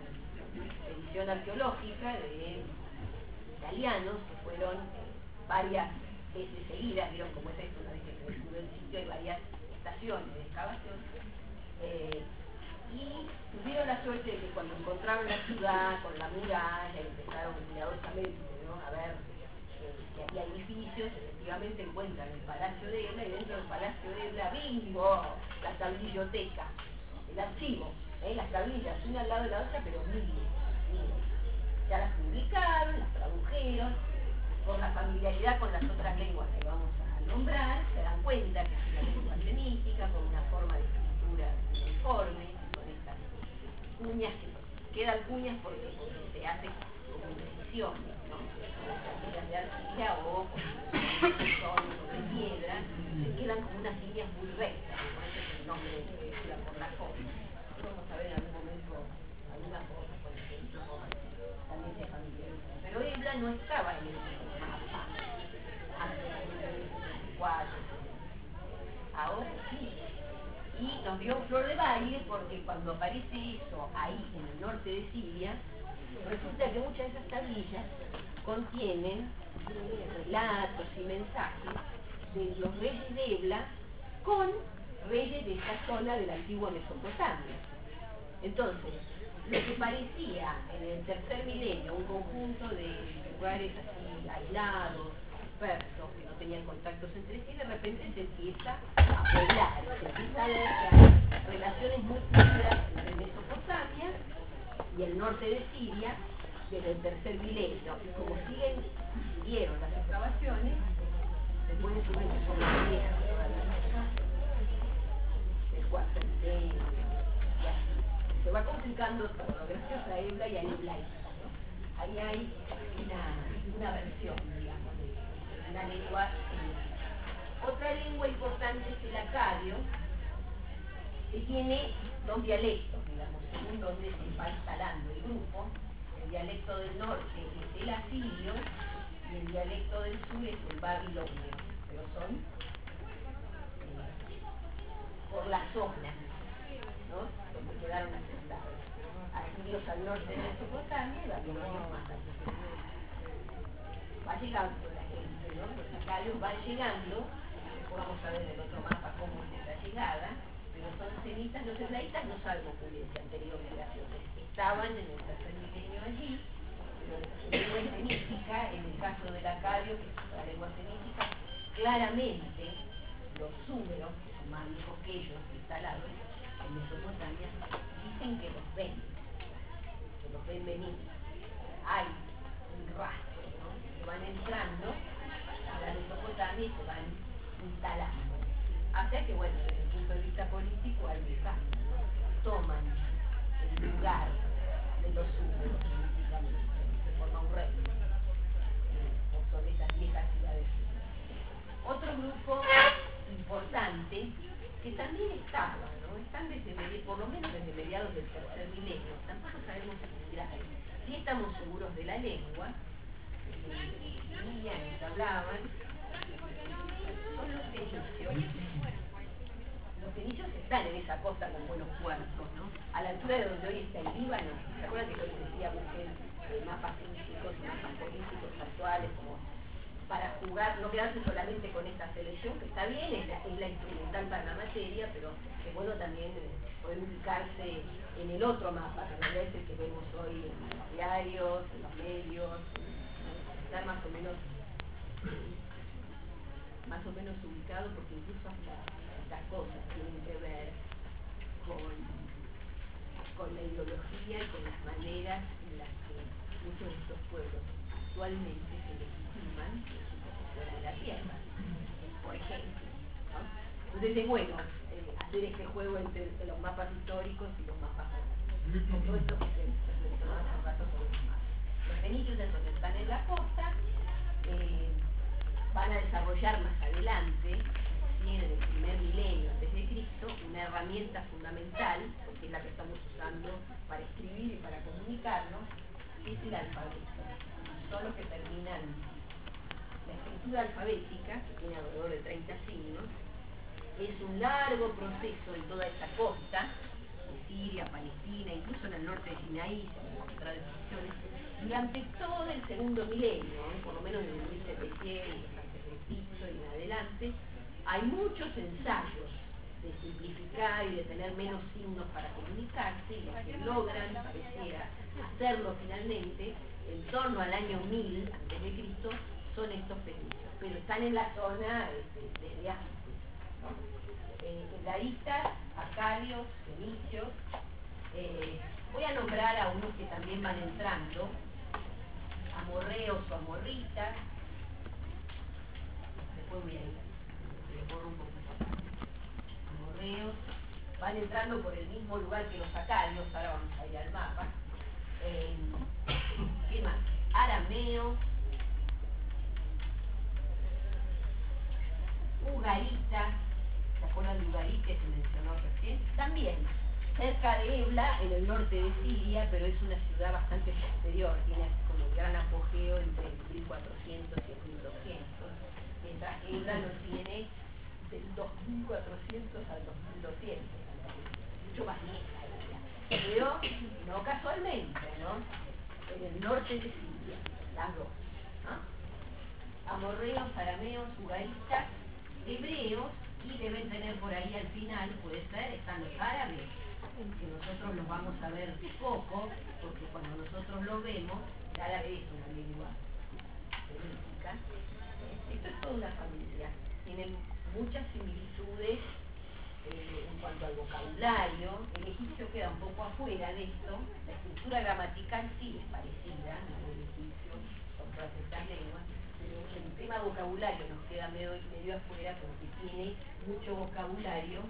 expedición arqueológica de italianos que fueron varias veces seguidas, vieron cómo es esto, una vez que se descubrió el sitio hay varias estaciones de excavación, eh, y tuvieron la suerte de que cuando encontraron la ciudad con la muralla empezaron cuidadosamente, ¿no?, a ver eh, que había edificios, efectivamente encuentran el Palacio de Ebla, y dentro del Palacio de Ebla, bingo, la tablilloteca, el archivo, ¿eh? Las tablillas una al lado de la otra, pero miles, miles. Ya las publicaron, las tradujeron, por la familiaridad con las otras lenguas que vamos a nombrar, se dan cuenta que es una lengua semítica, con una forma de escritura uniforme, con estas cuñas que quedan cuñas porque, porque se hace como incisiones, ¿no? Las tablillas de arcilla o con de piedra, se quedan como unas líneas muy rectas, por eso es el nombre de escritura por la forma. Vamos a ver en algún momento algunas cosas, por ejemplo, también se familiarizan. Pero Ebla no estaba en el mapa antes de mil novecientos sesenta y cuatro. Ahora sí. Y nos dio flor de baile porque cuando aparece eso ahí en el norte de Siria, resulta que muchas de esas tablillas contienen relatos y mensajes de los reyes de Ebla con reyes de esta zona de la antigua Mesopotamia. Entonces, lo que parecía en el tercer milenio un conjunto de lugares así aislados, dispersos, que no tenían contactos entre sí, de repente se empieza a poblar, se empieza a ver que hay relaciones muy claras entre Mesopotamia y el norte de Siria desde el tercer milenio. Y como siguen, siguieron las excavaciones, se puede subir que son las viejas del cuarto milenio, y así. Se va complicando todo, gracias a Ebla y a Eblaísta, ¿no? Ahí hay una, una versión, digamos, de una lengua. Eh. Otra lengua importante es el acadio, que tiene dos dialectos, digamos, según donde se va instalando el grupo. El dialecto del norte es el asirio y el dialecto del sur es el babilonio, pero son eh, por la zona, ¿no?, donde quedaron asentados. Asirios al norte de Mesopotamia y babilonios más al sur. Va llegando la gente, ¿no? Los acarios van llegando, después vamos a ver en el otro mapa cómo es esa llegada, pero son semitas. Los eslaitas no sabemos muy bien si han tenido migraciones, estaban en el tercer milenio allí, pero la lengua semítica, en el caso del acadio, que es la lengua semítica, claramente los súmeros, que son más viejos que ellos, instalados en Mesopotamia, dicen que los ven, que los ven venir. Hay un rastro, ¿no?, que van entrando a la Mesopotamia y se van instalando. Hasta que, bueno, desde el punto de vista político hay un cambio, ¿no? Toman el lugar de los súmeros políticamente, se forma un reino eh, sobre esas viejas ciudades. Otro grupo importante que también estaba, ¿no?, están desde, por lo menos desde mediados del tercer milenio, tampoco sabemos si grave. Sí estamos seguros de la lengua, eh, que hablaban, son los fenicios. Los fenicios están en esa costa con buenos puertos, ¿no?, a la altura de donde hoy está el Líbano. ¿Se acuerdan que hoy decía busquen eh, mapas físicos y mapas políticos actuales como para jugar, no quedarse solamente con esta selección, que está bien, es la, es la instrumental para la materia, pero es bueno también eh, poder ubicarse en el otro mapa, que en realidad es el que vemos hoy en los diarios, en los medios, eh, estar más o menos más o menos ubicado, porque incluso hasta estas cosas tienen que ver con, con la ideología y con las maneras en las que muchos de estos pueblos actualmente se legitiman fuera de la tierra, por ejemplo, ¿no? Entonces es bueno eh, hacer este juego entre, entre los mapas históricos y los mapas con todo esto que se reflexionaba hace un rato sobre los mapas. Los fenicios, esos que están en la costa, eh, van a desarrollar más adelante, ¿sí?, en el primer milenio antes de Cristo, una herramienta fundamental, porque es la que estamos usando para escribir y para comunicarnos, que es el alfabeto. Son los que terminan la escritura alfabética, que tiene alrededor de treinta signos. Es un largo proceso en toda esa costa, Siria, Palestina, incluso en el norte de Sinaí, se han encontrado inscripciones, durante todo el segundo milenio, ¿eh? Por lo menos desde mil setecientos antes de Cristo y en adelante, hay muchos ensayos de simplificar y de tener menos signos para comunicarse, y los que logran, pareciera, hacerlo finalmente, en torno al año mil antes de Cristo, son estos fenicios, pero están en la zona este, desde antes, ¿no? Eh, Gaítas, acadios, fenicios. Eh, voy a nombrar a unos que también van entrando, amorreos o amorritas. Después voy a ir, le borro un poquito. Amorreos, van entrando por el mismo lugar que los acadios, ahora vamos a ir al mapa. Eh, ¿Qué más? Arameos, Ugaritas, ¿se acuerdan de Ugarit que se mencionó recién? También, cerca de Ebla, en el norte de Siria, pero es una ciudad bastante posterior, tiene como un gran apogeo entre mil cuatrocientos y mil doscientos, mientras que Ebla lo tiene del dos mil cuatrocientos al dos mil doscientos, mucho más vieja ella, pero no casualmente, ¿no? En el norte de Siria, las dos, ¿no? Amorreos, arameos, ugaritas, hebreos, y deben tener por ahí al final, puede ser, están los árabes, que nosotros los vamos a ver poco, porque cuando nosotros los vemos, el árabe es una lengua semítica. Esto es toda una familia, tienen muchas similitudes eh, en cuanto al vocabulario. El egipcio queda un poco afuera de esto, la estructura gramatical sí es parecida, la del egipcio, con todas estas lenguas, pero el tema vocabulario nos queda medio, medio afuera porque tiene mucho vocabulario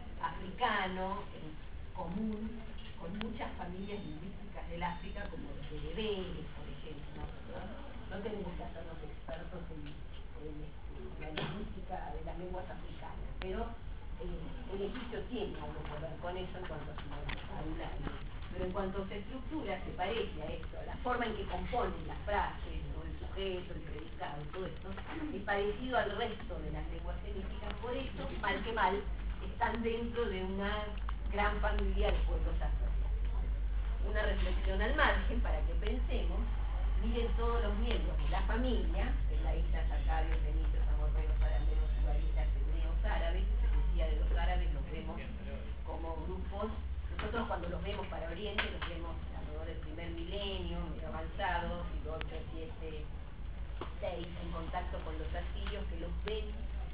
africano, en común, con muchas familias lingüísticas del África, como los bereberes, por ejemplo, ¿no? No tenemos que hacernos expertos en, en, en la lingüística de las lenguas africanas, pero eh, el egipcio tiene algo que ver con eso en cuanto a su vocabulario. Pero en cuanto a su estructura, se parece a esto, a la forma en que componen las frases, ¿no? El sujeto, el predicado, todo esto, es parecido al resto de las lenguas semíticas, por eso, mal que mal, están dentro de una gran familia de pueblos asociados. Una reflexión al margen para que pensemos, miren todos los miembros de la familia, gaítas, acadios, fenicios, amorreos, arameos, ugaritas, hebreos, árabes, decía de los árabes, los vemos como grupos. Nosotros cuando los vemos para Oriente, los vemos alrededor del primer milenio, medio avanzados, siglo ocho, siete, seis, en contacto con los asirios, que los ven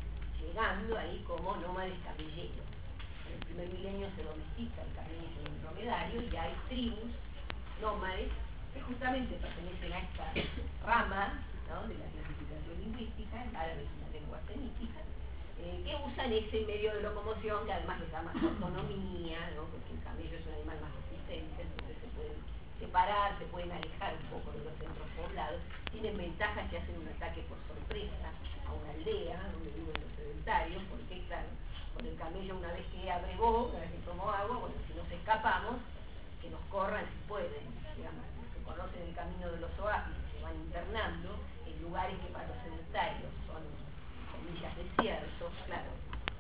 llegando ahí como nómades camelleros. En el primer milenio se domestica el camello y el dromedario, y hay tribus nómades que justamente pertenecen a esta rama, ¿no?, de la clasificación lingüística. El árabe es una lengua semítica, Eh, que usan ese medio de locomoción que además les da más autonomía, ¿no? Porque el camello es un animal más resistente, entonces se pueden separar, se pueden alejar un poco de los centros poblados, tienen ventajas que hacen un ataque por sorpresa a una aldea donde viven los sedentarios, porque claro, con el camello una vez que abrevó, una vez que tomó agua, bueno, si nos escapamos, que nos corran si pueden, digamos, que conocen el camino de los oasis, se van internando en lugares que para los sedentarios son comillas desiertos, claro,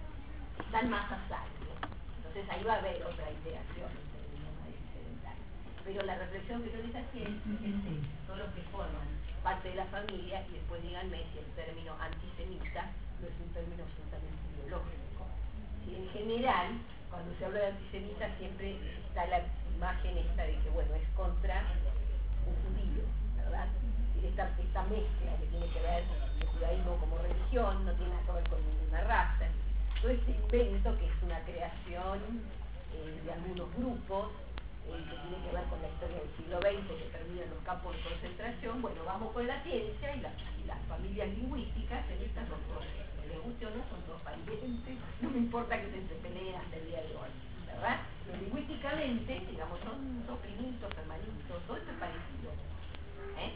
están más a salvo. Entonces ahí va a haber otra interacción entre el nómada y el sedentario. Pero la reflexión que yo les hacía es, es todos los que forman parte de la familia, y después díganme si el término antisemita no es un término absolutamente ideológico. Si en general, cuando se habla de antisemita, siempre está la imagen esta de que, bueno, es contra un judío, ¿verdad? Esta, esta mezcla que tiene que ver el judaísmo como religión, no tiene nada que ver con ninguna raza. Todo este invento que es una creación eh, de algunos grupos, eh, que tiene que ver con la historia del siglo veinte, que termina en los campos de concentración. Bueno, vamos con la ciencia y, la, y las familias lingüísticas, en estas son todos, les guste o no, son todos parientes, no me importa que se peleen hasta el día de hoy, ¿verdad? Pero lingüísticamente, digamos, son dos primitos, hermanitos, todo esto es parecido, ¿eh?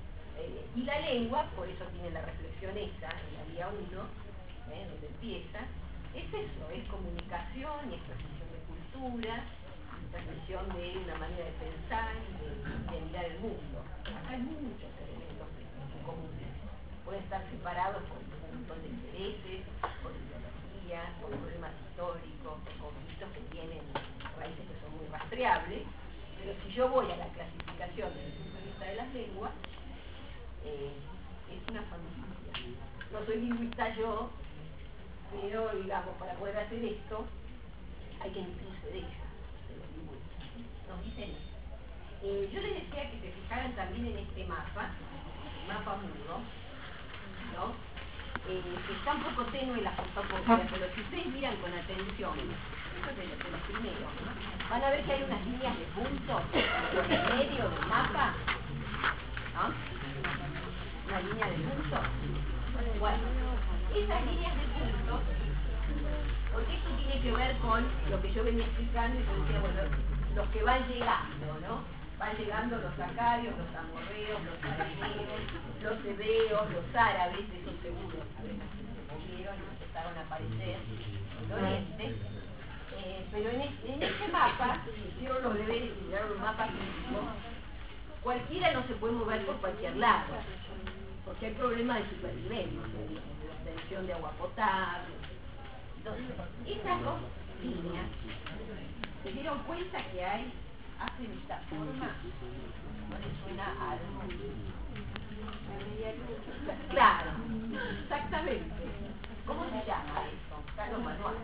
Eh, y la lengua, por eso tiene la reflexión esa en la guía uno, eh, donde empieza, es eso, es comunicación y es transmisión de cultura, transmisión de una manera de pensar y de, de mirar el mundo. Acá hay muchos elementos en común. Pueden estar separados por un montón de intereses, por ideologías, por problemas históricos, por conflictos que tienen raíces que son muy rastreables, pero si yo voy a la clasificación desde el punto de vista de las lenguas, eh, es una fantasía. No soy lingüista yo, pero digamos, para poder hacer esto, hay que nutrirse de ella, de los lingüistas. Nos dicen eso. Eh, yo les decía que se fijaran también en este mapa, el mapa mudo, ¿no? Eh, que está un poco tenue la fotocopia, pero si ustedes miran con atención, eso es de los, de los primeros, ¿no? Van a ver que hay unas líneas de puntos por el medio del mapa, ¿no? Una línea de puntos. Bueno, esas líneas de puntos, porque esto tiene que ver con lo que yo venía explicando y yo decía, bueno, los que van llegando, ¿no? Van llegando los acarios, los amorreos, los arameos, los hebreos, los árabes, esos seguros, además que se movieron y empezaron a aparecer en el Oriente. Eh, pero en este, en este mapa, si hicieron los deberes y miraron un mapa físico, cualquiera no se puede mover por cualquier lado, porque hay problemas de supervivencia, digamos, de obtención de agua potable. Entonces, estas dos líneas, ¿se dieron cuenta que hay? Hacen esta forma, no les suena algo. Claro, exactamente. ¿Cómo se llama eso? Está en los manuales.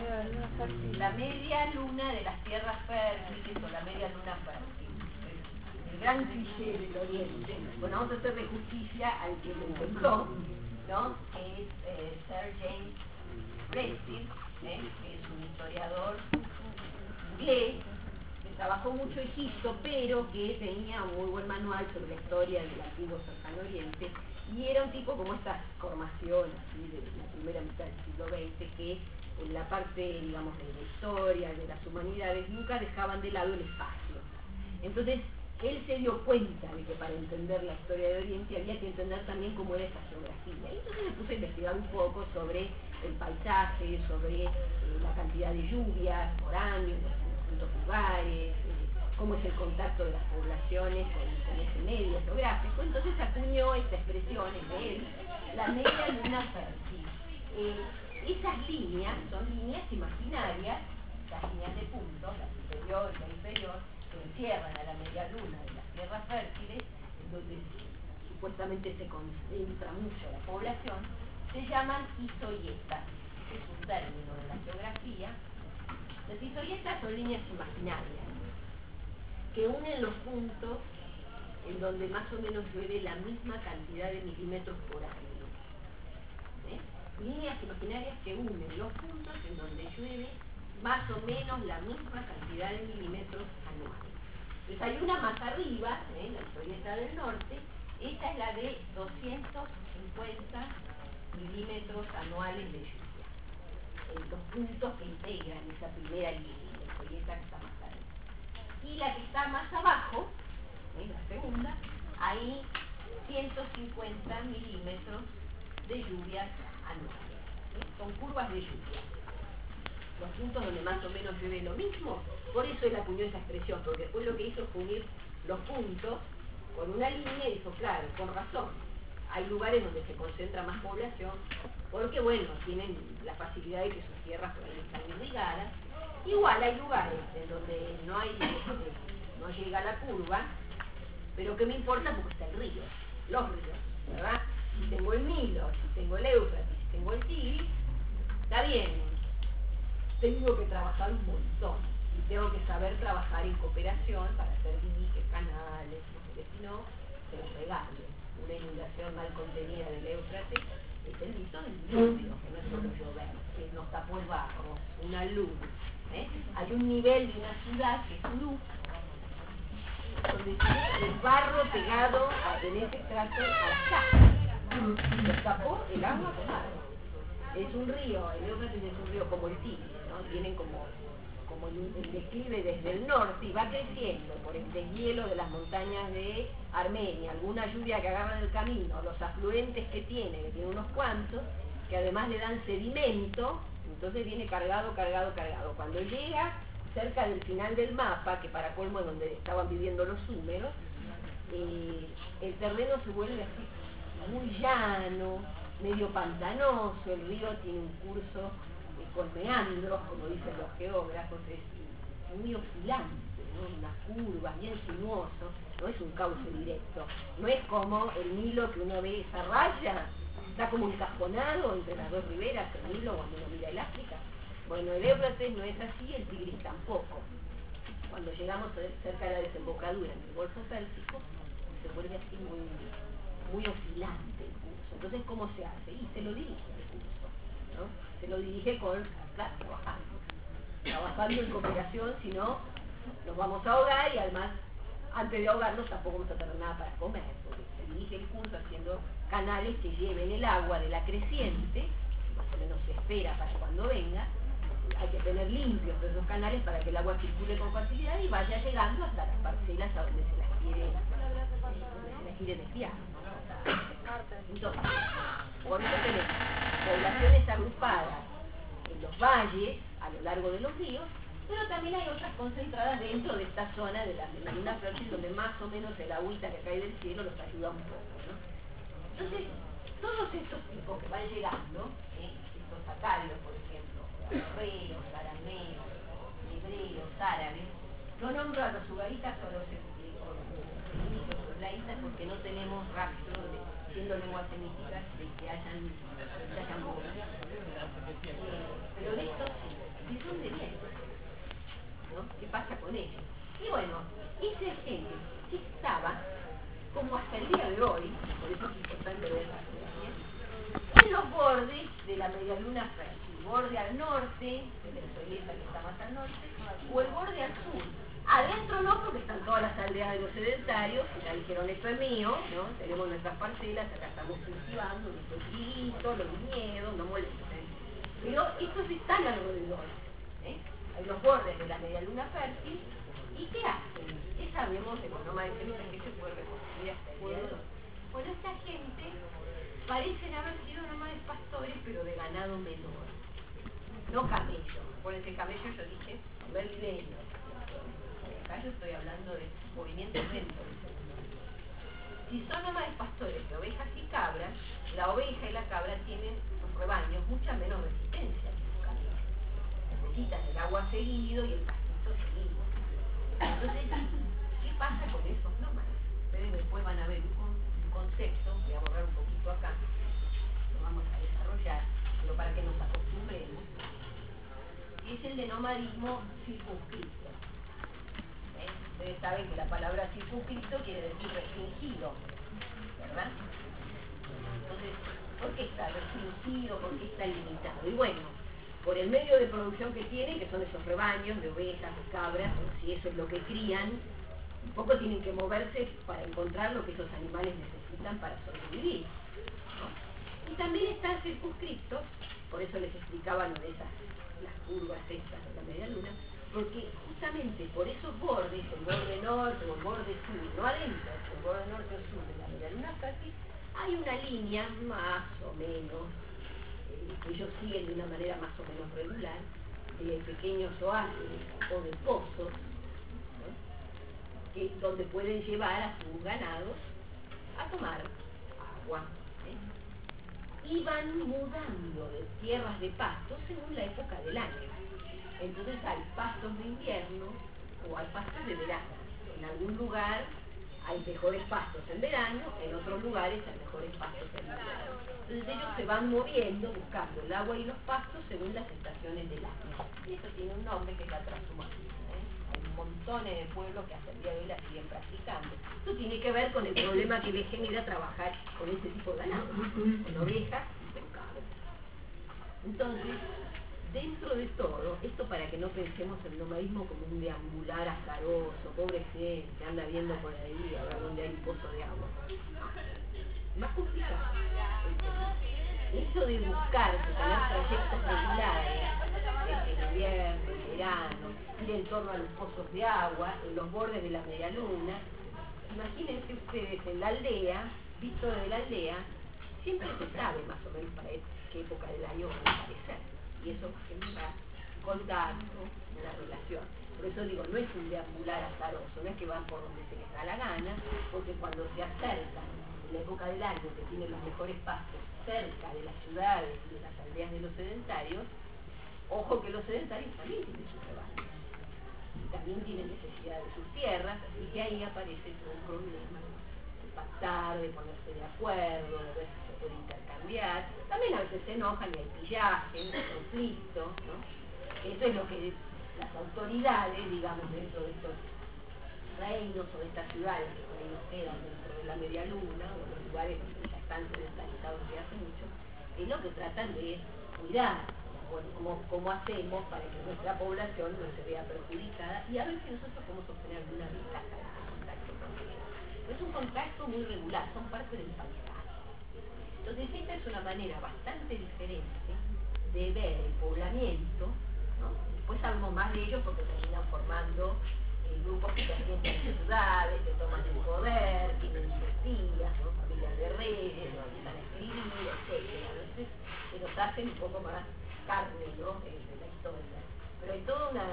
La media luna de las tierras fértiles o la media luna fértil. El gran cliché del Oriente. Bueno, vamos a hacerle justicia al que lo inventó, ¿no? Que es eh, Sir James Redfield, ¿eh? Que es un historiador inglés. Trabajó mucho Egipto, pero que tenía un muy buen manual sobre la historia del antiguo cercano Oriente, y era un tipo como esta formación así de la primera mitad del siglo veinte, que en la parte, digamos, de la historia, de las humanidades, nunca dejaban de lado el espacio. Entonces, él se dio cuenta de que para entender la historia de Oriente había que entender también cómo era esa geografía. Y entonces me puse a investigar un poco sobre el paisaje, sobre eh, la cantidad de lluvias por año, lugares, eh, cómo es el contacto de las poblaciones con, con ese medio geográfico. Entonces acuñó esta expresión de él, la media luna fértil. Eh, esas líneas son líneas imaginarias, las líneas de puntos, la superior y la inferior, que encierran a la media luna de las tierras fértiles, donde supuestamente se concentra mucho la población, se llaman isoietas. Ese es un término de la geografía. Las isoietas son líneas imaginarias que unen los puntos en donde más o menos llueve la misma cantidad de milímetros por año. ¿Eh? Líneas imaginarias que unen los puntos en donde llueve más o menos la misma cantidad de milímetros anuales. Entonces hay una más arriba, ¿eh? La isoieta del norte, esta es la de doscientos cincuenta milímetros anuales de lluvia. Los puntos que integran esa primera línea, la historieta que está más arriba. Y la que está más abajo, ¿eh? La segunda, ahí ciento cincuenta milímetros de lluvias anuales. ¿Eh? Son curvas de lluvia. Los puntos donde más o menos llueve lo mismo, por eso él acuñó esa expresión, porque después lo que hizo fue unir los puntos con una línea y dijo, claro, con razón. Hay lugares donde se concentra más población, porque bueno, tienen la facilidad de que sus tierras por ahí están irrigadas. Igual hay lugares en donde no hay, este, no llega la curva, pero que me importa porque está el río, los ríos, ¿verdad? Si tengo el Nilo, si tengo el Éufrates, si tengo el Tigris, está bien, tengo que trabajar un montón, y tengo que saber trabajar en cooperación para hacer diques, canales, porque si no, se los regalo. Una inundación mal contenida del Éufrates es el mito del diluvio, que no es solo llover, que nos tapó el barro, una luz. ¿eh? Hay un nivel de una ciudad que es Uruk, donde tiene el barro pegado a, en ese trato a las casas. Nos tapó el agua con agua. Es un río, el Éufrates es un río como el Tigris, ¿no? Tienen como como el, el declive desde el norte y va creciendo por el deshielo de las montañas de Armenia, alguna lluvia que agarra en el camino, los afluentes que tiene, que tiene unos cuantos, que además le dan sedimento, entonces viene cargado, cargado, cargado. Cuando llega cerca del final del mapa, que para colmo es donde estaban viviendo los húmeros, eh, el terreno se vuelve así muy llano, medio pantanoso, el río tiene un curso con meandros, como dicen los geógrafos, es muy oscilante, ¿no? Unas curvas, bien sinuoso, no es un cauce directo, no es como el Nilo que uno ve esa raya, está como encajonado entre las dos riberas, el Nilo cuando uno mira el África. Bueno, el Éufrates no es así, el Tigris tampoco. Cuando llegamos cerca de la desembocadura en el Golfo Pérsico, se vuelve así muy, muy oscilante el curso. Entonces, ¿cómo se hace? Y se lo dirige el curso, ¿no? Se lo dirige con, claro, trabajando. Trabajando en cooperación, si no, nos vamos a ahogar y además, antes de ahogarnos, tampoco vamos a tener nada para comer, porque se dirige el curso haciendo canales que lleven el agua de la creciente, más o menos se espera para cuando venga. Hay que tener limpios esos canales para que el agua circule con facilidad y vaya llegando hasta las parcelas a donde se las quiere, donde se las quiere desviar. Entonces, por eso tenemos poblaciones agrupadas en los valles a lo largo de los ríos, pero también hay otras concentradas dentro de esta zona de la Luna Fértil, donde más o menos el agüita que cae del cielo los ayuda un poco, ¿no? Entonces, todos estos tipos que van llegando, ¿eh? Estos acálidos, por ejemplo, herreros, arameos, hebreos, árabes, no nombro a los sugaritas o a los semíticos o los laítas porque no tenemos rastro de, siendo lenguas semíticas, de que hayan, que hayan movido. Eh, pero de estos sí, ¿de dónde vienen? ¿No? ¿Qué pasa con ellos? Y bueno, esa gente que estaba, como hasta el día de hoy, por eso es importante ver la geografía, en los bordes de la medialuna fértil, borde al norte, de la israelita que está más al norte, o el borde al sur. Adentro no, porque están todas las aldeas de los sedentarios, que ya dijeron esto es mío, ¿no? Tenemos nuestras parcelas, acá estamos cultivando, nuestros triguitos, los viñedos, no molesten. Pero estos están alrededor, ¿eh? Hay los bordes de la medialuna fértil, ¿y qué hacen? ¿Qué sabemos de los nómades semitas que se puede reconstruir hasta el día de hoy? Bueno, esta gente parecen haber sido nómades pastores, pero de ganado menor. No camello. Por ese camello yo dije, berlideño. Acá yo estoy hablando de movimientos dentro. Si son nómades pastores de ovejas y cabras, la oveja y la cabra tienen sus rebaños mucha menos resistencia que los camellos. Necesitan el agua seguido y el pastito seguido. Entonces, ¿qué pasa con esos nómades? Ustedes después van a ver un, un concepto, voy a borrar un poquito acá, lo vamos a desarrollar, pero para que nos acostumbremos, es el de nomadismo circunscrito. ¿Eh? Ustedes saben que la palabra circunscrito quiere decir restringido, ¿verdad? Entonces, ¿por qué está restringido? ¿Por qué está limitado? Y bueno, por el medio de producción que tienen, que son esos rebaños de ovejas, de cabras, si eso es lo que crían, un poco tienen que moverse para encontrar lo que esos animales necesitan para sobrevivir, ¿no? Y también están circunscritos, por eso les explicaba lo de esas, las curvas estas de la media luna, porque justamente por esos bordes, el borde norte o el borde sur, no adentro, el borde norte o sur de la media luna fértil, hay una línea más o menos, eh, que ellos siguen de una manera más o menos regular, de pequeños oasis o de pozos, ¿no? Que, donde pueden llevar a sus ganados a tomar agua. ¿eh? Y van mudando de tierras de pasto según la época del año. Entonces hay pastos de invierno o hay pastos de verano. En algún lugar hay mejores pastos en verano, en otros lugares hay mejores pastos en invierno. Entonces ellos se van moviendo buscando el agua y los pastos según las estaciones del año. Y eso tiene un nombre que es la transhumancia. ¿eh? Hay montones de pueblos que hasta el día de hoy la siguen practicando. Esto tiene que ver con el problema que les genera trabajar con este tipo de ganado, con ovejas y con cabras. Entonces, dentro de todo, esto para que no pensemos el nomadismo como un deambular azaroso, pobre gente, anda viendo por ahí a ver dónde hay un pozo de agua. Más complicado. Eso de buscar, de tener trayectos regulares, en invierno, en verano, ir en torno a los pozos de agua, en los bordes de la media luna. Imagínense ustedes en la aldea, visto desde la aldea, siempre se sabe más o menos para qué época del año va a aparecer. Y eso genera contacto, una relación. Por eso digo, no es un deambular azaroso, no es que van por donde se les da la gana, porque cuando se acercan en la época del año que tienen los mejores pastos cerca de las ciudades y de las aldeas de los sedentarios, ojo que los sedentarios también tienen sus rebaños. también tienen necesidad de sus tierras, así que ahí aparece todo un problema de pactar, de ponerse de acuerdo, de ver si se puede intercambiar. También a veces se enojan y hay pillaje, conflicto, ¿no? Eso es lo que las autoridades, digamos, dentro de estos reinos o de estas ciudades que por ahí nos quedan dentro de la media luna o los lugares donde ya están sedentarizados desde hace mucho, es lo que tratan de cuidar. Bueno, ¿cómo, cómo hacemos para que nuestra población no se vea perjudicada y a ver si nosotros podemos obtener alguna ventaja de este contacto con ellos? Es un contacto muy regular, son parte del paisaje. Entonces esta es una manera bastante diferente de ver el poblamiento, ¿no? Después sabemos más de ellos porque terminan formando eh, grupos que se asientan en ciudades, que toman el poder, tienen dinastías, ¿no? Familias de reyes, empiezan a escribir, etcétera. Entonces se nos hacen un poco más carne, ¿no? Eh, de la historia. Pero hay toda una,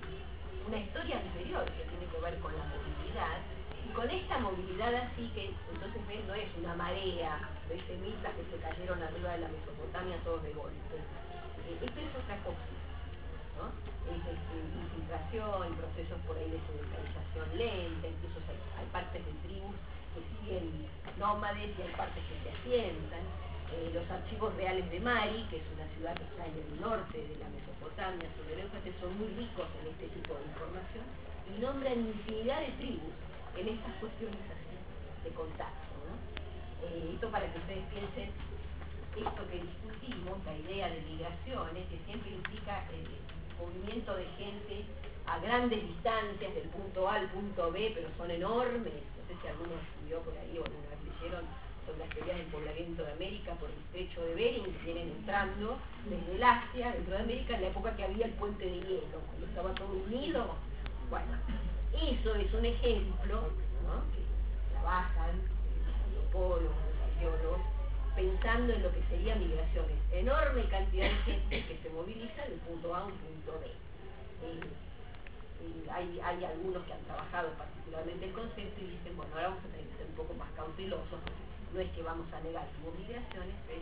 una historia anterior que tiene que ver con la movilidad, y con esta movilidad así que, entonces ven, no es una marea de semitas que se cayeron arriba de la Mesopotamia todos de golpe. Eh, esto es otra cosa, ¿no? Es este, infiltración, procesos por ahí de sedentarización lenta, incluso hay, hay partes de tribus que siguen nómades y hay partes que se asientan. Eh, los archivos reales de Mari, que es una ciudad que está en el norte de la Mesopotamia, sobre el Éufrates, son muy ricos en este tipo de información y nombran infinidad de tribus en estas cuestiones así de contacto, ¿no? Eh, esto para que ustedes piensen esto que discutimos, la idea de migraciones, que siempre implica el movimiento de gente a grandes distancias del punto A al punto B, pero son enormes. No sé si alguno estudió por ahí o alguna vez leyeron sobre las teorías del poblamiento de América por el estrecho de Bering, que vienen entrando desde el Asia, dentro de América, en la época que había el puente de hielo, cuando estaba todo unido. Bueno, eso es un ejemplo, ¿no? Que trabajan los antropólogos, los arqueólogos, pensando en lo que sería migraciones. Enorme cantidad de gente que se moviliza del punto A a un punto B. Eh, eh, hay, hay algunos que han trabajado particularmente el concepto y dicen, bueno, ahora vamos a tener que ser un poco más cautelosos, porque no es que vamos a negar que hubo migraciones, pero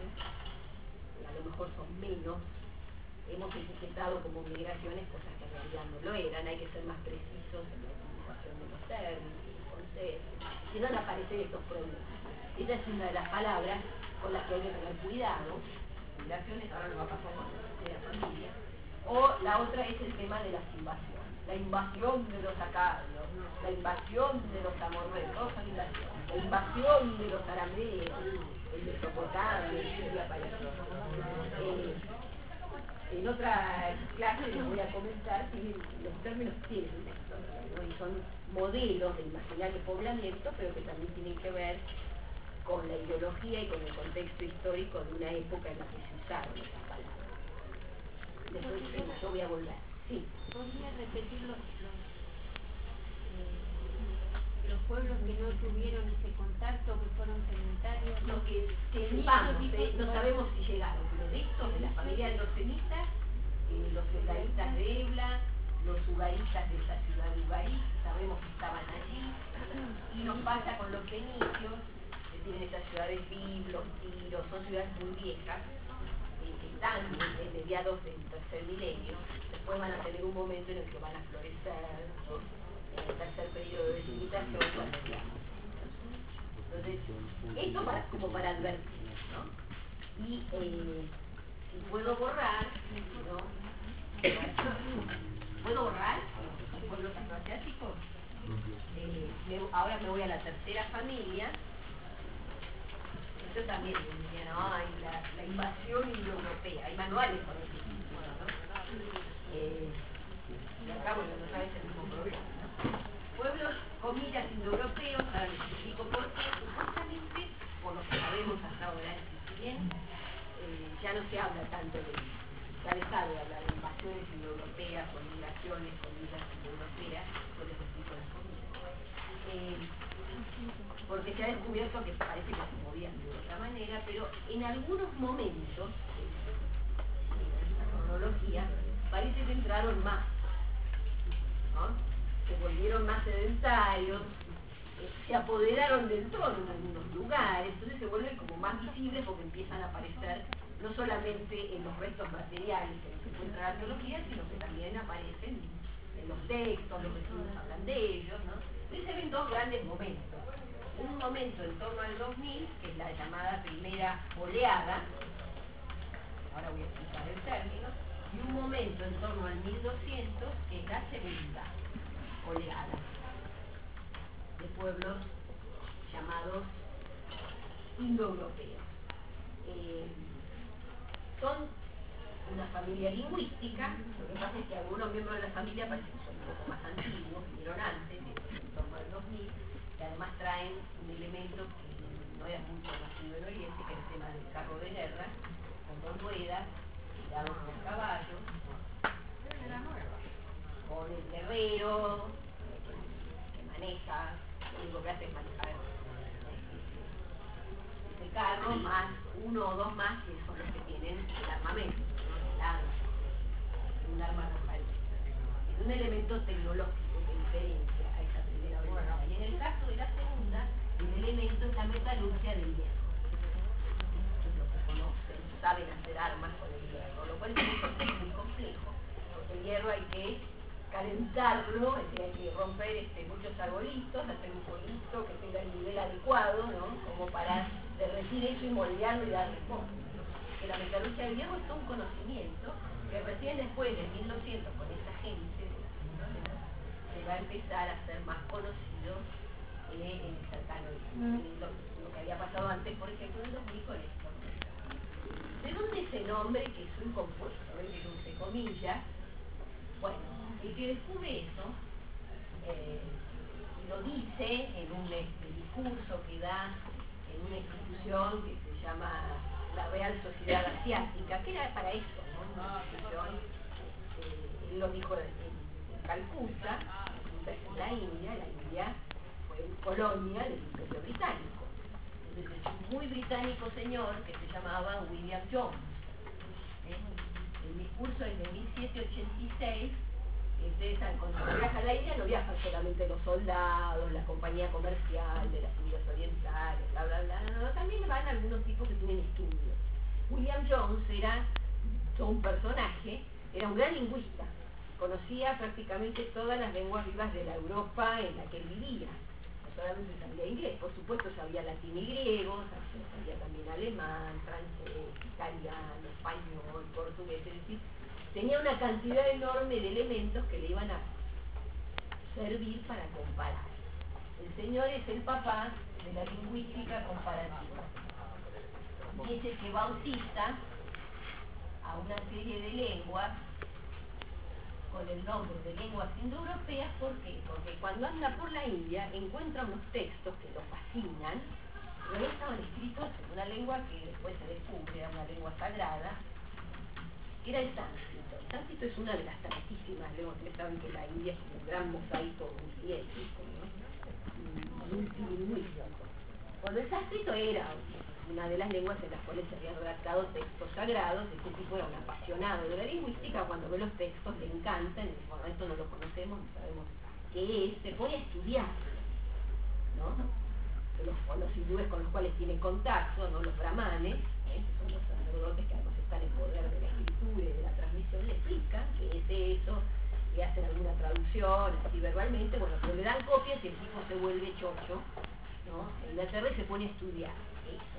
eh, a lo mejor son menos. Hemos etiquetado como migraciones cosas que en realidad no lo eran. Hay que ser más precisos en la utilización de los términos, de los conceptos, y no van a aparecer estos problemas. Esa es una de las palabras con las que hay que tener cuidado. Migraciones, ahora nos va a pasar con la familia. O la otra es el tema de las invasiones. La invasión de los acadios, la invasión de los amorreos, todos son invasiones. La invasión de los arameos, el Mesopotamia, el Siria, para eh, en otra clase les voy a comentar que los términos tienen una historia, ¿no? Y son modelos de imaginario poblamiento, pero que también tienen que ver con la ideología y con el contexto histórico de una época en la que se usaron esas palabras. Después eh, yo voy a volver. Sí. ¿Podría repetir los, los, eh, los pueblos que no tuvieron ese contacto, que fueron sedentarios? Lo que sepamos, eh, no sabemos si llegaron, pero de estos, de la familia de los semitas, eh, los ugaritas de Ebla, los ugaritas de esa ciudad de Ugarí, sabemos que estaban allí, y nos pasa con los fenicios, que tienen esas ciudades Biblos, Tiros, son ciudades muy viejas, eh, que están en mediados del tercer milenio. Después van a tener un momento en el que van a florecer, ¿no? En el tercer periodo de civilización, cuando digamos. Entonces, esto para, como para advertir, ¿no? Y eh, si puedo borrar, ¿no? ¿Puedo borrar los pueblos afroasiáticos? Eh, me, ahora me voy a la tercera familia. Esto también decía, ¿no? Hay la, la invasión indoeuropea, hay manuales con el título, ¿no? Eh, y acá, bueno, otra vez el mismo problema, ¿no? Pueblos, comillas, indoeuropeos, ahora les explico por qué, supuestamente, por lo que sabemos hasta ahora, si bien eh, ya no se habla tanto de, se ha dejado de hablar de invasiones indoeuropeas o migraciones, comillas, indoeuropeas, pues les explico las comillas. Eh, porque se ha descubierto que parece que se movían de otra manera, pero en algunos momentos, en esta cronología, parece que entraron más, ¿no? Se volvieron más sedentarios, eh, se apoderaron del trono en algunos lugares, entonces se vuelven como más visibles porque empiezan a aparecer no solamente en los restos materiales que se encuentra en la arqueología, sino que también aparecen en los textos, los vecinos hablan de ellos, ¿no? Entonces se ven dos grandes momentos. Un momento en torno al dos mil, que es la llamada primera oleada, ahora voy a explicar el término, y un momento en torno al mil doscientos, que es la segunda oleada de pueblos llamados indoeuropeos. Eh, son una familia lingüística, lo que pasa es que algunos miembros de la familia parece que son un poco más antiguos, vinieron antes, en torno al dos mil, que además traen un elemento que no era mucho nacido en Oriente, que es el tema del carro de guerra, con dos ruedas, tirados por caballos, con el guerrero, que, que maneja, lo único que hace es manejar ese carro, más uno o dos más que son los que tienen el armamento, ¿no? El lanza, un arma arrojadiza. Es un elemento tecnológico que diferencia a esa primera oleada. Y en el caso de la segunda, el elemento es la metalurgia del hierro. Es lo que conocen, saben hacer armas con el hierro, lo cual es un proceso muy complejo, porque el hierro hay que calentarlo, es decir, hay que romper este, muchos arbolitos, hacer un fueguito que tenga el nivel adecuado, ¿no? Como para derretir eso y moldearlo y darle forma. Que la metalurgia del hierro es todo un conocimiento que recién después de mil doscientos con esta gente se va a empezar a ser más conocido eh, en el cercano oriente. Lo, lo que había pasado antes, por ejemplo, en dos mil con esto. ¿De dónde ese nombre que es un compuesto, eh, que use comillas? Bueno, el que descubre eso eh, lo dice en un este, discurso que da en una institución que se llama la Real Sociedad Asiática, que era para eso, ¿no? Una institución, eh, él lo dijo en, en Calcuta, en la India, la India fue colonia del Imperio Británico. Entonces, un muy británico señor que se llamaba William Jones. ¿eh? El discurso es de mil setecientos ochenta y seis. Ustedes saben, cuando se viaja a la India no viajan solamente los soldados, la compañía comercial de las Indias Orientales, bla, bla, bla, no, también van algunos tipos que tienen estudios. William Jones era todo un personaje, era un gran lingüista, conocía prácticamente todas las lenguas vivas de la Europa en la que él vivía. No solamente sabía inglés, por supuesto sabía latín y griego, sabía también alemán, francés, italiano, español, portugués, es decir, tenía una cantidad enorme de elementos que le iban a servir para comparar. El señor es el papá de la lingüística comparativa. Y es el que bautiza a una serie de lenguas con el nombre de lenguas indoeuropeas. ¿Por qué? Porque cuando anda por la India encuentra unos textos que lo fascinan, pero estaban escritos en una lengua que después se descubre, era una lengua sagrada, que era el sánscrito. El sánscrito es una de las tantísimas lenguas. Ustedes saben que la India es un gran mosaico multiétnico, ¿no? Multilingüístico. Cuando el sánscrito era una de las lenguas en las cuales se habían redactado textos sagrados, este tipo era un apasionado de la lingüística, cuando ve los textos le encantan, y dice, bueno, esto no lo conocemos, no sabemos qué es, se pone a estudiarlo, ¿no? Los, los hindúes con los cuales tiene contacto, ¿no? Los brahmanes, ¿eh? Que son los sacerdotes que además están en poder de la escritura y de la transmisión, le explican qué es eso, le hacen alguna traducción, así verbalmente, bueno, pero le dan copias y el tipo se vuelve chocho, ¿no? En Inglaterra y se pone a estudiar eso.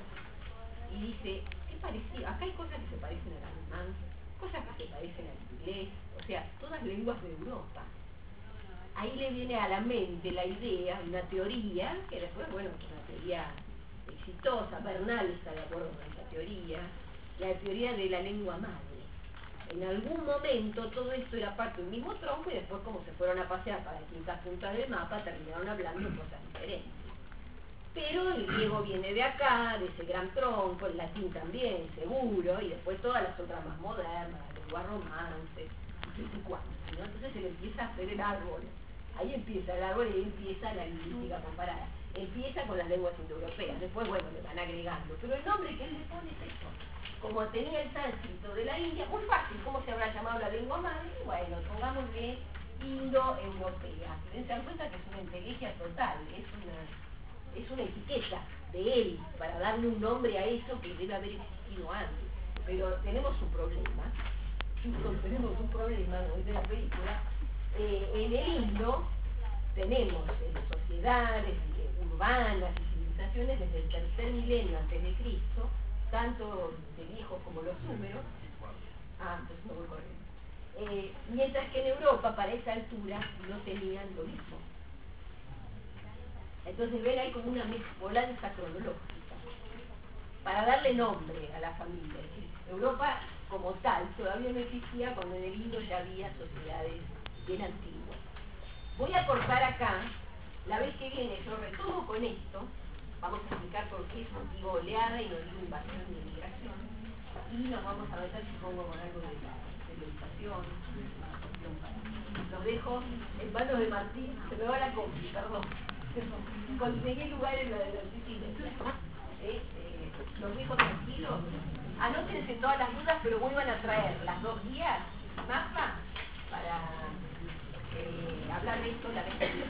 Y dice, ¿qué parecía? Acá hay cosas que se parecen al alemán, cosas que se parecen al inglés, o sea, todas lenguas de Europa. Ahí le viene a la mente la idea, una teoría, que después, bueno, es una teoría exitosa, Bernal está de acuerdo con esa teoría, la teoría de la lengua madre. En algún momento todo esto era parte de un mismo tronco y después, como se fueron a pasear para distintas puntas del mapa, terminaron hablando cosas diferentes. Pero el griego viene de acá, de ese gran tronco, el latín también, seguro, y después todas las otras más modernas, la lengua romance, y qué sé cuánto, ¿no? Entonces se le empieza a hacer el árbol. Ahí empieza el árbol y ahí empieza la lingüística comparada. Empieza con las lenguas indoeuropeas, después, bueno, le van agregando. Pero el nombre que él le pone es eso. Como tenía el sánscrito de la India, muy fácil, ¿cómo se habrá llamado la lengua madre? Bueno, pongámosle indoeuropea. Se dan cuenta que es una inteligencia total, es una... es una etiqueta de él para darle un nombre a eso que debe haber existido antes. Pero tenemos un problema, chicos, tenemos un problema, ¿no? De la película, Eh, en el Indo tenemos eh, sociedades eh, urbanas y civilizaciones desde el tercer milenio antes de Cristo, tanto de viejos como los húmeros. Ah, entonces no voy corriendo. Eh, mientras que en Europa, para esa altura, no tenían lo mismo. Entonces ven, hay como una mezcolanza cronológica para darle nombre a la familia. Es decir, Europa como tal todavía no existía cuando en el Indo ya había sociedades bien antiguas. Voy a cortar acá. La vez que viene yo retomo con esto. Vamos a explicar por qué es motivo oleada y no digo invasión ni migración. Y nos vamos a meter, supongo, con algo de la civilización. Los dejo en manos de Martín. Se me va la combi, perdón. Conseguí lugar en la de la oficina. ¿Eh? Eh, los dejo tranquilos. Anótense todas las dudas, pero vuelvan a traer las dos guías, Magma, para eh, hablar de esto la vez que viene.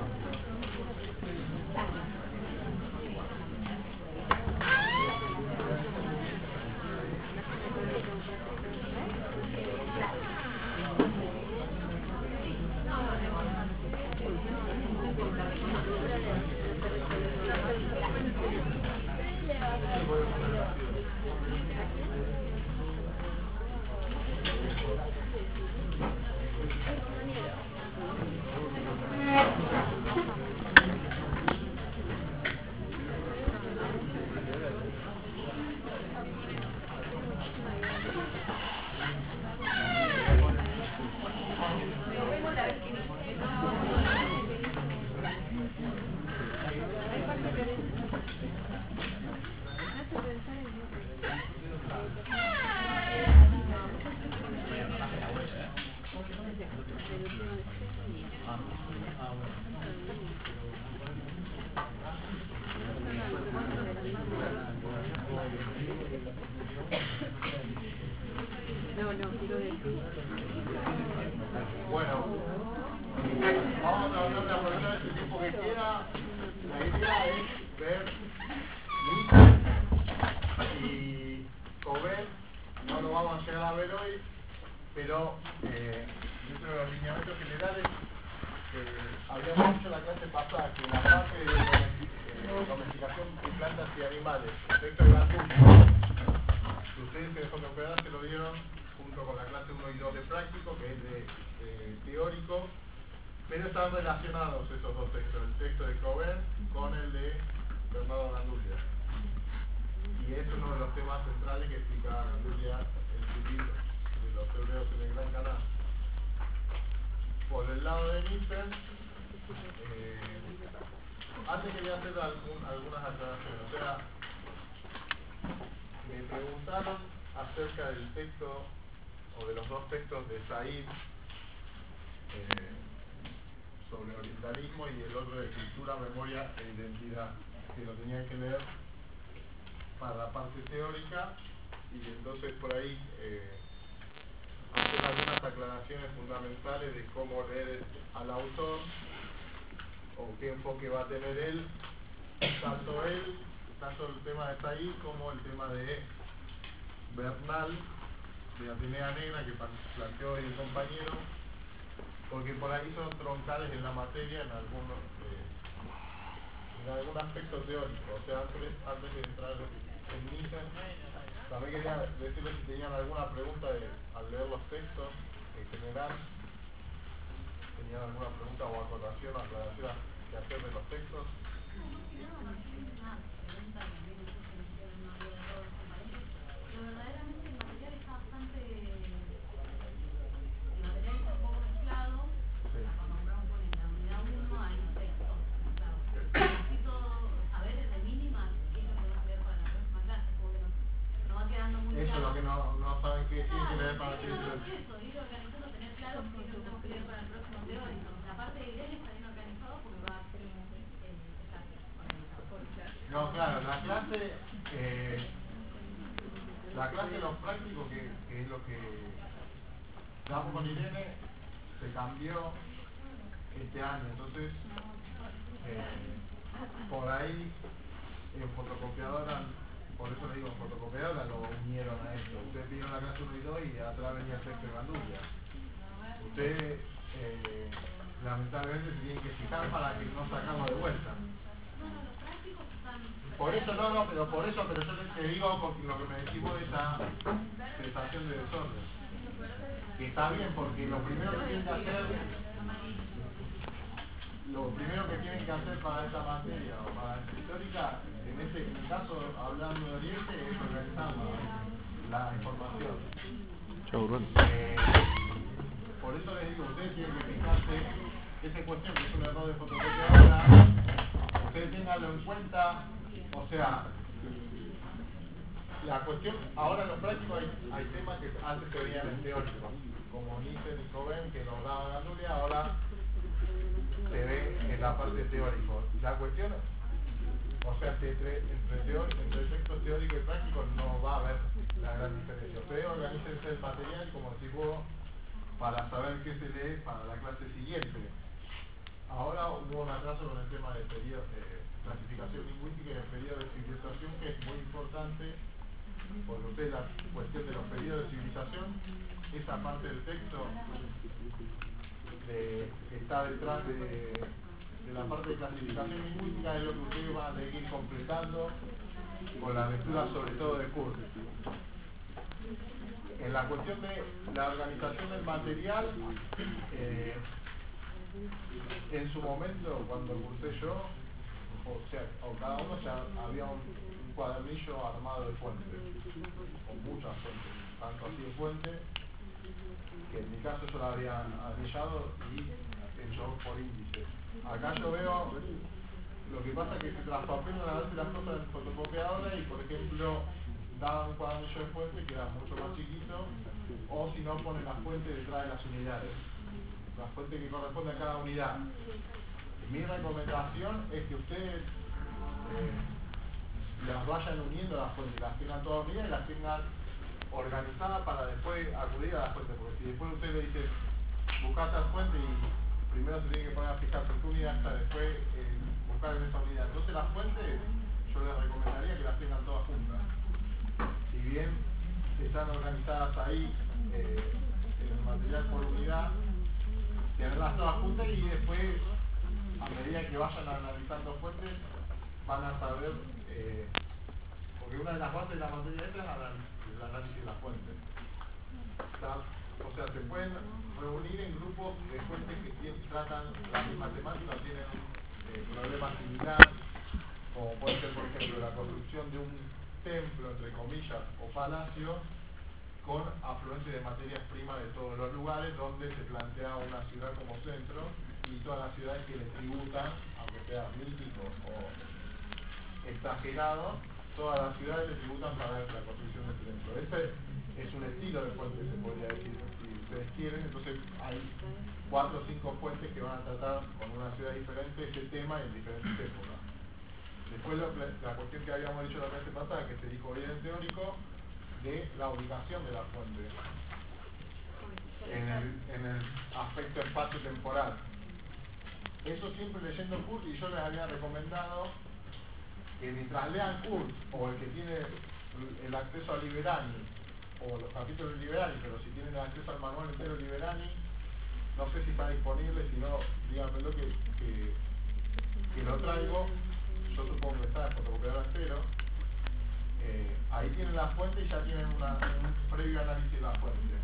Bueno, vamos a hablar de aprovechar este tiempo que queda. La idea es ver Nietzsche y Coven. No lo vamos a llegar a ver hoy, pero eh, dentro de los lineamientos generales eh, habíamos dicho en la clase pasada que la parte de eh, domesticación de plantas y animales, efecto de la que ustedes en fotopedazo se lo dieron junto con la clase uno y dos de práctico, que es de, de teórico, pero están relacionados esos dos textos, el texto de Coven con el de Bernardo Gandulia. Y es uno de los temas centrales que explica Gandulia en su libro de los hebreos en el Gran Canal. Por el lado de Nietzsche, eh, antes quería hacer algún, algunas aclaraciones. O sea, me preguntaron acerca del texto o de los dos textos de Said eh, sobre orientalismo y el otro de cultura, memoria e identidad, que lo tenían que leer para la parte teórica, y entonces por ahí eh, hacer algunas aclaraciones fundamentales de cómo leer al autor o qué enfoque va a tener él, tanto él, tanto el tema de Said como el tema de Bernal, de Atenea Negra, que planteó hoy el compañero, porque por ahí son troncales en la materia en algunos eh, en algún aspecto teórico. O sea, antes, antes de entrar en Nietzsche, también quería decirles si tenían alguna pregunta de, al leer los textos en general, tenían alguna pregunta o acotación o aclaración que hacer de los textos. Eso es lo que no, no saben qué tienen que leer para que eso, ir organizando, tener claro qué es lo que tenemos que leer para el próximo teórico. La parte de Irene está bien organizado porque va a ser eh, no, claro, la clase eh, la clase de los prácticos, que, que es lo que damos con Irene, se cambió este año, entonces eh, por ahí en fotocopiadora, por eso le digo, en fotocopiadora lo unieron a esto. Ustedes vieron la clase uno y dos y atrás venía el texto de Gandulia. Ustedes eh, lamentablemente se tienen que fijar para que no sacarlo de vuelta. Por eso no, no, pero por eso, pero yo te, te digo porque lo que me decimos de esa sensación de desorden. Que está bien, porque lo primero que tienen que hacer, lo primero que tienen que hacer para esta materia o para esta histórica, en este en el caso hablando de Oriente, es organizar la, la información. Eh, por eso les digo, ustedes tienen que fijarse esa cuestión que es un error de fotocopiadora, ustedes tenganlo en cuenta. O sea, la cuestión, ahora en lo práctico hay, hay temas que antes se veían en teórico, como Nielsen y Coben, que nos daban la nula, ahora se ve en la parte teórico. La cuestión, o sea, que entre, entre, teórico, entre textos teóricos y prácticos no va a haber la gran diferencia. Ustedes organícense el material, como decís vos, para saber qué se lee para la clase siguiente. Ahora hubo un atraso con el tema del periodo de clasificación lingüística y el periodo de civilización, que es muy importante, porque usted la cuestión de los periodos de civilización, esa parte del texto de, que está detrás de, de la parte de clasificación lingüística, es lo que ustedes van a tener que ir completando con la lectura sobre todo de Kurz. En la cuestión de la organización del material, eh, en su momento, cuando cursé yo, o sea, o cada uno ya había un, un cuadernillo armado de fuentes, con muchas fuentes, tanto así de fuentes, que en mi caso yo la había anillado y hecho por índice. Acá yo veo, lo que pasa es que se traspapelan a veces las cosas en fotocopiadora y, por ejemplo, daban un cuadernillo de fuentes que era mucho más chiquito, o si no ponen la fuente detrás de las unidades, la fuente que corresponde a cada unidad. Mi recomendación es que ustedes eh, las vayan uniendo a las fuentes, las tengan todas unidas y las tengan organizadas para después acudir a las fuentes, porque si después ustedes le dicen buscar tal fuente y primero se tiene que poner a fijar por qué unidad está, después eh, buscar en esa unidad. Entonces las fuentes yo les recomendaría que las tengan todas juntas. Si bien están organizadas ahí eh, en el material por unidad, tenerlas todas juntas y después, a medida que vayan analizando fuentes, van a saber, eh, porque una de las bases de la materia esta es el análisis de las fuentes. O sea, se pueden reunir en grupos de fuentes que tienen, tratan la misma temática, tienen eh, problemas similares, como puede ser, por ejemplo, la construcción de un templo, entre comillas, o palacio, con afluentes de materias primas de todos los lugares, donde se plantea una ciudad como centro y todas las ciudades que le tributan, aunque sea mítico o exagerado, todas las ciudades le tributan para la construcción del templo. Ese es un estilo de fuente, se podría decir, si ustedes quieren. Entonces hay cuatro o cinco fuentes que van a tratar con una ciudad diferente ese tema en diferentes épocas. Después lo, la cuestión que habíamos dicho la clase pasada, que se dijo bien en teórico, de la ubicación de la fuente en el, en el aspecto espacio-temporal. Eso siempre leyendo Kurz, y yo les había recomendado que mientras lean Kurz, o el que tiene el acceso a Liberani, o los capítulos de Liberani, pero si tienen acceso al manual entero de Liberani, no sé si está disponible, si no, díganmelo que, que, que lo traigo, yo supongo que está en fotocopiadora entero. Eh, ahí tienen la fuente y ya tienen una, un previo análisis de la fuente.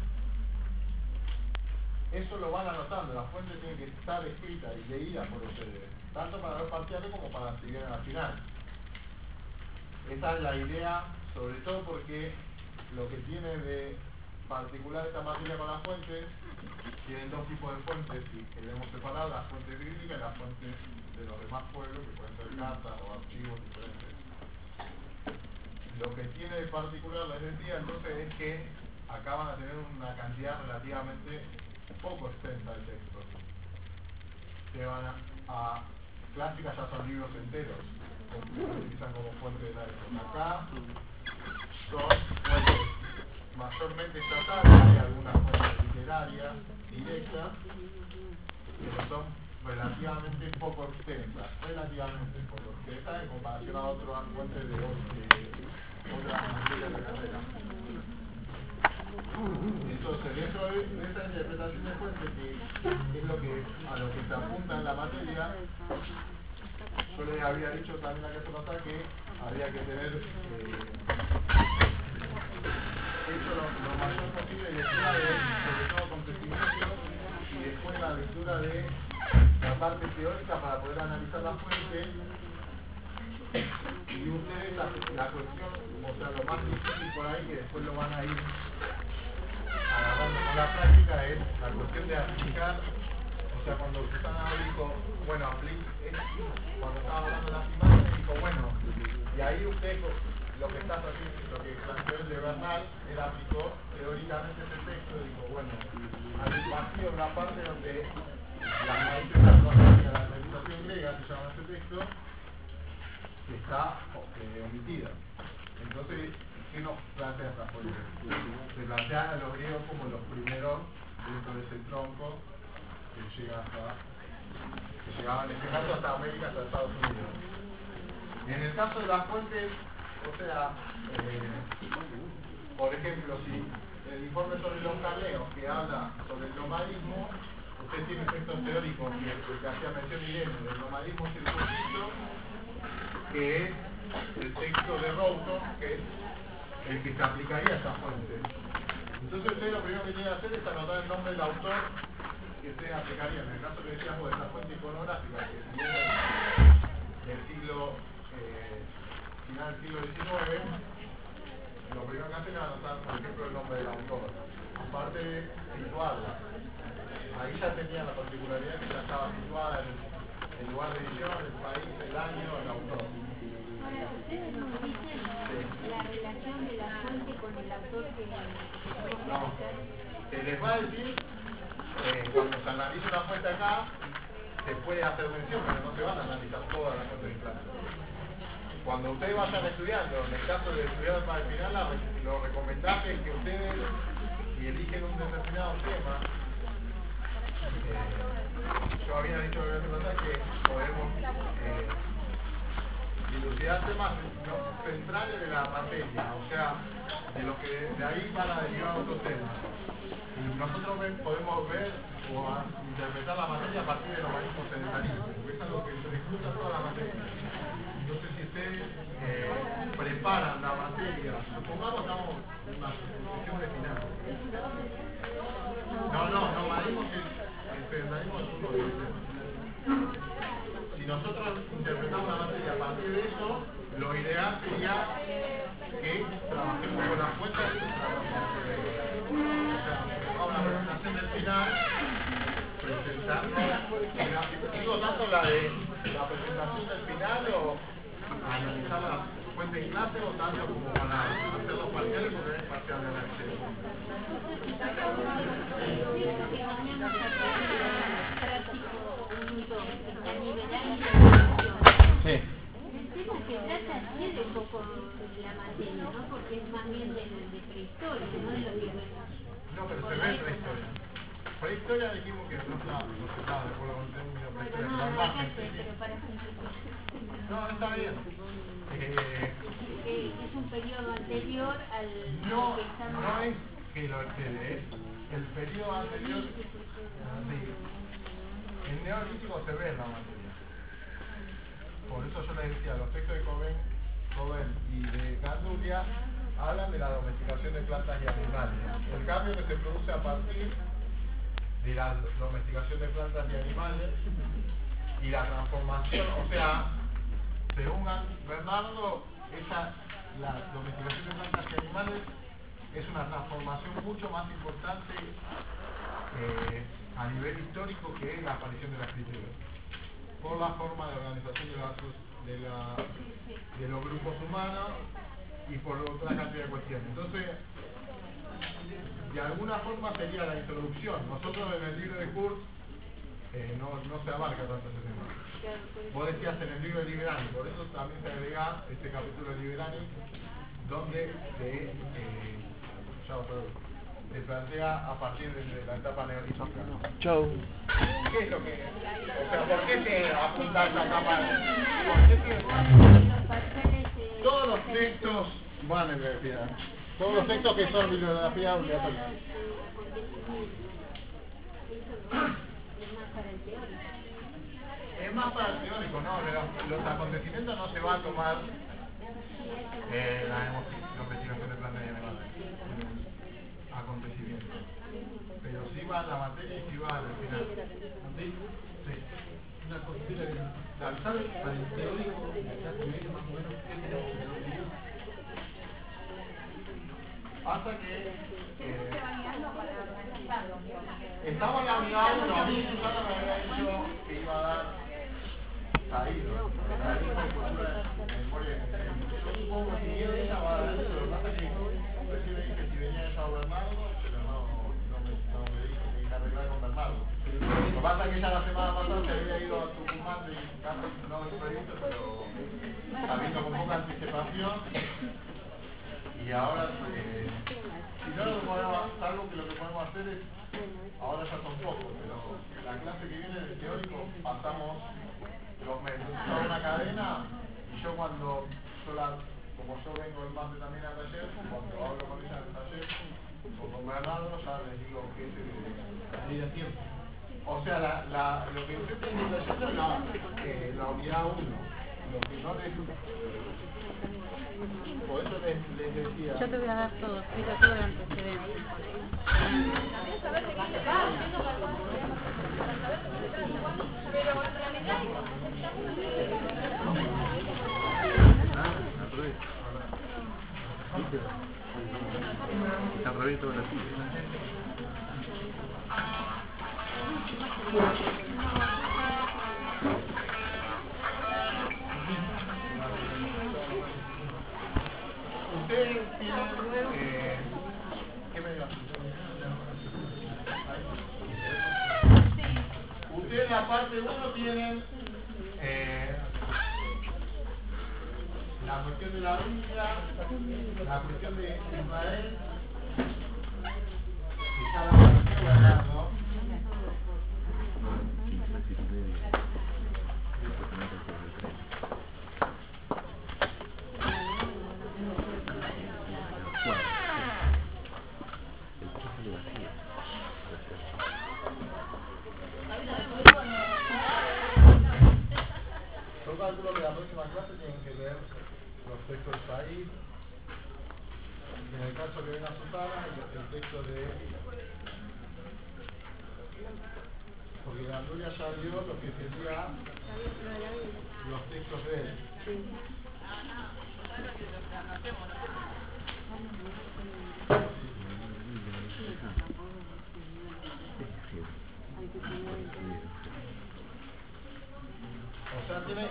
Eso lo van anotando, la fuente tiene que estar escrita y leída por ustedes, tanto para los parciales como para si vienen al final. Esa es la idea, sobre todo porque lo que tiene de particular esta materia con las fuentes, tienen dos tipos de fuentes, y queremos separar las fuentes bíblicas y las fuentes de los demás pueblos, que pueden ser cartas o archivos diferentes. Lo que tiene de particular, les decía, entonces, es que acá van a tener una cantidad relativamente poco extensa de textos. Que van a, a clásicas ya son libros enteros, que se utilizan como fuente de la época. Acá son fuentes mayormente estatales, hay algunas fuentes literarias directas, pero son relativamente poco extensas, relativamente poco extensas en comparación a otras fuentes de, de otras materias de la carrera. Entonces, dentro de esa interpretación de fuente, que es lo que, a lo que se apunta en la materia, yo les había dicho también la clase pasada que había que tener eh, hecho lo, lo mayor posible lectura de, sobre todo con testimonios, y después la lectura de la parte teórica para poder analizar la fuente. Y ustedes la, la cuestión, o sea, lo más difícil por ahí, que después lo van a ir agarrando con la práctica, es la cuestión de aplicar. O sea, cuando Susana dijo, bueno, aplique, cuando estaba hablando de las imágenes, dijo, bueno, y ahí usted lo que está haciendo, lo que planteó el de Bernal, él aplicó teóricamente ese texto, y dijo, bueno, hay un vacío en la parte donde la maestra de la civilización griega, se llama ese texto, está eh, omitida. Entonces, ¿qué nos plantea esta fuente? Se plantea a los griegos como los primeros dentro de ese tronco que llega hasta, que llegaba en este caso hasta América, hasta Estados Unidos. En el caso de las fuentes, o sea, eh, por ejemplo, si el informe sobre los carneos que habla sobre el nomadismo, usted tiene textos teóricos que, que hacía mención Irene, del nomadismo circunscrito, que es el texto de Roughton, que es el que se aplicaría a esta fuente. Entonces usted lo primero que tiene que hacer es anotar el nombre del autor que se aplicaría. En el caso que decíamos de esta fuente iconográfica, que viene del siglo, eh, final del siglo diecinueve, lo primero que hacen es anotar, por ejemplo, el nombre del autor. Aparte de situarla. Ahí ya tenía la particularidad que ya estaba situada en el lugar de edición, el país, el año, el autor. Ahora, ¿ustedes nos dicen la relación de la fuente con el autor que... No, se les va a decir, eh, cuando se analiza una fuente acá, se puede hacer mención, pero no se van a analizar todas las fuentes de clase. Cuando ustedes vayan estudiando, en el caso de estudiar para el final, la, lo recomendable es que ustedes, si eligen un determinado tema, eh, yo había dicho que podemos eh, dilucidar temas no, centrales de la materia, o sea, de lo que de ahí van a derivar otros temas. Y nosotros ven, podemos ver o a, interpretar la materia a partir del organismo sedentarismo, porque es algo que se disfruta toda la materia. Entonces, si ustedes eh, preparan la materia, supongamos estamos en una sesión de final. No, no, no, marismo que el sedentarismo es uno de ellos. Si nosotros interpretamos la materia a partir de eso, lo ideal sería que trabajemos con las fuentes, o sea, a la presentación del final, presentarnos, digo tanto la de la presentación del final o analizar la fuente en clase o tanto como para hacer los parciales porque es parcial de análisis. Sí. El tema que trata cede un poco de la materia, ¿no? Porque es más bien de, de prehistoria, no de lo que vemos. No, pero se ve prehistoria. Prehistoria dijimos que no estaba, no estaba de acuerdo con el término prehistoria. Bueno, no, no, acá sé, pero para simplificar. No, está bien. Eh, que es un periodo anterior al no, que estamos... no es que lo excede, es el periodo anterior. Sí. El neolítico se ve en la materia. Por eso yo les decía, los textos de Coven, Coven y de Gandulia hablan de la domesticación de plantas y animales. El cambio que se produce a partir de la domesticación de plantas y animales y la transformación, o sea, según Bernardo, esa, la domesticación de plantas y animales es una transformación mucho más importante eh, a nivel histórico que la aparición de la escritura, por la forma de organización de, la, de, la, de los grupos humanos y por otra cantidad de cuestiones. Entonces, de alguna forma sería la introducción. Nosotros en el libro de Kurz eh, no, no se abarca tanto ese tema. Vos decías en el libro de Liberani, por eso también se agrega este capítulo de Liberani, donde se, eh, ya, se plantea a partir de la etapa neolítica. Chau. ¿Qué es lo que...? O sea, ¿por qué se apunta a esta etapa? ¿Por qué se... Todos los textos van en realidad. Todos los textos que son bibliografía obligatoria. es más para el teórico. Es más para el teórico, ¿no? Los, los acontecimientos no se va a tomar eh, la investigación de planta de acontecimientos. Pero sí va a la materia y sí va al final. ¿Sí? Sí. Una cosita que ¿sabes? Para el teórico, ya se ve más o menos qué tenemos que tener. Pasa que eh, para estaba la unidad uno, a mí Susana me había dicho que iba a dar Saído, Saído de cultura de memoria y yo supongo que si viene ella va a dar eso, lo que pasa es que recién le dije si venía ella o Bernardo, pero no, no, me, no me dijo que iba a arreglar con Bernardo. Lo que pasa es que ella la semana pasada se había ido a Tucumán y casi no lo previsto, pero sabiendo con poca anticipación. Y ahora, eh, si no lo que podemos, algo que lo que podemos hacer es, ahora ya son pocos, pero la clase que viene del teórico pasamos los meses, a una cadena, y yo cuando, yo la, como yo vengo el martes también al taller, cuando hablo con ella en el taller, o con Bernardo, ya les digo que es el tiempo. O sea, la, la, lo que usted tiene leyendo es la, eh, la unidad uno, lo que no les... Por eso les, les decía... Yo te voy a dar todo, explica todo el antecedente. También saber de qué se trata, entiendo para cuándo se llama, para saber de qué se trata, pero en realidad Ah, al revés. ¿Viste? Está al revés todo así. Ustedes tienen, eh, ¿qué me digas? Ustedes en la parte uno tienen eh, la cuestión de la Biblia, la cuestión de Israel, que ya la planteó Bernardo. Yo calculo que la próxima clase tienen que leer los textos de Said, y en el caso que venga Susana, el, el texto de... Porque Gandulia ya dio lo que sería los textos de él. O sea, tiene,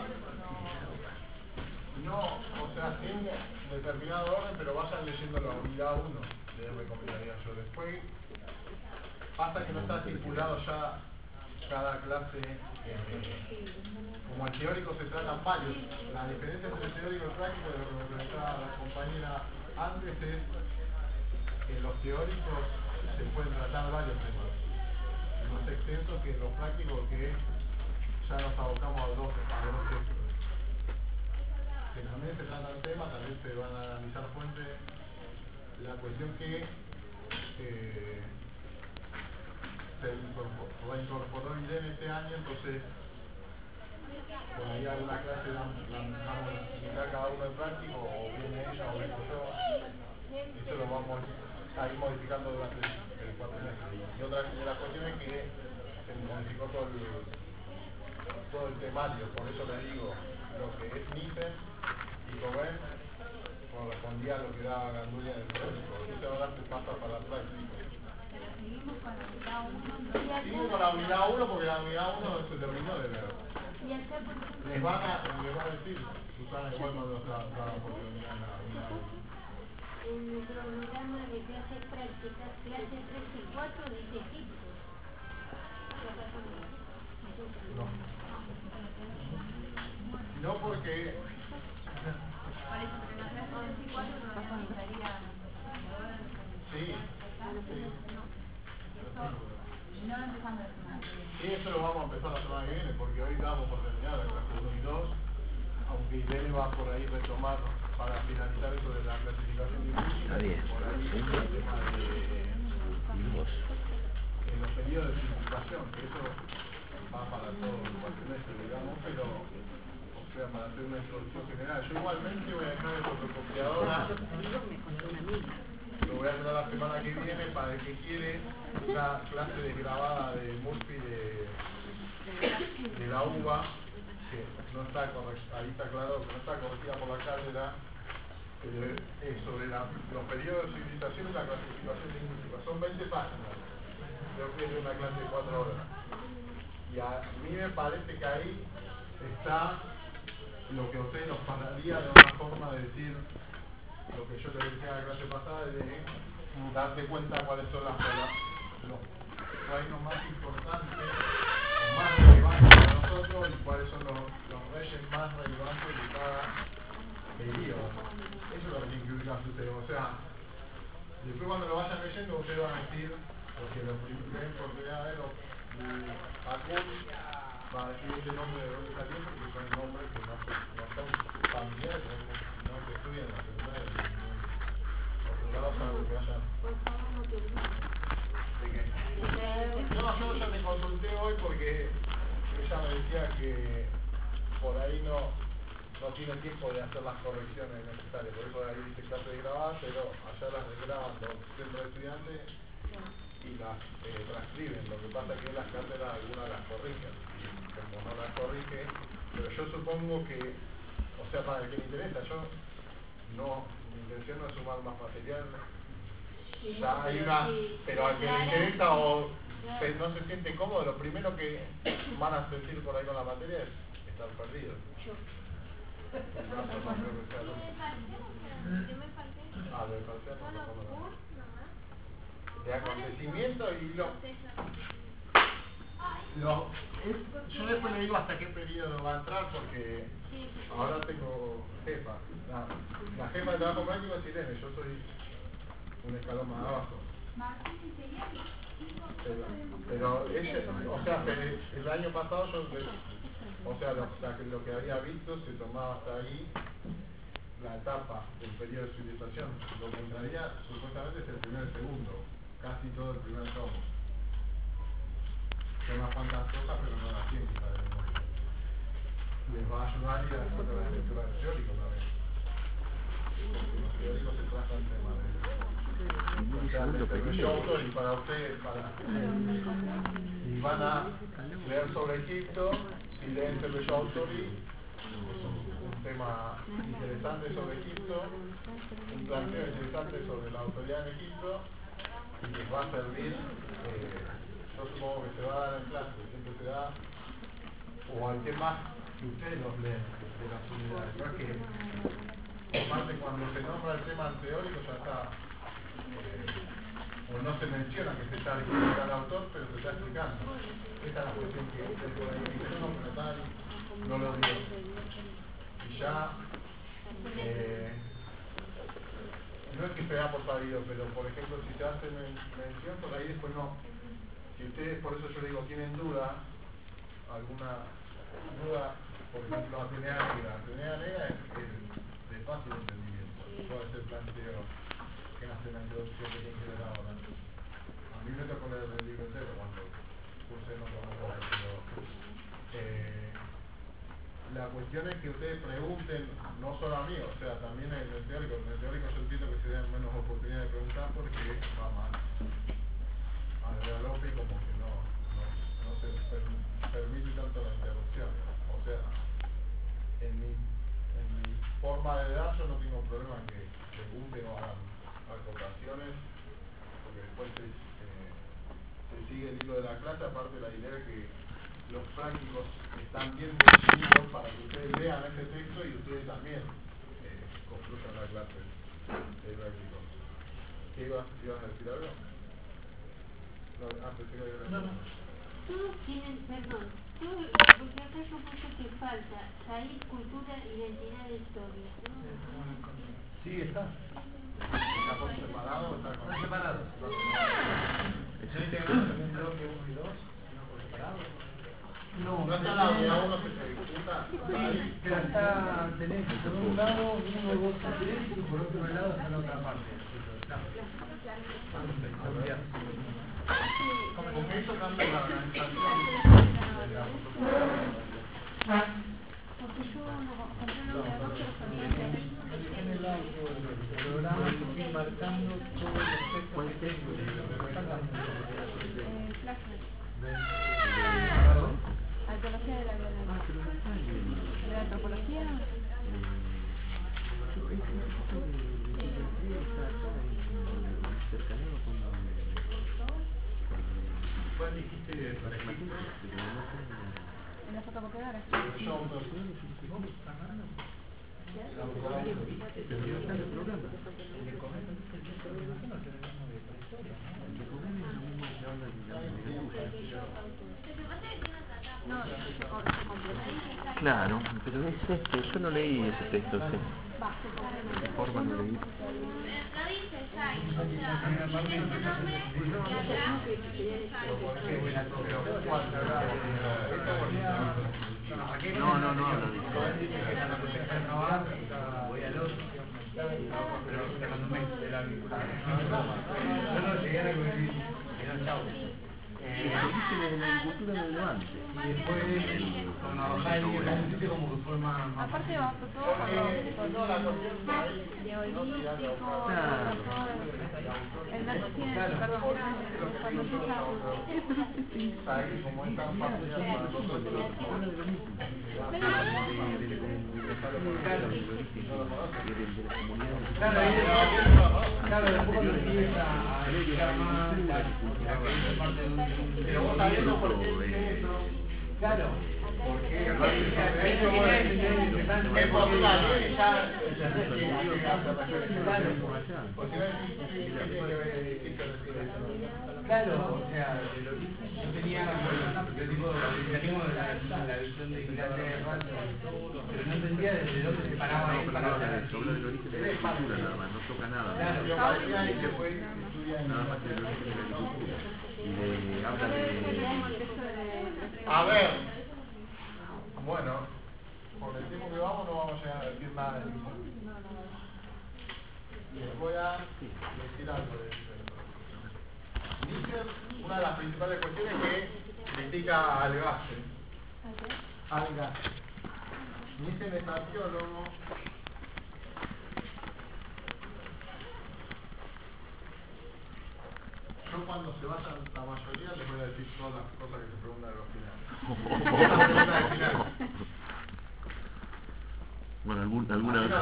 no, o sea, tiene determinado orden, pero vayan leyendo la unidad uno, les recomendaría yo. Después, pasa que no está estipulado ya cada clase, eh, como el teórico se tratan varios. La diferencia entre el teórico y el práctico, de lo que me preguntaba la compañera antes, es que los teóricos se pueden tratar varios temas. Más extenso que los prácticos, que ya nos abocamos a dos, a dos textos. Que también se trata el tema, también se van a analizar fuentes. La cuestión que eh, se incorporó, incorporó Irene este año, entonces por ahí alguna clase la vamos a explicar cada uno el práctico, o viene ella o vengo yo. Eso lo vamos a ir modificando durante el cuatrimestre. Y otra de las cuestiones es que se modificó todo el, todo el temario, por eso le digo, lo que es Nissen y Coben correspondía a lo que daba Gandulia en el teórico. Entonces ahora se pasa para la práctica. seguimos con la unidad uno. Sigo con la unidad uno porque la unidad uno se terminó de ver. Y hacer, por ejemplo, Les van a, les van a decir, Susana, igual cuando nos da la oportunidad en la unidad uno. En el programa de clases prácticas, clase tres y cuatro dice Egipto. No. No porque... parece que en la clase tres y cuatro no necesitaría... Sí. Sí. No empezando la semana que viene. Y eso lo vamos a empezar la semana que viene, porque hoy damos por terminada la clase uno y dos, aunque Irene va por ahí retomar para finalizar eso de la clasificación difícil. Está bien. Por ahí el tema de Y vos. en los periodos de introducción, que eso va para todo el cuatrimestre, digamos, pero, o sea, para hacer una introducción general. Yo igualmente voy a dejar de fotocopiadora, lo voy a hacer la semana que viene para el que quiere una clase de grabada de Murphy de, de la uva, que no está correcta, ahí está claro que no está corregida por la cátedra, eh, eh, sobre la, los periodos de civilización y la clasificación lingüística. Son veinte páginas, creo que es de una clase de cuatro horas. Y a mí me parece que ahí está lo que a ustedes nos pararía de una forma de decir lo que yo les decía en la clase pasada, de darse cuenta cuáles son las, los reinos más importantes o más relevantes para nosotros y cuáles son los, los reyes más relevantes de cada periodo. Eso es lo que tienen que ubicarse ustedes. O sea, después cuando lo vayan leyendo ustedes van a decir, porque los ven por primera vez los Akun, va a decir ese nombre de dónde salió, porque son nombres que no, no son familiares, no, no se estudian en la secundaria. Por lado saben que vayan. ¿De qué? Yo no, yo te consulté hoy porque ella me decía que por ahí no, no tiene tiempo de hacer las correcciones necesarias, por eso ahí dice clase de grabar, pero allá las graban los centros de estudiantes y las eh, transcriben. Lo que pasa es que en las cátedras algunas las corrigen, como no las corrige, pero yo supongo que, o sea, para el que me interesa, yo no, mi intención no es sumar más material, ya hay una, pero al que le interesa o se, no se siente cómodo, lo primero que van a sentir por ahí con la materia es estar perdido. Ah, de parcial no, no, no. De acontecimiento y lo, lo es, yo después le digo hasta qué periodo va a entrar porque ahora tengo jefa, la, la jefa de trabajo práctico es Irene, yo soy un escalón más abajo, pero, pero ella, o sea, el año pasado yo, o sea, lo, lo que había visto se tomaba hasta ahí la etapa del periodo de civilización. Lo que entraría supuestamente es el primer y segundo, casi todo el primer tomo. Son unas cuantas cosas, pero no las tienen que saber de memoria. Les va a ayudar y a hacer la lectura teórica también. Porque los teóricos se tratan temas de desarrollo autor y para ustedes, para y van a leer sobre Egipto, si leen desarrollo autor y un tema interesante sobre Egipto, un planteo interesante sobre la autoridad en Egipto y les va a servir, eh, yo supongo que se va a dar en clase, siempre se da, o al tema que ustedes los leen de las unidades, no es que aparte cuando se nombra el tema teórico ya está, eh, o no se menciona que se está explicando al autor, pero se está explicando. Esta es la cuestión que ustedes por ahí dicen, no, pero tal, no lo digo. Y ya, eh, no es que se da por sabido, pero por ejemplo si se hace men mención, por ahí después no. Si ustedes, por eso yo digo, tienen duda, alguna duda, por ejemplo, Atenea Negra. Atenea Negra es, es de fácil entendimiento. Todo ese planteo que hace la introducción que tiene que ver ahora. A mí me tocó leer el libro entero cuando puse no como pero eh, la cuestión es que ustedes pregunten, no solo a mí, o sea, también en el teórico. En el teórico yo entiendo que se den menos oportunidades de preguntar porque va mal. A ver, López como que no, no, no se per, permite tanto la interrupción. O sea, en mi, en mi forma de edad yo no tengo problema en que pregunten o hagan acotaciones, porque después se, eh, se sigue el hilo de la clase. Aparte la idea es que los prácticos están bien definidos para que ustedes lean este texto y ustedes también eh, concluyan la clase de práctico. ¿Qué ibas, ibas a decir algo? No, ah, pensé que había no, no. Todos tienen, perdón, todos, porque acá yo puse que falta salir, cultura, identidad, historia. ¿No? Sí, está. ¿Está por separado o está con... Está separado. ¿Se integrado en un bloque uno y dos? ¿No por separado? No, no está la unidad uno que se ejecuta. Sí, pero está, tenés por un lado uno, dos, tres y por otro lado está la otra parte. Porque eso cambia la organización de la Porque yo no compré una de dos, pero sabía que En el auto, el programa, fui marcando todos los textos que tengo. eh, flashback. Antología de la violencia. ¿De la antropología? ¿Cuál dijiste para Egipto? En la fotocopiadora. No, se complementa. Claro, pero es este, yo no leí ese texto, sí. De forma no leí. No, no, no habla de eso. Voy al otro. Pero cuando me de la yo no llegué a la comunidad. Era chau. Los orígenes de la agricultura del Levante. Y después, con la bajada del día, como que fue más... Aparte va todo con los neolítico, el dato tiene, perdón, cuando empieza ahí como es tan fácil para nosotros. Claro, claro, después cuando empieza a llegar más la que es parte de un... Pero vos sabiendo por qué dice eso, claro, porque es por la ley ya entendés que claro, porque no es claro, o sea, yo tenía yo tipo tengo la, la visión de Inglaterra, pero no entendía desde dónde se paraba él para hablar así. Habla del origen de la agricultura nada más, no toca nada. Claro, yo parecía que después estudian Nada más que el origen de la agricultura. Y de, habla de... a ver, bueno, con el tiempo que vamos no vamos a llegar a decir nada de eso. Les voy a decir algo de eso. Nietzsche, una de las principales cuestiones que critica al Gase. Al Gase. Nietzsche es arqueólogo. Yo cuando se vayan la mayoría les voy a decir todas las cosas que se preguntan en los finales. Bueno, algún, alguna vez...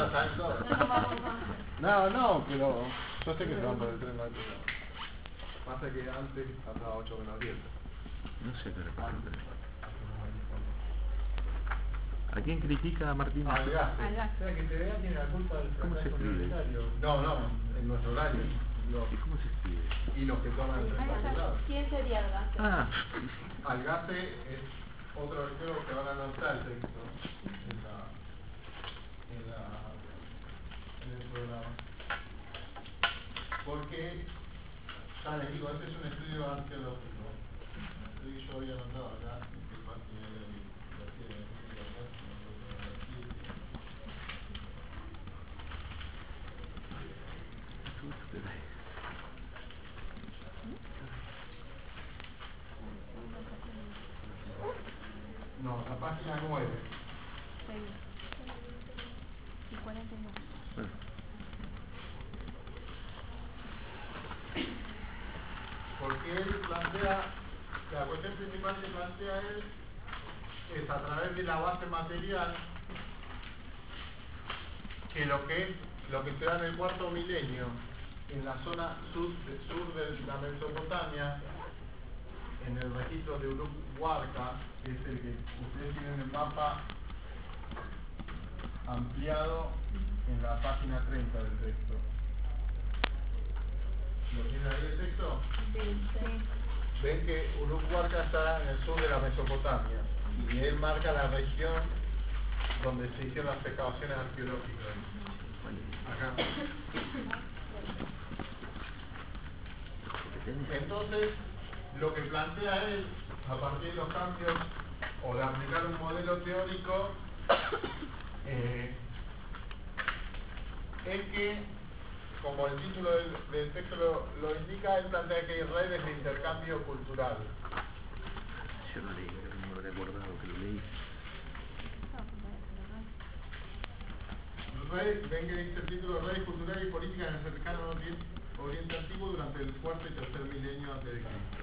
No, no, pero yo sé que se van por el tren, no hay problema. Pasa que antes pasaba ocho menos diez. No sé qué representa. ¿A quién critica a Martín? Al Gase. O sea, que T V A tiene la culpa del ¿Cómo se fracaso escribe? universitario. No, no, en nuestro horario. Los, ¿Y cómo se escribe? y los que toman el facultad. ¿Quién sería el Gase? Ah, Algase es otro arqueólogo que ahora no está el texto en, la, en, la, en el programa. Porque, ya les digo, este es un estudio arqueológico. Estoy yo había anotado acá, que página era mi la tiene No, la página nueve. y cuarenta y nueve. Porque él plantea, la cuestión principal que plantea él es a través de la base material que lo que es, lo que se da en el cuarto milenio en la zona sur de, sur de la Mesopotamia, en el registro de Uruk Huarca, que es el que ustedes tienen el mapa ampliado en la página treinta del texto. ¿Lo tienen ahí el texto? Ven que Uruk Huarca está en el sur de la Mesopotamia y él marca la región donde se hicieron las excavaciones arqueológicas. Acá. Entonces, lo que plantea él, a partir de los cambios o de aplicar un modelo teórico, eh, es que como el título del, del texto lo, lo indica, él plantea que hay redes de intercambio cultural. Yo no leí, pero no me habré acordado que lo leí. Redes, ven que dice el título, redes culturales y políticas en el cercano Oriente, Oriente Antiguo durante el cuarto y tercer milenio antes de Cristo.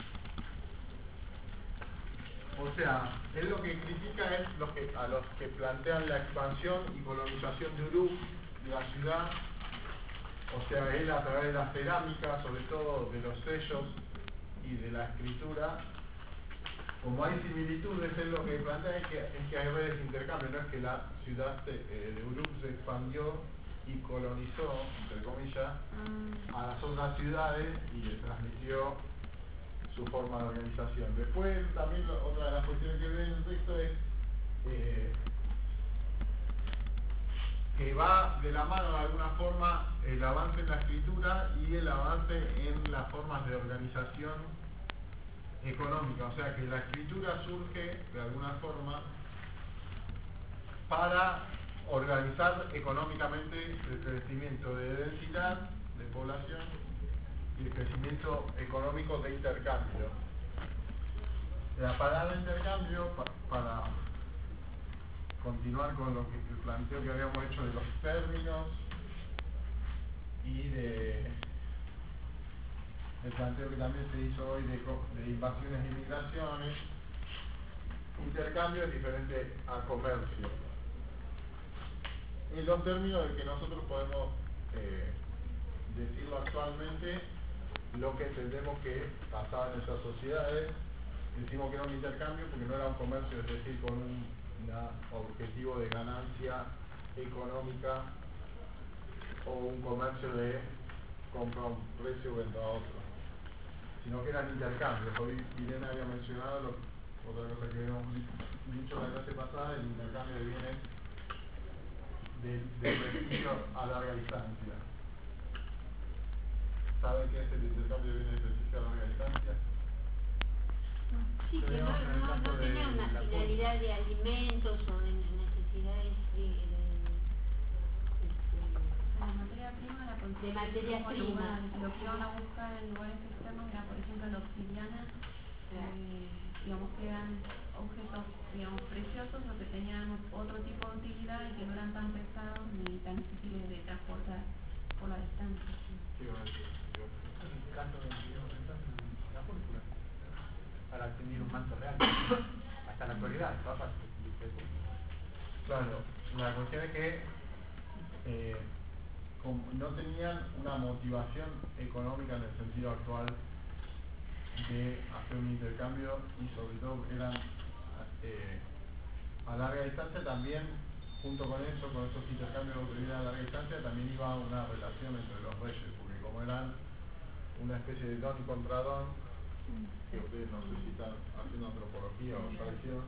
O sea, él lo que critica es los que, a los que plantean la expansión y colonización de Uruk, de la ciudad. O sea, él a través de la cerámica, sobre todo de los sellos y de la escritura, como hay similitudes, él lo que plantea es que, es que hay redes de intercambio, no es que la ciudad de, eh, de Uruk se expandió y colonizó, entre comillas, a las otras ciudades y le transmitió su forma de organización. Después también lo, otra de las cuestiones que ve en el texto es eh, que va de la mano de alguna forma el avance en la escritura y el avance en las formas de organización económica, o sea que la escritura surge de alguna forma para organizar económicamente el crecimiento de densidad de población y el crecimiento económico de intercambio. La palabra intercambio, pa, para continuar con lo que el planteo que habíamos hecho de los términos y de el planteo que también se hizo hoy de, de invasiones y migraciones, intercambio es diferente a comercio. En los términos de que nosotros podemos eh, decirlo actualmente, lo que entendemos que pasaba en nuestras sociedades, decimos que era un intercambio porque no era un comercio, es decir, con un una objetivo de ganancia económica o un comercio de compra a un precio o venta a otro, sino que eran intercambios. Hoy Irene había mencionado lo, otra cosa que habíamos dicho la clase pasada, el intercambio de bienes de, de prestigio a larga distancia. ¿Saben qué es el intercambio de bienes de prestigio a larga distancia? Sí, que no, no, no tenía una finalidad de alimentos o de necesidades de, de, la materia prima la de materias primas. Lo que iban a buscar en lugares externos era, por ejemplo, la obsidiana, eh, digamos que eran objetos, digamos, preciosos o que tenían otro tipo de utilidad y que no eran tan pesados ni tan difíciles de transportar por la distancia. Sí, el canto de la púrpura para tener un manto real hasta la actualidad. Claro, la cuestión es que eh, como no tenían una motivación económica en el sentido actual de hacer un intercambio y sobre todo eran eh, a larga distancia. También junto con eso, con esos intercambios de vida a larga distancia, también iba una relación entre los reyes, porque como eran una especie de don contra don, que ustedes no sé si están haciendo antropología o ya hicieron.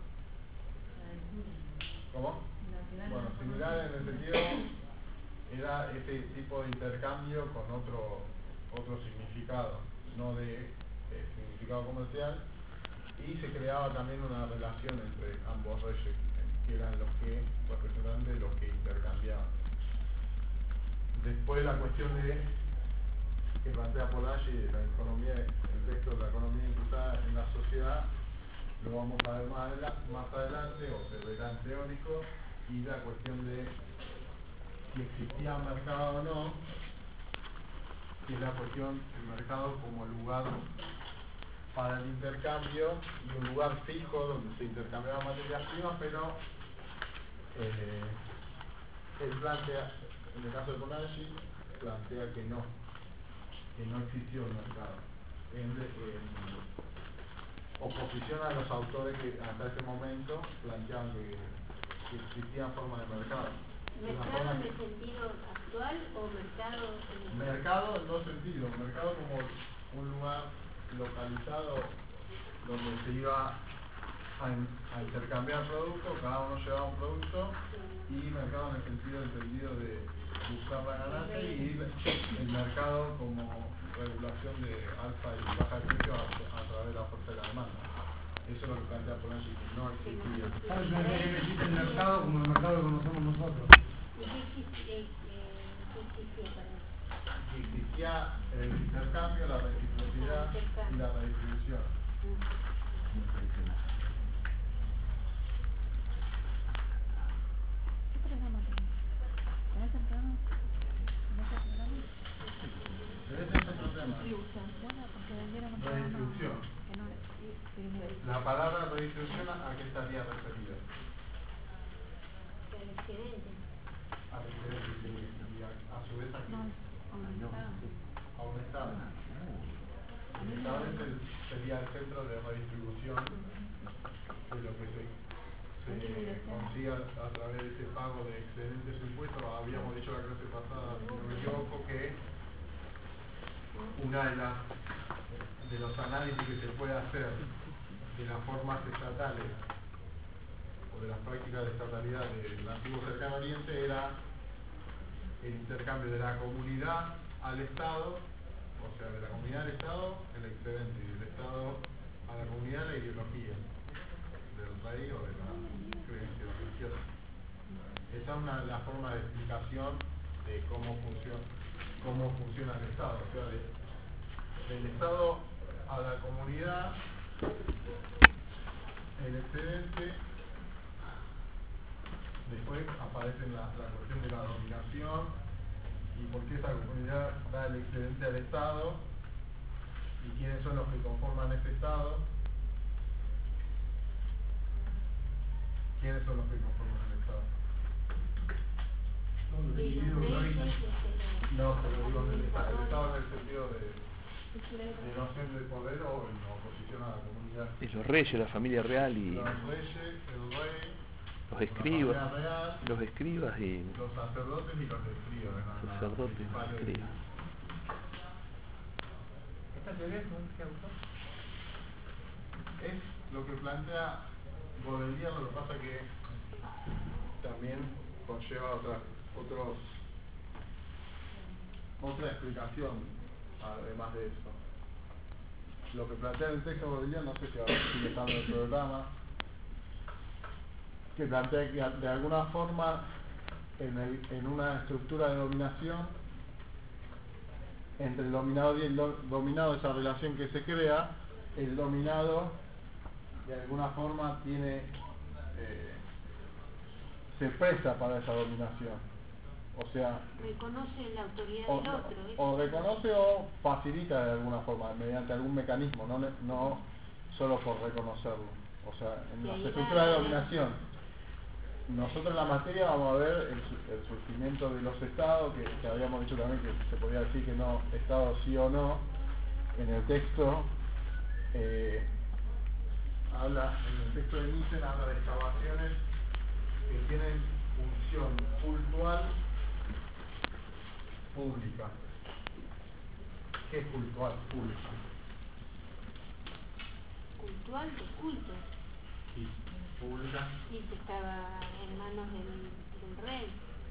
¿Cómo? Bueno, similar en el sentido, era ese tipo de intercambio con otro otro significado, no de eh, significado comercial, y se creaba también una relación entre ambos reyes, que eran los que representantes de los que intercambiaban. Después la cuestión de que plantea Polaggi de la economía, el texto de la economía imputada en la sociedad, lo vamos a ver más, adelante, más adelante, o se verá en teórico, y la cuestión de si existía mercado o no, que es la cuestión del mercado como lugar para el intercambio y un lugar fijo donde se intercambiaban materias primas, pero eh, él plantea, en el caso de Polaggi, plantea que no, que no existió el mercado. En, en oposición a los autores que hasta ese momento planteaban que, que existían formas de mercado. ¿Mercado en el sentido actual o mercado en el... Mercado en dos sentidos. Mercado como un lugar localizado donde se iba a, a intercambiar productos, cada uno llevaba un producto, y mercado en el sentido entendido de buscar la ganancia, y el mercado como regulación de alta y baja de precio a, a través de la fuerza de la demanda. Eso es lo que plantea Polaggi, que no existía. ¿Sabes lo que existe el mercado como el mercado que conocemos nosotros? ¿Y qué existía, eh, qué existía para eso? que existía el intercambio, la reciprocidad y la redistribución. ¿Qué programa tenés? ¿Tenés el programa? ¿Tenés el programa? Pero ese es otro tema. Bueno, porque vendieron un programa Redistribución. que no era primero. La palabra redistribución, ¿a qué estaría referida? El excedente. Al excedente y a, a su vez a qué? No, aumentado. A un Estado. El Estado es el- sería el centro de redistribución de lo que se, se consiga a través de ese pago de excedentes o impuestos. Habíamos dicho la clase pasada, si no me equivoco, que una de las de los análisis que se puede hacer de las formas estatales o de las prácticas de estatalidad del antiguo Cercano Oriente era el intercambio de la comunidad al Estado, o sea, de la comunidad al Estado el excedente, y del Estado a la comunidad la ideología del rey o de la creencia religiosa. Esa es una de las formas de explicación de cómo funciona, cómo funciona el Estado, o sea, de, del Estado a la comunidad el excedente. Después aparece la, la cuestión de la dominación y por qué esa comunidad da el excedente al Estado y quiénes son los que conforman ese Estado. ¿Quiénes son los que conforman el Estado? Los reyes, No, pero digo, el Estado, el Estado en el sentido de, de noción de poder o en oposición a la comunidad. Y los reyes, la familia real y Los reyes, el rey, los escribas, la familia real, los escribas y los sacerdotes y los escribas. ¿No? sacerdotes, los escribas. ¿Esta teoría es qué autor? Es lo que plantea Baudelaire, lo que pasa que también conlleva otra, otros, otra explicación además de eso. Lo que plantea el texto de Baudelaire, no sé si ahora sigue estando en el programa, que plantea que de alguna forma en, el, en una estructura de dominación entre el dominado y el do, dominado, esa relación que se crea, el dominado de alguna forma tiene eh, se presta para esa dominación, o sea, reconoce la autoridad o, del otro. ¿eh? o reconoce o facilita de alguna forma mediante algún mecanismo, no, no solo por reconocerlo, o sea, en las estructuras de dominación. Nosotros en la materia vamos a ver el, el surgimiento de los estados, que, que habíamos dicho también que se podía decir que no, estado sí o no. En el texto eh, habla, en el texto de Nissen habla de excavaciones que tienen función cultural pública. ¿Qué es cultural pública? Cultural de culto. Y pública. Y que estaba en manos del, del rey.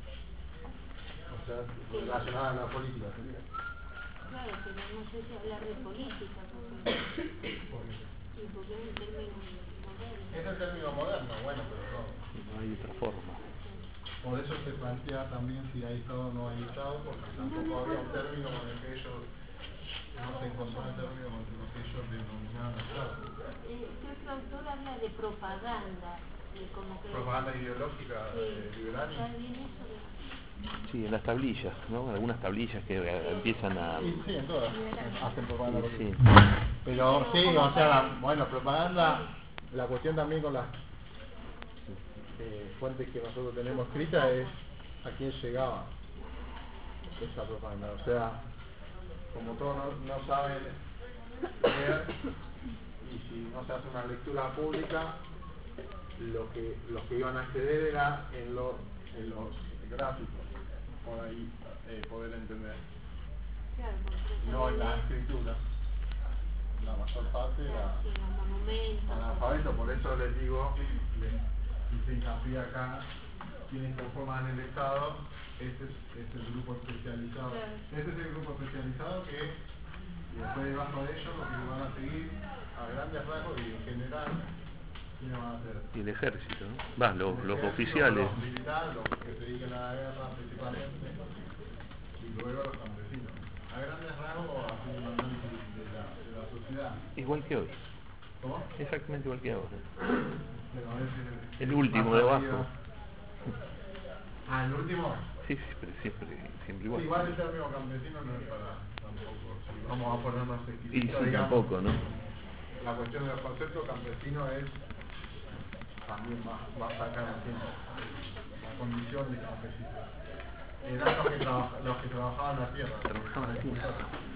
O sea, relacionada a la política sería. Claro, pero no sé si hablar de política, porque, y porque es un término moderno. Es el término moderno, bueno, pero no. No hay otra forma. Por eso se plantea también si hay Estado o no hay Estado, porque tampoco había un término con el que ellos, no se encontró un término con el que ellos denominaban Estado. Eh, creo que el autor habla de propaganda, de como que... Propaganda ideológica sí, eh, liberal. ¿está bien eso? Sí, en las tablillas, ¿no? Algunas tablillas que eh, empiezan a... Sí, sí, en todas hacen propaganda. Sí, sí. Pero sí, o sea, bueno, propaganda, la cuestión también con las eh, fuentes que nosotros tenemos escritas es a quién llegaba esa propaganda. O sea, como todos no, no saben leer, y si no se hace una lectura pública, lo que los que iban a acceder era en, lo, en los gráficos, por ahí eh, poder entender, Claro, no en la escritura. La mayor parte era sí, los monumentos. analfabeto, por eso les digo, les hice hincapié acá, quienes conforman el Estado, este es, es el grupo especializado. Claro. Este es el grupo especializado que después debajo de ellos lo que van a seguir a grandes rasgos y en general, ¿quiénes van a ser? Y el ejército, ¿no? Va, los, El los ejército, oficiales. Los militares, los que se dediquen a la guerra principalmente, y luego los campesinos. a grandes rasgos hace un análisis de la, de la sociedad. Igual que hoy. ¿Cómo? Exactamente igual que ahora. Pero a veces El último de abajo. Ah, el último. Sí, siempre, siempre, siempre igual. Sí, igual el término campesino no es para tampoco. Si vamos a ponernos Y exquisitos, sí, digamos, tampoco, ¿no? la cuestión de los conceptos campesinos es también más, más acá en el tiempo. La condición de campesino. Eran los que, traba, los que trabajaban la tierra. Trabajaban la tierra.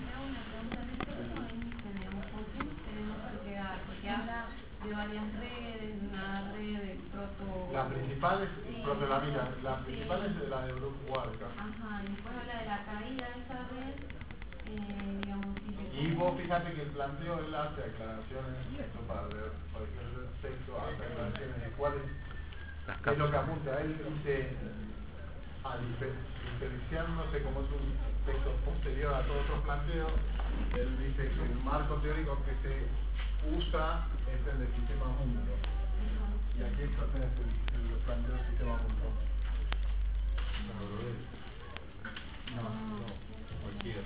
Porque habla de varias redes, una red de proto... La principal es sí, protolamina, la sí. principal es la de Bruce Walker. Ajá, y después habla de la caída de esa red, eh, digamos... Y vos fíjate que el planteo él hace aclaraciones, esto para leer cualquier texto, hace aclaraciones de cuál es, es lo que apunta. Él dice, a diferenciándose como es un texto posterior a todos otros planteos, él dice que el marco teórico que se usa es el del sistema mundo. Y aquí está el, el planteo del sistema mundo. No, no, cualquiera.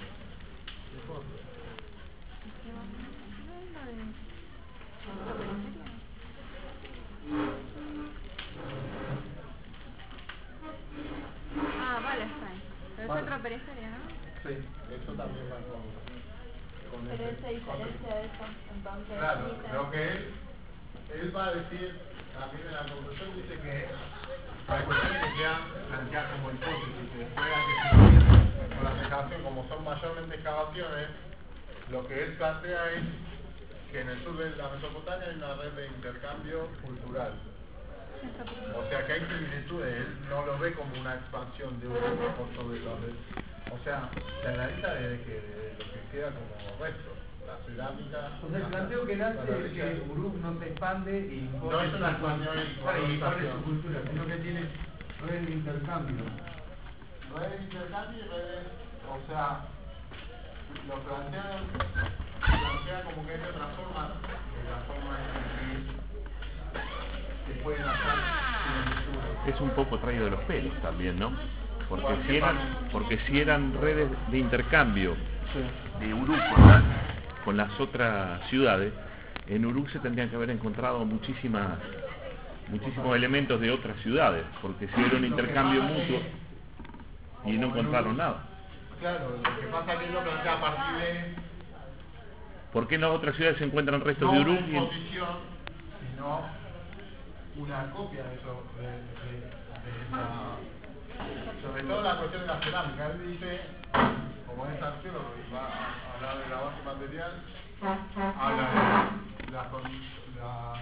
Ah, vale, está ahí. Pero es otra periferia, ¿no? Sí, eso también va con, con Pero ese- él se diferencia de eso, entonces. Claro, dice- lo que él, él va a decir, también en la conclusión dice que hay cuestiones que quedan planteadas como hipótesis, que después hay que seguir con las excavaciones, como son mayormente excavaciones, lo que él plantea es que en el sur de la Mesopotamia hay una red de intercambio cultural. O sea que hay similitudes, él no lo ve como una expansión de un grupo por sobre los de, o sea, se analiza desde que desde lo que queda como resto, la cerámica. O sea, el planteo que él hace es que Uruk no se expande y impone, No es una su, expansión y claro, y impone colonización. su cultura, sino que tiene redes de intercambio. Redes de intercambio y redes, o sea, lo plantea, plantea como que hay otra forma, que la forma en que se pueden hacer similitudes. Es un poco traído de los pelos también, ¿no? Porque si eran, porque si eran redes de intercambio de Uruk con, la- con las otras ciudades, en Uruk se tendrían que haber encontrado muchísimas, muchísimos elementos de otras ciudades, porque si era un intercambio mutuo y no encontraron nada. Claro, lo que pasa es que él lo plantea a partir de ¿Por qué en las otras ciudades se encuentran restos no de una Uruk? y en- exposición, sino una copia de eso, de, de, de esa, sobre todo la cuestión de la cerámica. Él dice, como es arqueólogo y va a hablar de la base material, habla de la, con- la,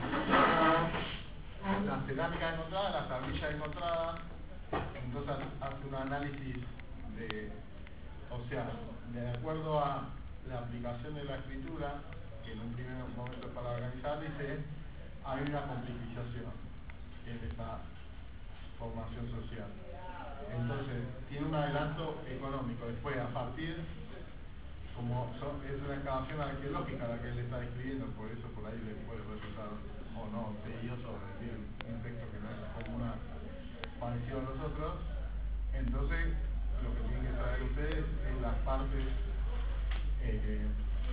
la cerámica encontrada, las tablillas encontradas, entonces hace un análisis de, o sea, de acuerdo a la aplicación de la escritura, que en un primer momento para organizar, dice, hay una completización en esta formación social. Entonces, tiene un adelanto económico. Después, a partir, como son, es una excavación arqueológica la que él está escribiendo, por eso por ahí le puede resultar, o no, tedioso decir un texto que no es como una parecido a los otros. Entonces, lo que tienen que saber ustedes es las partes eh,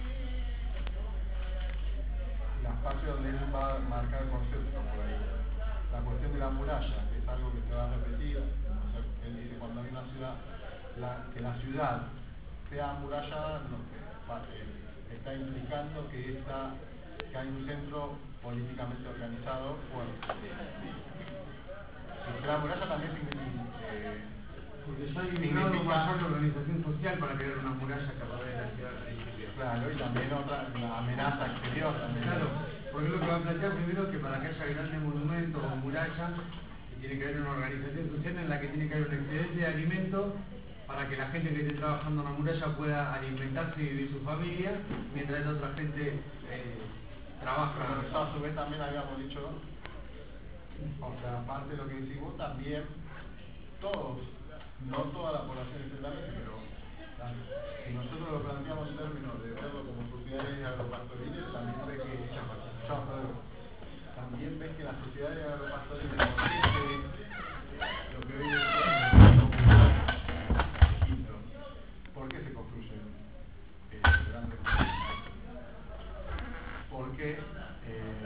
las partes donde él va a marcar conceptos por ahí. La cuestión de la muralla, que es algo que se va a repetir, o sea, él dice cuando hay una ciudad, la, que la ciudad sea amurallada, lo que va- eh, está implicando que, está, que hay un centro políticamente organizado fuerte. Porque la muralla también significa... Eh, Porque ya hay un grado mayor de organización social para crear una muralla que rodee la ciudad al principio. Claro, y también otra, la amenaza exterior también. Claro, porque lo que va a plantear primero es que para que haya grandes monumentos o murallas, tiene que haber una organización social en la que tiene que haber un excedente de alimentos para que la gente que esté trabajando en la muralla pueda alimentarse y vivir su familia, mientras la otra gente eh, trabaja. Pero eso a su vez también habíamos dicho, o sea, aparte de lo que decís vos, también todos, no toda la población exactamente, pero si nosotros lo planteamos en términos de verlo como sociedades agropastoriles, también ves que, chao, Pedro, también ves que las sociedades agropastoriles consisten lo que hoy es distinto. ¿Por qué se construyen? porque eh,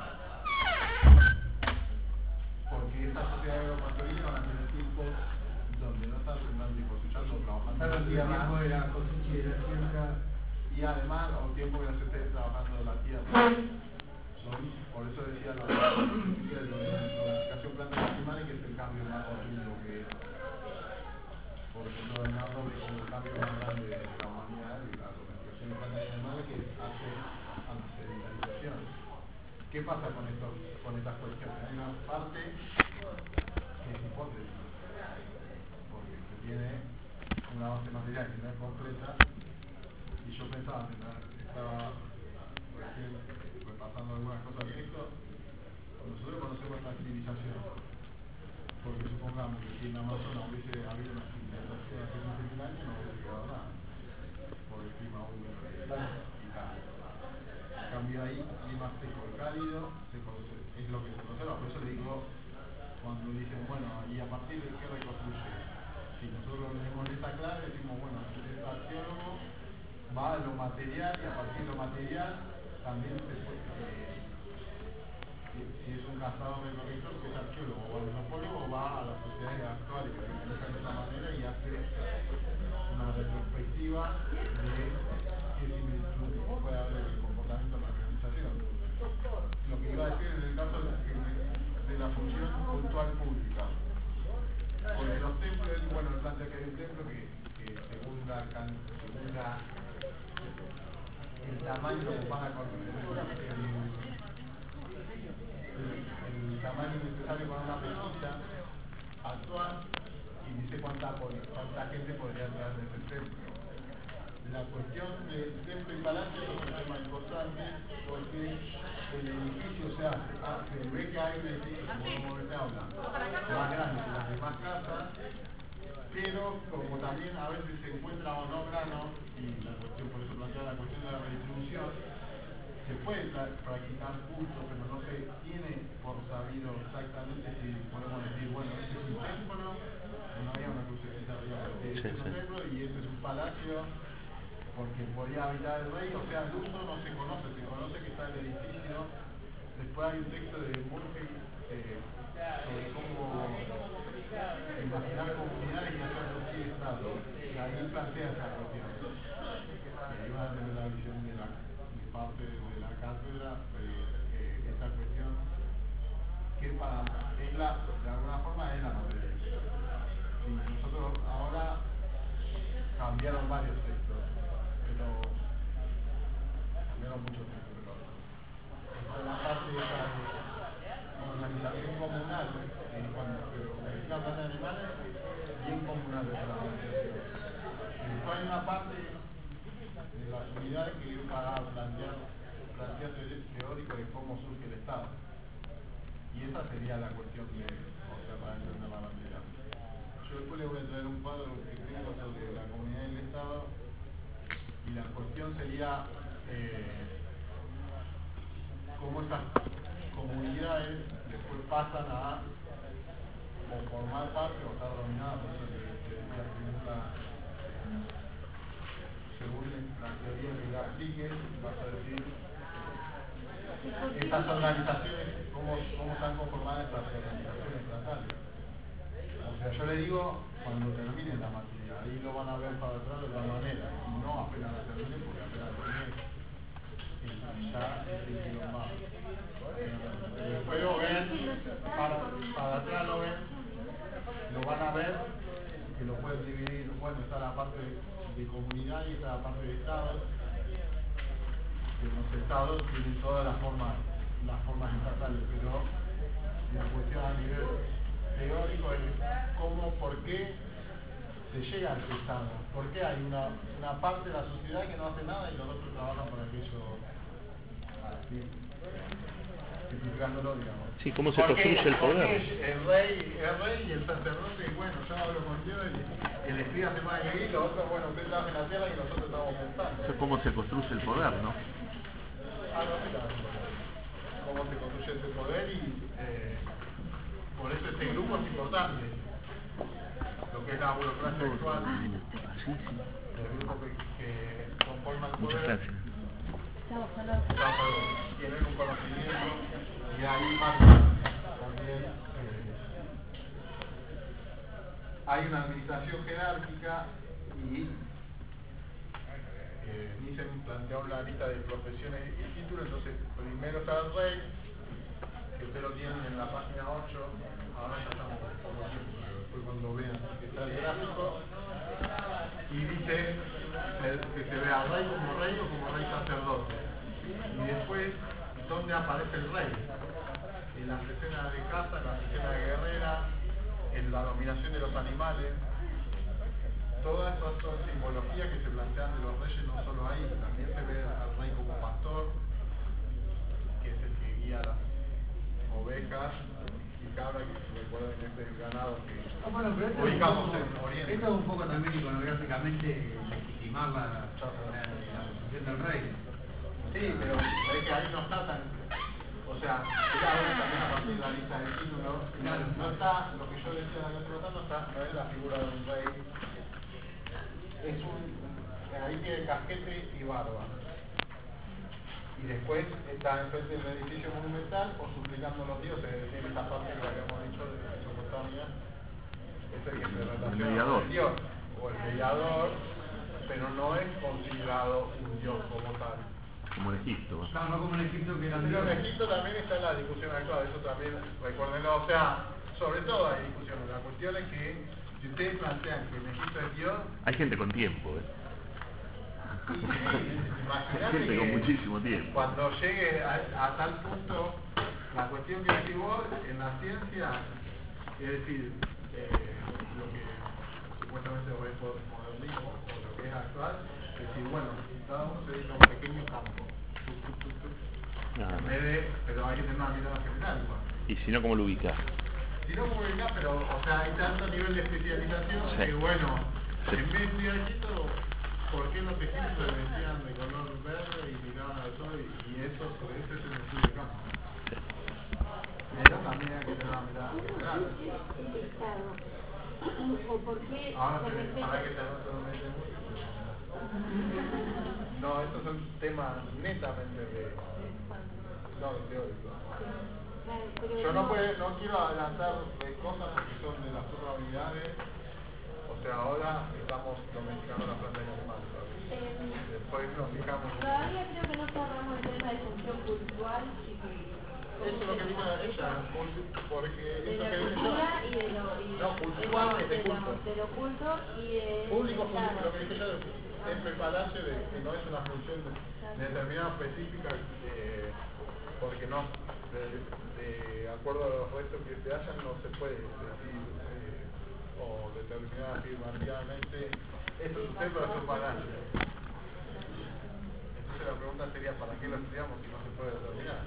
porque esta sociedad agropastoral van a tener tiempos donde no están sembrando y cosechando, trabajando Claro, la el tierra, tiempo de la cosecha y de la siembra. y además a un tiempo que no se esté trabajando la tierra. Son, por eso decía la domesticación plantas y animales, que es el cambio más profundo que, por ejemplo, Bernardo ve como el cambio más grande de la humanidad, y la domesticación de plantas y animales que hace a la sedentarización. ¿Qué pasa con esto, con estas cuestiones? Hay una parte que es hipótesis, porque se tiene una base material que no es completa, y yo pensaba, estaba recién repasando algunas cosas de esto. Nosotros conocemos la civilización, porque supongamos que si en Amazonas hubiese habido una civilización hace quince mil años, no hubiese quedado nada, por el clima húmedo y cálido. En cambio ahí, clima seco y cálido, se conoce, es lo que se conserva. Por eso le digo, cuando dicen, bueno, ¿y a partir de qué reconstruye? Si nosotros lo tenemos en esta clave, decimos, bueno, el arqueólogo va a lo material, y a partir de lo material también se puede, eh, si, si es un cazador recolector, que es arqueólogo o antropólogo, va a las sociedades actuales que se manejan de esa manera y hace una retrospectiva de qué similitud puede haber en el comportamiento de la organización. Lo que iba a decir en el caso de, de la función puntual pública, porque los templos, bueno, el plantea que hay un templo que, que según la, según la el tamaño que compara con el, el, el tamaño necesario para una pesquisa actual, y dice cuánta, cuánta gente podría entrar en ese templo. La cuestión del templo y palacio es un tema importante, porque el edificio se hace, se ve que hay un edificio, como se habla, más grande que las demás casas, pero como también a veces se encuentra o no grano, y la cuestión, por eso plantea la cuestión de la redistribución, se puede practicar culto, pero no se tiene por sabido exactamente si podemos decir, bueno, este es un templo, no había una crucecita arriba, este sí, es un sí. templo y este es un palacio, porque podía habitar el rey, o sea, el uso no se conoce, se conoce que está el edificio. Después hay un texto de Murphy eh, sobre cómo imaginar comunidades y hacer surgir estados, y ahí plantea esa cuestión. Y ahí va a tener la visión de la de parte de la cátedra, eh, eh, esta cuestión que para es la, de alguna forma es la materia. Y nosotros ahora cambiaron varios textos, pero cambiaron muchos textos, pero esta es la parte de esa organización comunal, eh, cuando se la planta de animales, bien comunal de la organización. Y después hay una parte de las unidades que es para plantear, plantear teórico de cómo surge el Estado. Y esa sería la cuestión de, o sea, para entender la bandera. Yo después le voy a traer un cuadro que tengo sobre la comunidad y el Estado, y la cuestión sería eh, cómo esas comunidades después pasan a o formar parte o estar dominadas por eso que decía según la, según la teoría que la aplique, vas a decir estas organizaciones, cómo, cómo están conformadas estas organizaciones estatales. O sea, yo le digo, cuando termine la materia, ahí lo van a ver para atrás de otra manera, y no apenas la termine, porque apenas termine, ya es quilombado. Después lo ven, para, para atrás lo ven, lo van a ver, que lo pueden dividir, bueno, está la parte de, de comunidad y está la parte de estados, que los estados tienen todas las formas, las formas estatales, pero la cuestión a nivel teórico es cómo, por qué se llega a ese estado, por qué hay una, una parte de la sociedad que no hace nada y los otros trabajan para aquello, así, simplificándolo, digamos. Sí, cómo se porque, construye el poder. El rey, el rey y el sacerdote, bueno, yo hablo con Dios y el espía se va a ir, los otros, bueno, ustedes trabajan en la tierra y nosotros estamos pensando. Eso es cómo se construye el poder, ¿no? Algo así, cómo se construye ese poder y eh, por eso este grupo es importante. Lo que es la burocracia actual, Ah, sí, sí. el grupo que, que conforma el poder. Muchas gracias. tienen un conocimiento y ahí marca también eh, hay una administración jerárquica y eh, Nissen planteó una lista de profesiones y títulos. Entonces primero está el rey, que ustedes lo tienen en la página ocho, ahora ya estamos como tiempo, pero después cuando vean que está el gráfico, y dice que se ve al rey como rey o como rey sacerdote. Y después, ¿dónde aparece el rey? En las escenas de caza, en las escenas de guerrera, en la dominación de los animales. Todas estas son simbologías que se plantean de los reyes, no solo ahí, también se ve al rey como pastor, que es el que guía las ovejas y cabras, que se recuerdan en este ganado que ah, bueno, pero esto ubicamos poco, en Oriente. Esto es un poco también iconográficamente legitimar la, la, la posición del rey. Sí, pero es que ahí no está tan... O sea, claro, también a partir de la lista de títulos, claro, no está, lo que yo decía la clase pasada, no está, no es la figura de un rey. Es un... Ahí tiene casquete y barba. Y después está enfrente del edificio monumental o suplicando a los dioses, es decir, esta parte que habíamos dicho de Mesopotamia, es el que se relaciona con el dios, o el mediador, pero no es considerado un dios como tal. Como en Egipto. No, no como en Egipto que era Pero en Egipto también está la discusión actual, eso también, recuérdenlo, o sea, sobre todo hay discusiones. La cuestión es que, si ustedes plantean que en Egipto es Dios... Hay gente con tiempo, ¿eh? Imagínate gente que con muchísimo tiempo. Cuando llegue a, a tal punto, la cuestión que decís vos, en la ciencia, es decir, eh, lo que supuestamente es modernismo, o lo que es actual, es decir, bueno, cada uno se dedica a un pequeño campo. En vez de, pero hay que tener una mirada general igual. Y si no, ¿cómo lo ubicás? Si no, como ubicás, pero, o sea, hay tanto nivel de especialización Sí. que, bueno, Sí. en vez de Egipto, ¿por qué los egipcios se vestían de color verde y miraban al sol? Y, y eso, por eso es el estudio de campo. Pero también hay que tener una mirada general. ¿O por qué Ahora se se respeta? para que te anoten un mente mucho. No, estos son temas netamente de... No, de teórico. Yo no, puedo, no quiero adelantar de cosas porque son de las probabilidades. O sea, ahora estamos domesticando la planta de animales. Después nos fijamos. Todavía creo que no cerramos el tema de función cultural y Eso es lo que dice ella, porque de eso la que dice cultura yo. y de lo, y de, No, cultural es de de, culto. lo, de lo culto y de Público, de público, Estado. lo que dice yo es prepararse de que no es una función de, determinada específica, eh, porque no, de, de acuerdo a los restos que se hayan, no se puede decir eh, o determinar afirmativamente esto sucede para su palacio. Entonces la pregunta sería, ¿para qué lo estudiamos si no se puede determinar?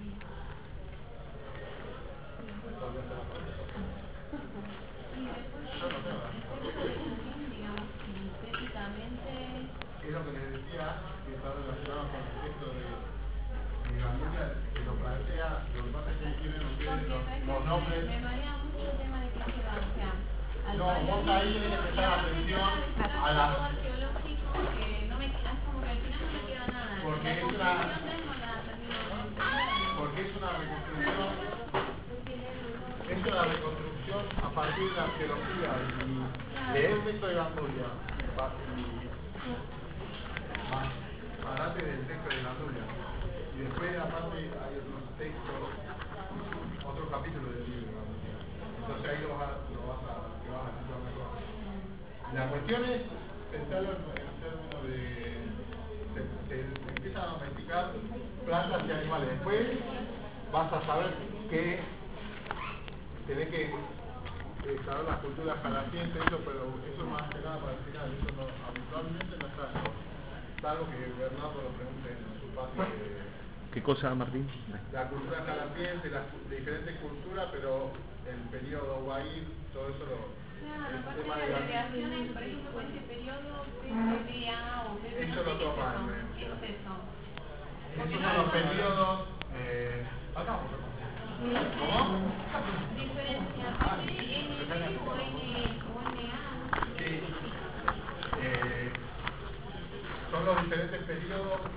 Yo no tengo. Digamos, sintéticamente. Es lo que les decía, que está relacionado con el texto de, de Gabriela, que lo plantea, lo que pasa es que tienen ustedes los, los nombres. Me marea mucho el tema de que se va, o sea, al No, vos ahí tenés que prestar atención a la... arqueológico que no me queda, es como que al final no me queda nada. Porque la es una... conclusión de él no la termino de entender. Porque es una reconstrucción... Es una reconstrucción a partir de la arqueología y de el texto de Gandulia. Parate del texto de Gandulia. Y después aparte hay otros textos, otros capítulos del libro de Gandulia. Entonces ahí lo vas a, lo vas a, te vas a situar mejor. La cuestión es pensarlo en, en términos de... Se, se, se empiezan a domesticar plantas y animales. Después vas a saber que tenés que eh, saber las culturas jalacienses, eso, pero eso más que nada para el final, eso no, habitualmente no está, salvo que Bernardo lo pregunte en su parte de... ¿Qué cosa, Martín? La cultura jalaciense, las diferentes culturas, pero el periodo Guair, todo eso lo... Claro, el aparte tema de de las la... creaciones, por ejemplo, con ese periodo P P D A o P P D A, Eso no lo sé qué toma es eso. el- ¿Qué es eso? Esos son los periodos... Eh, acá vamos a ¿Cómo? Diferencia P P N N o N o N A, no sé. Sí. Eh, son los diferentes periodos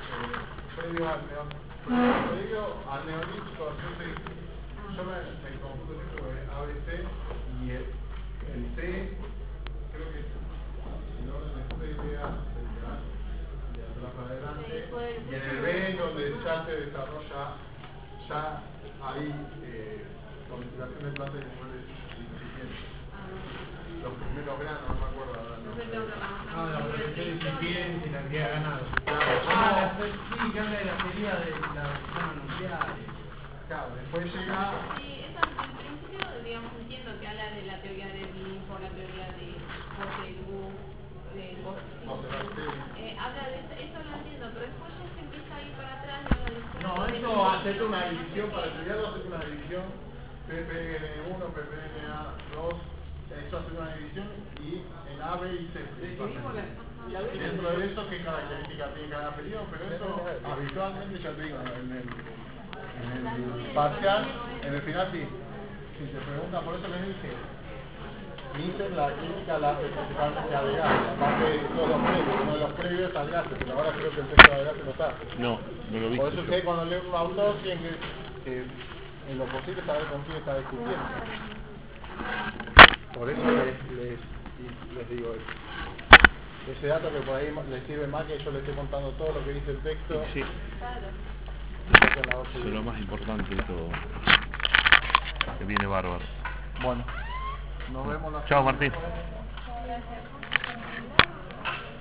eh, previo al, neo, previo al neolítico, entonces yo me, me confundo siempre con el A B C y el, el C, creo que el orden es C, B, A, de atrás para adelante, y en el B donde ya se desarrolla, ya hay eh, modificación de planta de niveles incipientes. Los primeros granos, no me acuerdo ahora. No, Ah, la producción incipiente y la cantidad de ganado. Ah, la, sí, que habla de la teoría de la zona nuclear. Claro, después llega... Sí, eso en principio, digamos, entiendo que habla de la teoría del limpo, la teoría de Bochelou, de Bochelou. Eh, habla de eso, eso lo entiendo, pero después ya se empieza a ir para atrás y habla de... No, eso hacer una división, para estudiarlo hacer una división, P P N uno, P P N A dos, eso hacer una división y en A, B y C. Dentro de eso, qué características tiene cada periodo, pero eso habitualmente, ya te digo, en el, en el parcial, en el final sí. Si te preguntan, por eso les dije, Miser la química la hace principalmente al gas, aparte de todos los previos, uno de los previos al gas, pero ahora creo que el texto del gas no está. No, no lo vi. Por eso ustedes cuando leen un autor tienen que, que en lo posible saber con quién está discutiendo. Por eso les, les, les digo eso. Ese dato que por ahí les sirve más que yo les esté contando todo lo que dice el texto. Sí. Eso es lo más importante de todo. Que viene bárbaro. Bueno, nos vemos la Chao, Martín. Gracias.